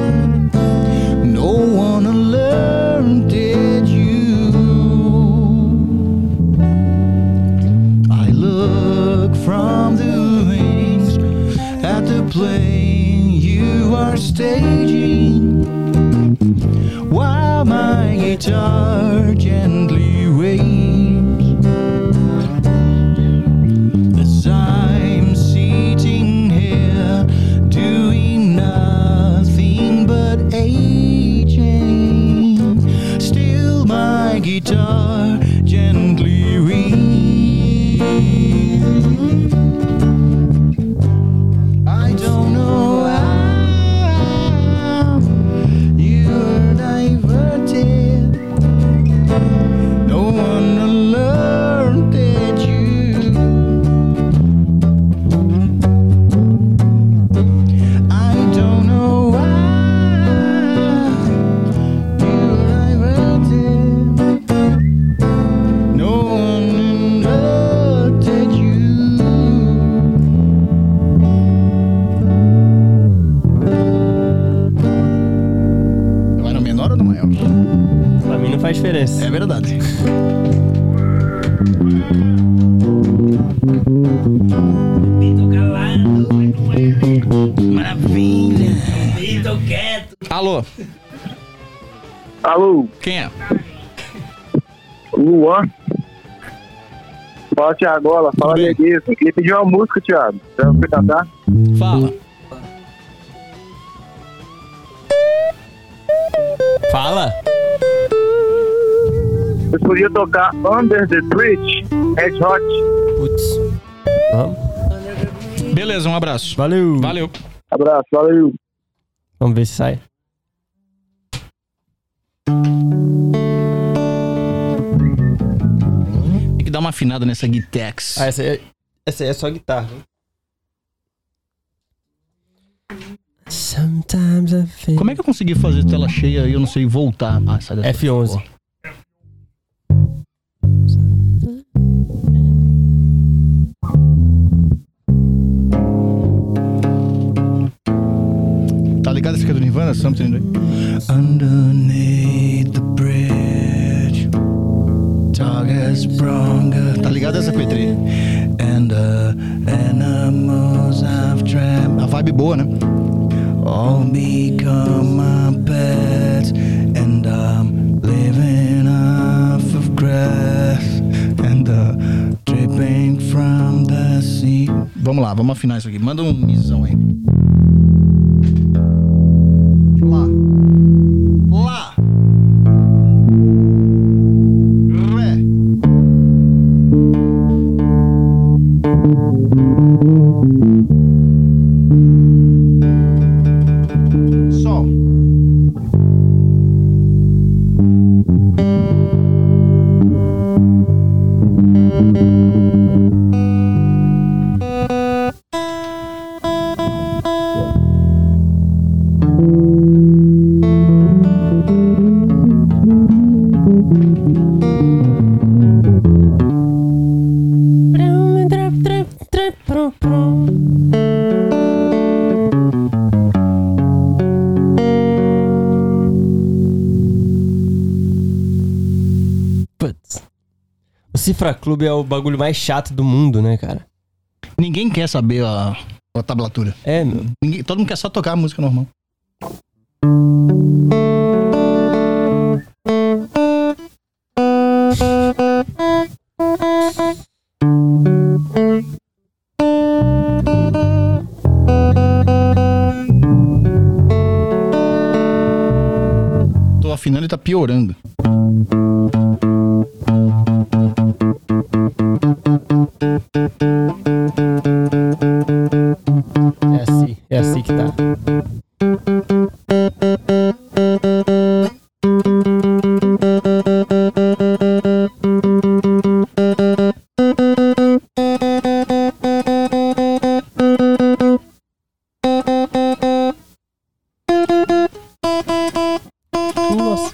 No one alerted you. I look from the wings at the plane you are staging, while my guitar gently waves. As I'm sitting here doing nothing but aging, still my guitar gently weeps. diferença. É verdade. Maravilha. Tô quieto. Alô? Alô? Quem é? Luan. Fala, Thiagola. Fala, Neguinho. Eu queria pedir uma música, Thiago. Pra você cantar? Fala. Fala. Eu podia tocar Under the Bridge, Red Hot. Putz. Vamos. Beleza, um abraço. Valeu. Valeu. Abraço, valeu. Vamos ver se sai. Tem que dar uma afinada nessa Guitex. Ah, essa aí é, essa aí é só guitarra. Sometimes I feel... Como é que eu consegui fazer tela cheia e eu não sei voltar? Ah, sai dessa F onze. porra. Tá ligado esse aqui é do Nirvana? Something like... Underneath the bridge, dog is stronger. Tá ligado essa, Petri? And the animals I've trapped. A vibe boa, né? All become my pets, and I'm living off of grass, and the dripping from the sea. Vamos lá, vamos afinar isso aqui. Manda um misão aí. Lá. Lá. Ré. Sol. Putz. O Cifra Clube é o bagulho mais chato do mundo, né, cara? Ninguém quer saber a, a tablatura. É, meu. Ninguém, todo mundo quer só tocar a música normal. Tô afinando e tá piorando. É assim, é assim que tá. Nossa.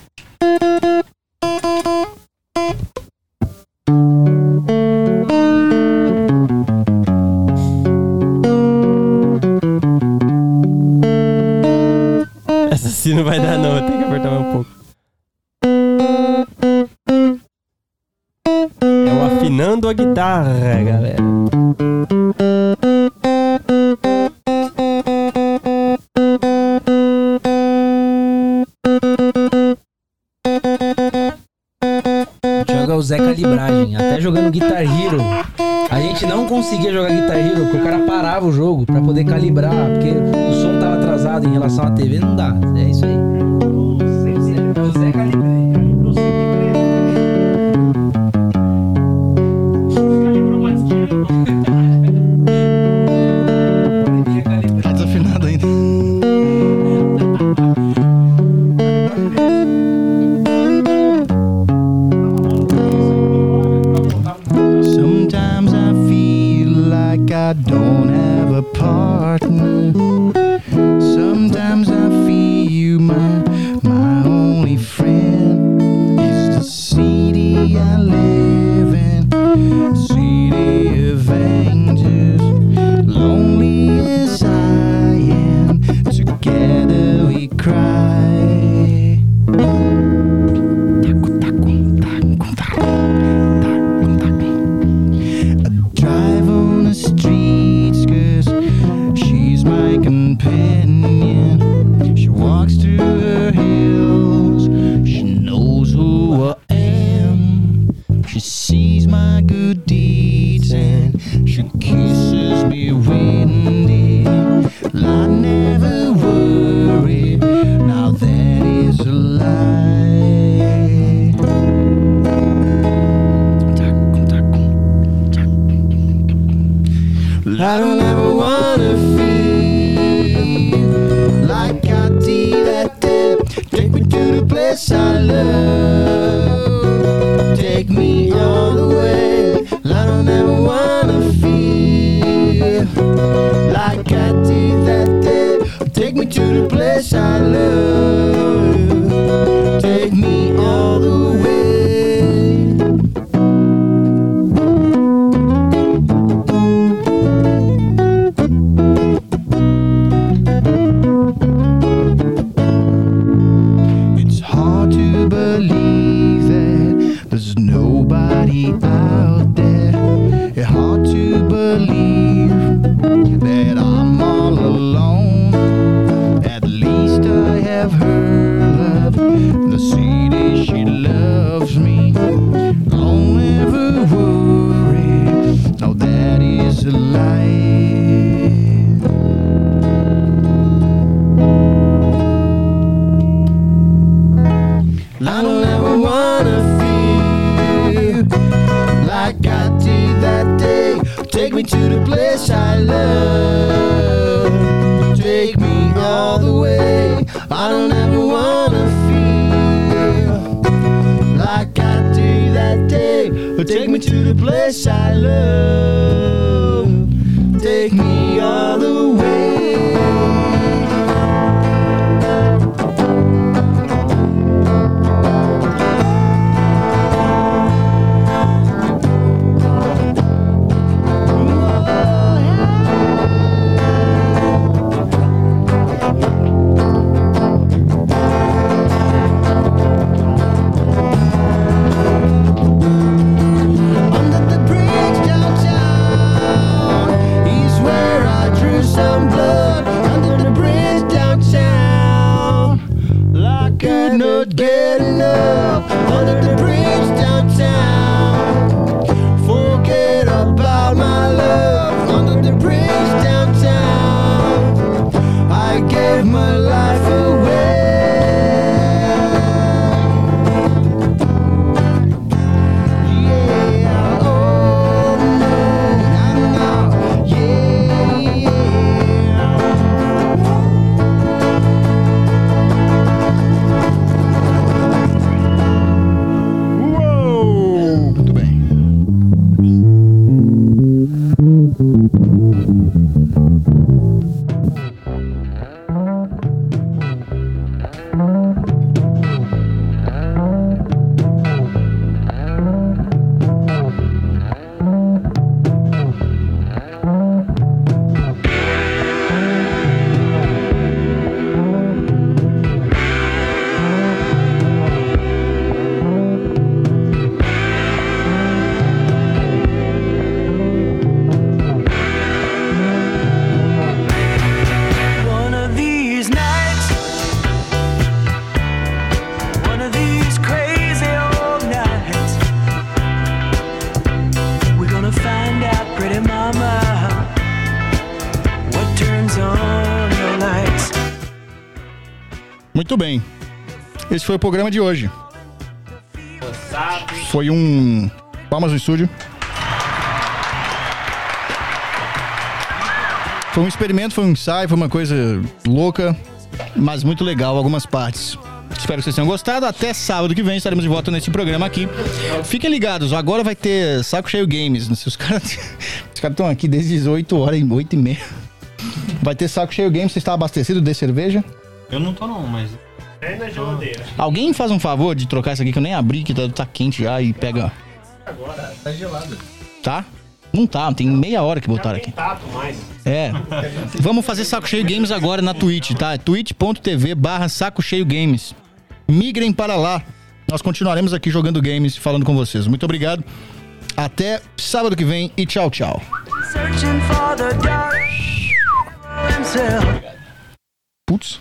Essa assim não vai dar não, eu tenho que apertar mais um pouco. É o afinando a guitarra, galera. O Thiago é o Zé Calibragem. Até jogando Guitar Hero, a gente não conseguia jogar Guitar Hero porque o cara parava o jogo pra poder calibrar, porque o som tava atrasado em relação à T V. Não dá. É isso aí. É o Zé Calibragem. Tá desafinado ainda. Sometimes I feel like I don't have a partner. Sometimes I feel my my only friend is the city I live in, city of angels. Lonely as I am, together we cry. Taco, taco. me windy. I never worry. Now that is a lie. I don't ever wanna feel like I did that day. Take me to the place I love. Take me all the way. I don't ever wanna feel like I did that day. Take me to the place I love. Take me all the way. It's hard to believe that there's nobody out there. It's hard to believe that I'm all alone. At least I have her love. The city, she loves me. Don't ever worry. No, that is a lie. I don't ever wanna feel like I did that day. Take me to the place I love. Take me all the way. I don't ever wanna feel like I did that day. Take me to the place I love. Take me all the way. Not get enough under the bridge downtown. Forget about my love under the bridge downtown. I gave my life away. Yeah, oh no, no, yeah, yeah. Muito bem. Esse foi o programa de hoje. Foi um... Palmas no estúdio. Foi um experimento, foi um ensaio, foi uma coisa louca, mas muito legal, algumas partes. Espero que vocês tenham gostado. Até sábado que vem estaremos de volta nesse programa aqui. Fiquem ligados, agora vai ter Saco Cheio Games. Os caras os caras estão aqui desde oito horas, oito e meia. Vai ter Saco Cheio Games. Você está abastecido de cerveja? Eu não tô não, mas... É na geladeira. Alguém faz um favor de trocar isso aqui que eu nem abri, que tá, tá quente já e pega... Agora, tá gelado. Tá? Não tá, tem meia hora que botaram aqui. Tato mais. É. Vamos fazer Saco Cheio Games agora na Twitch, tá? twitch ponto tv barra Saco Cheio Games. Migrem para lá. Nós continuaremos aqui jogando games, falando com vocês. Muito obrigado. Até sábado que vem e tchau, tchau. Putz.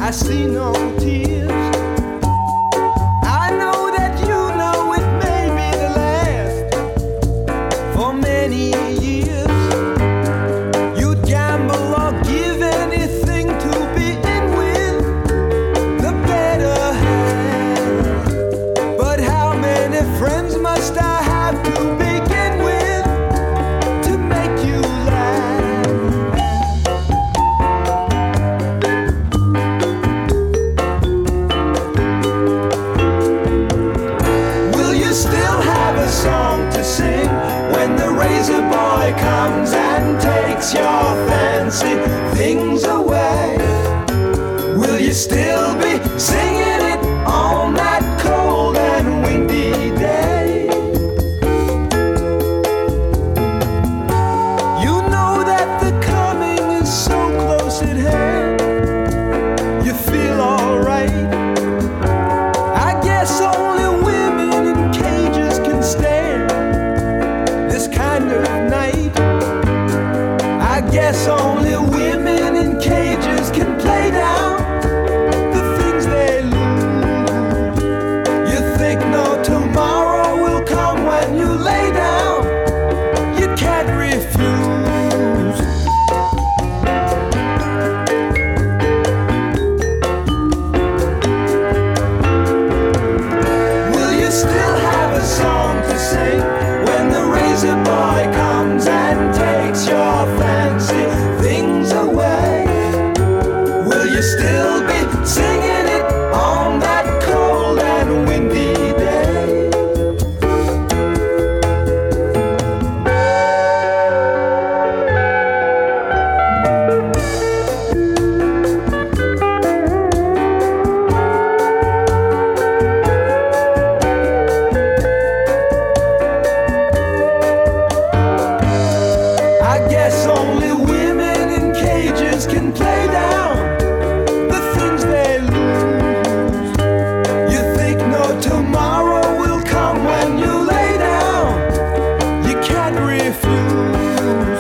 I see no tears. I know that you know it may be the last for many years. You'd gamble or give anything to be in with the better half. But how many friends must I have to begin with to make you laugh? Will you still have a song to sing when the razor boy comes and takes your fancy things away? Will you still be singing it on that cold and windy day? You know that the coming is so close at hand. You feel alright. I guess only women in cages can stand this kind of night. I guess only women in cages can play down the things they lose. You think no tomorrow will come when you lay down. You can't refuse. Will you still have a song to sing when the razor boy comes and takes your fancy things away? Will you still be singing it on that cold and windy day? I guess only women in cages can play down the things they lose. You think no tomorrow will come when you lay down. You can't refuse.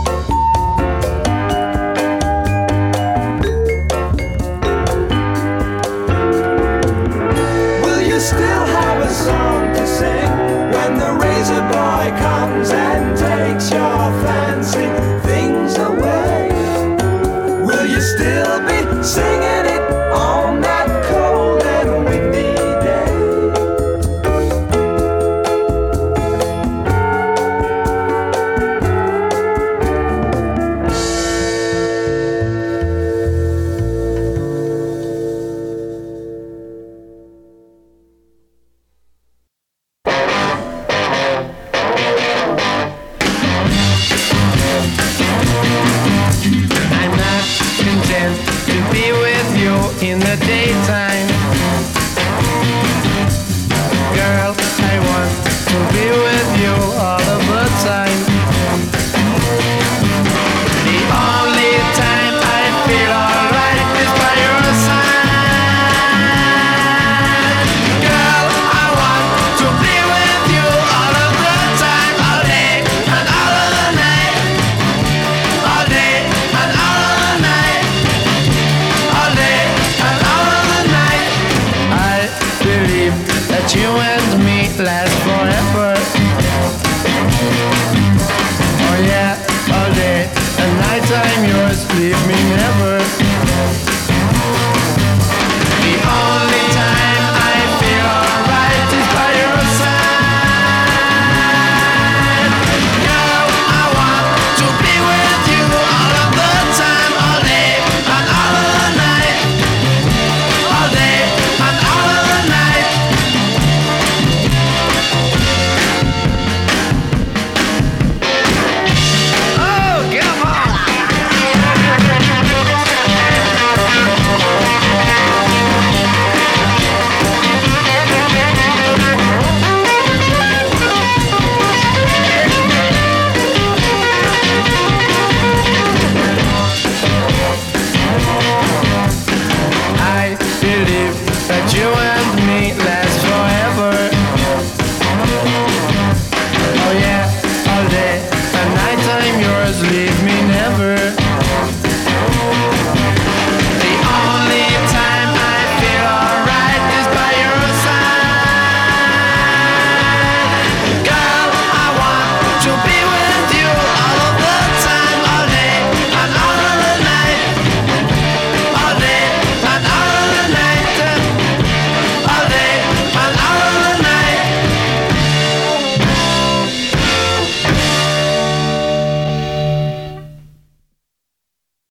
Will you still have a song to sing when the razor boy comes and takes your fancy things away? Will you still be singing it on that cold and windy day? I'm not content to be with you in the daytime. Girl, I want to be with you all of the time. The only time I feel alright is by your side. Girl, I want to be with you all of the time, all day and all of the night. All day and all of the night. All day and all of the night. I believe that you and me last forever. Oh yeah, all day and night I'm yours, leave me never. The only time I feel alright is by your side. Girl, I want to be with you all of the time, all day and all of the night. All day and all of the night. Oh, come on! I believe that you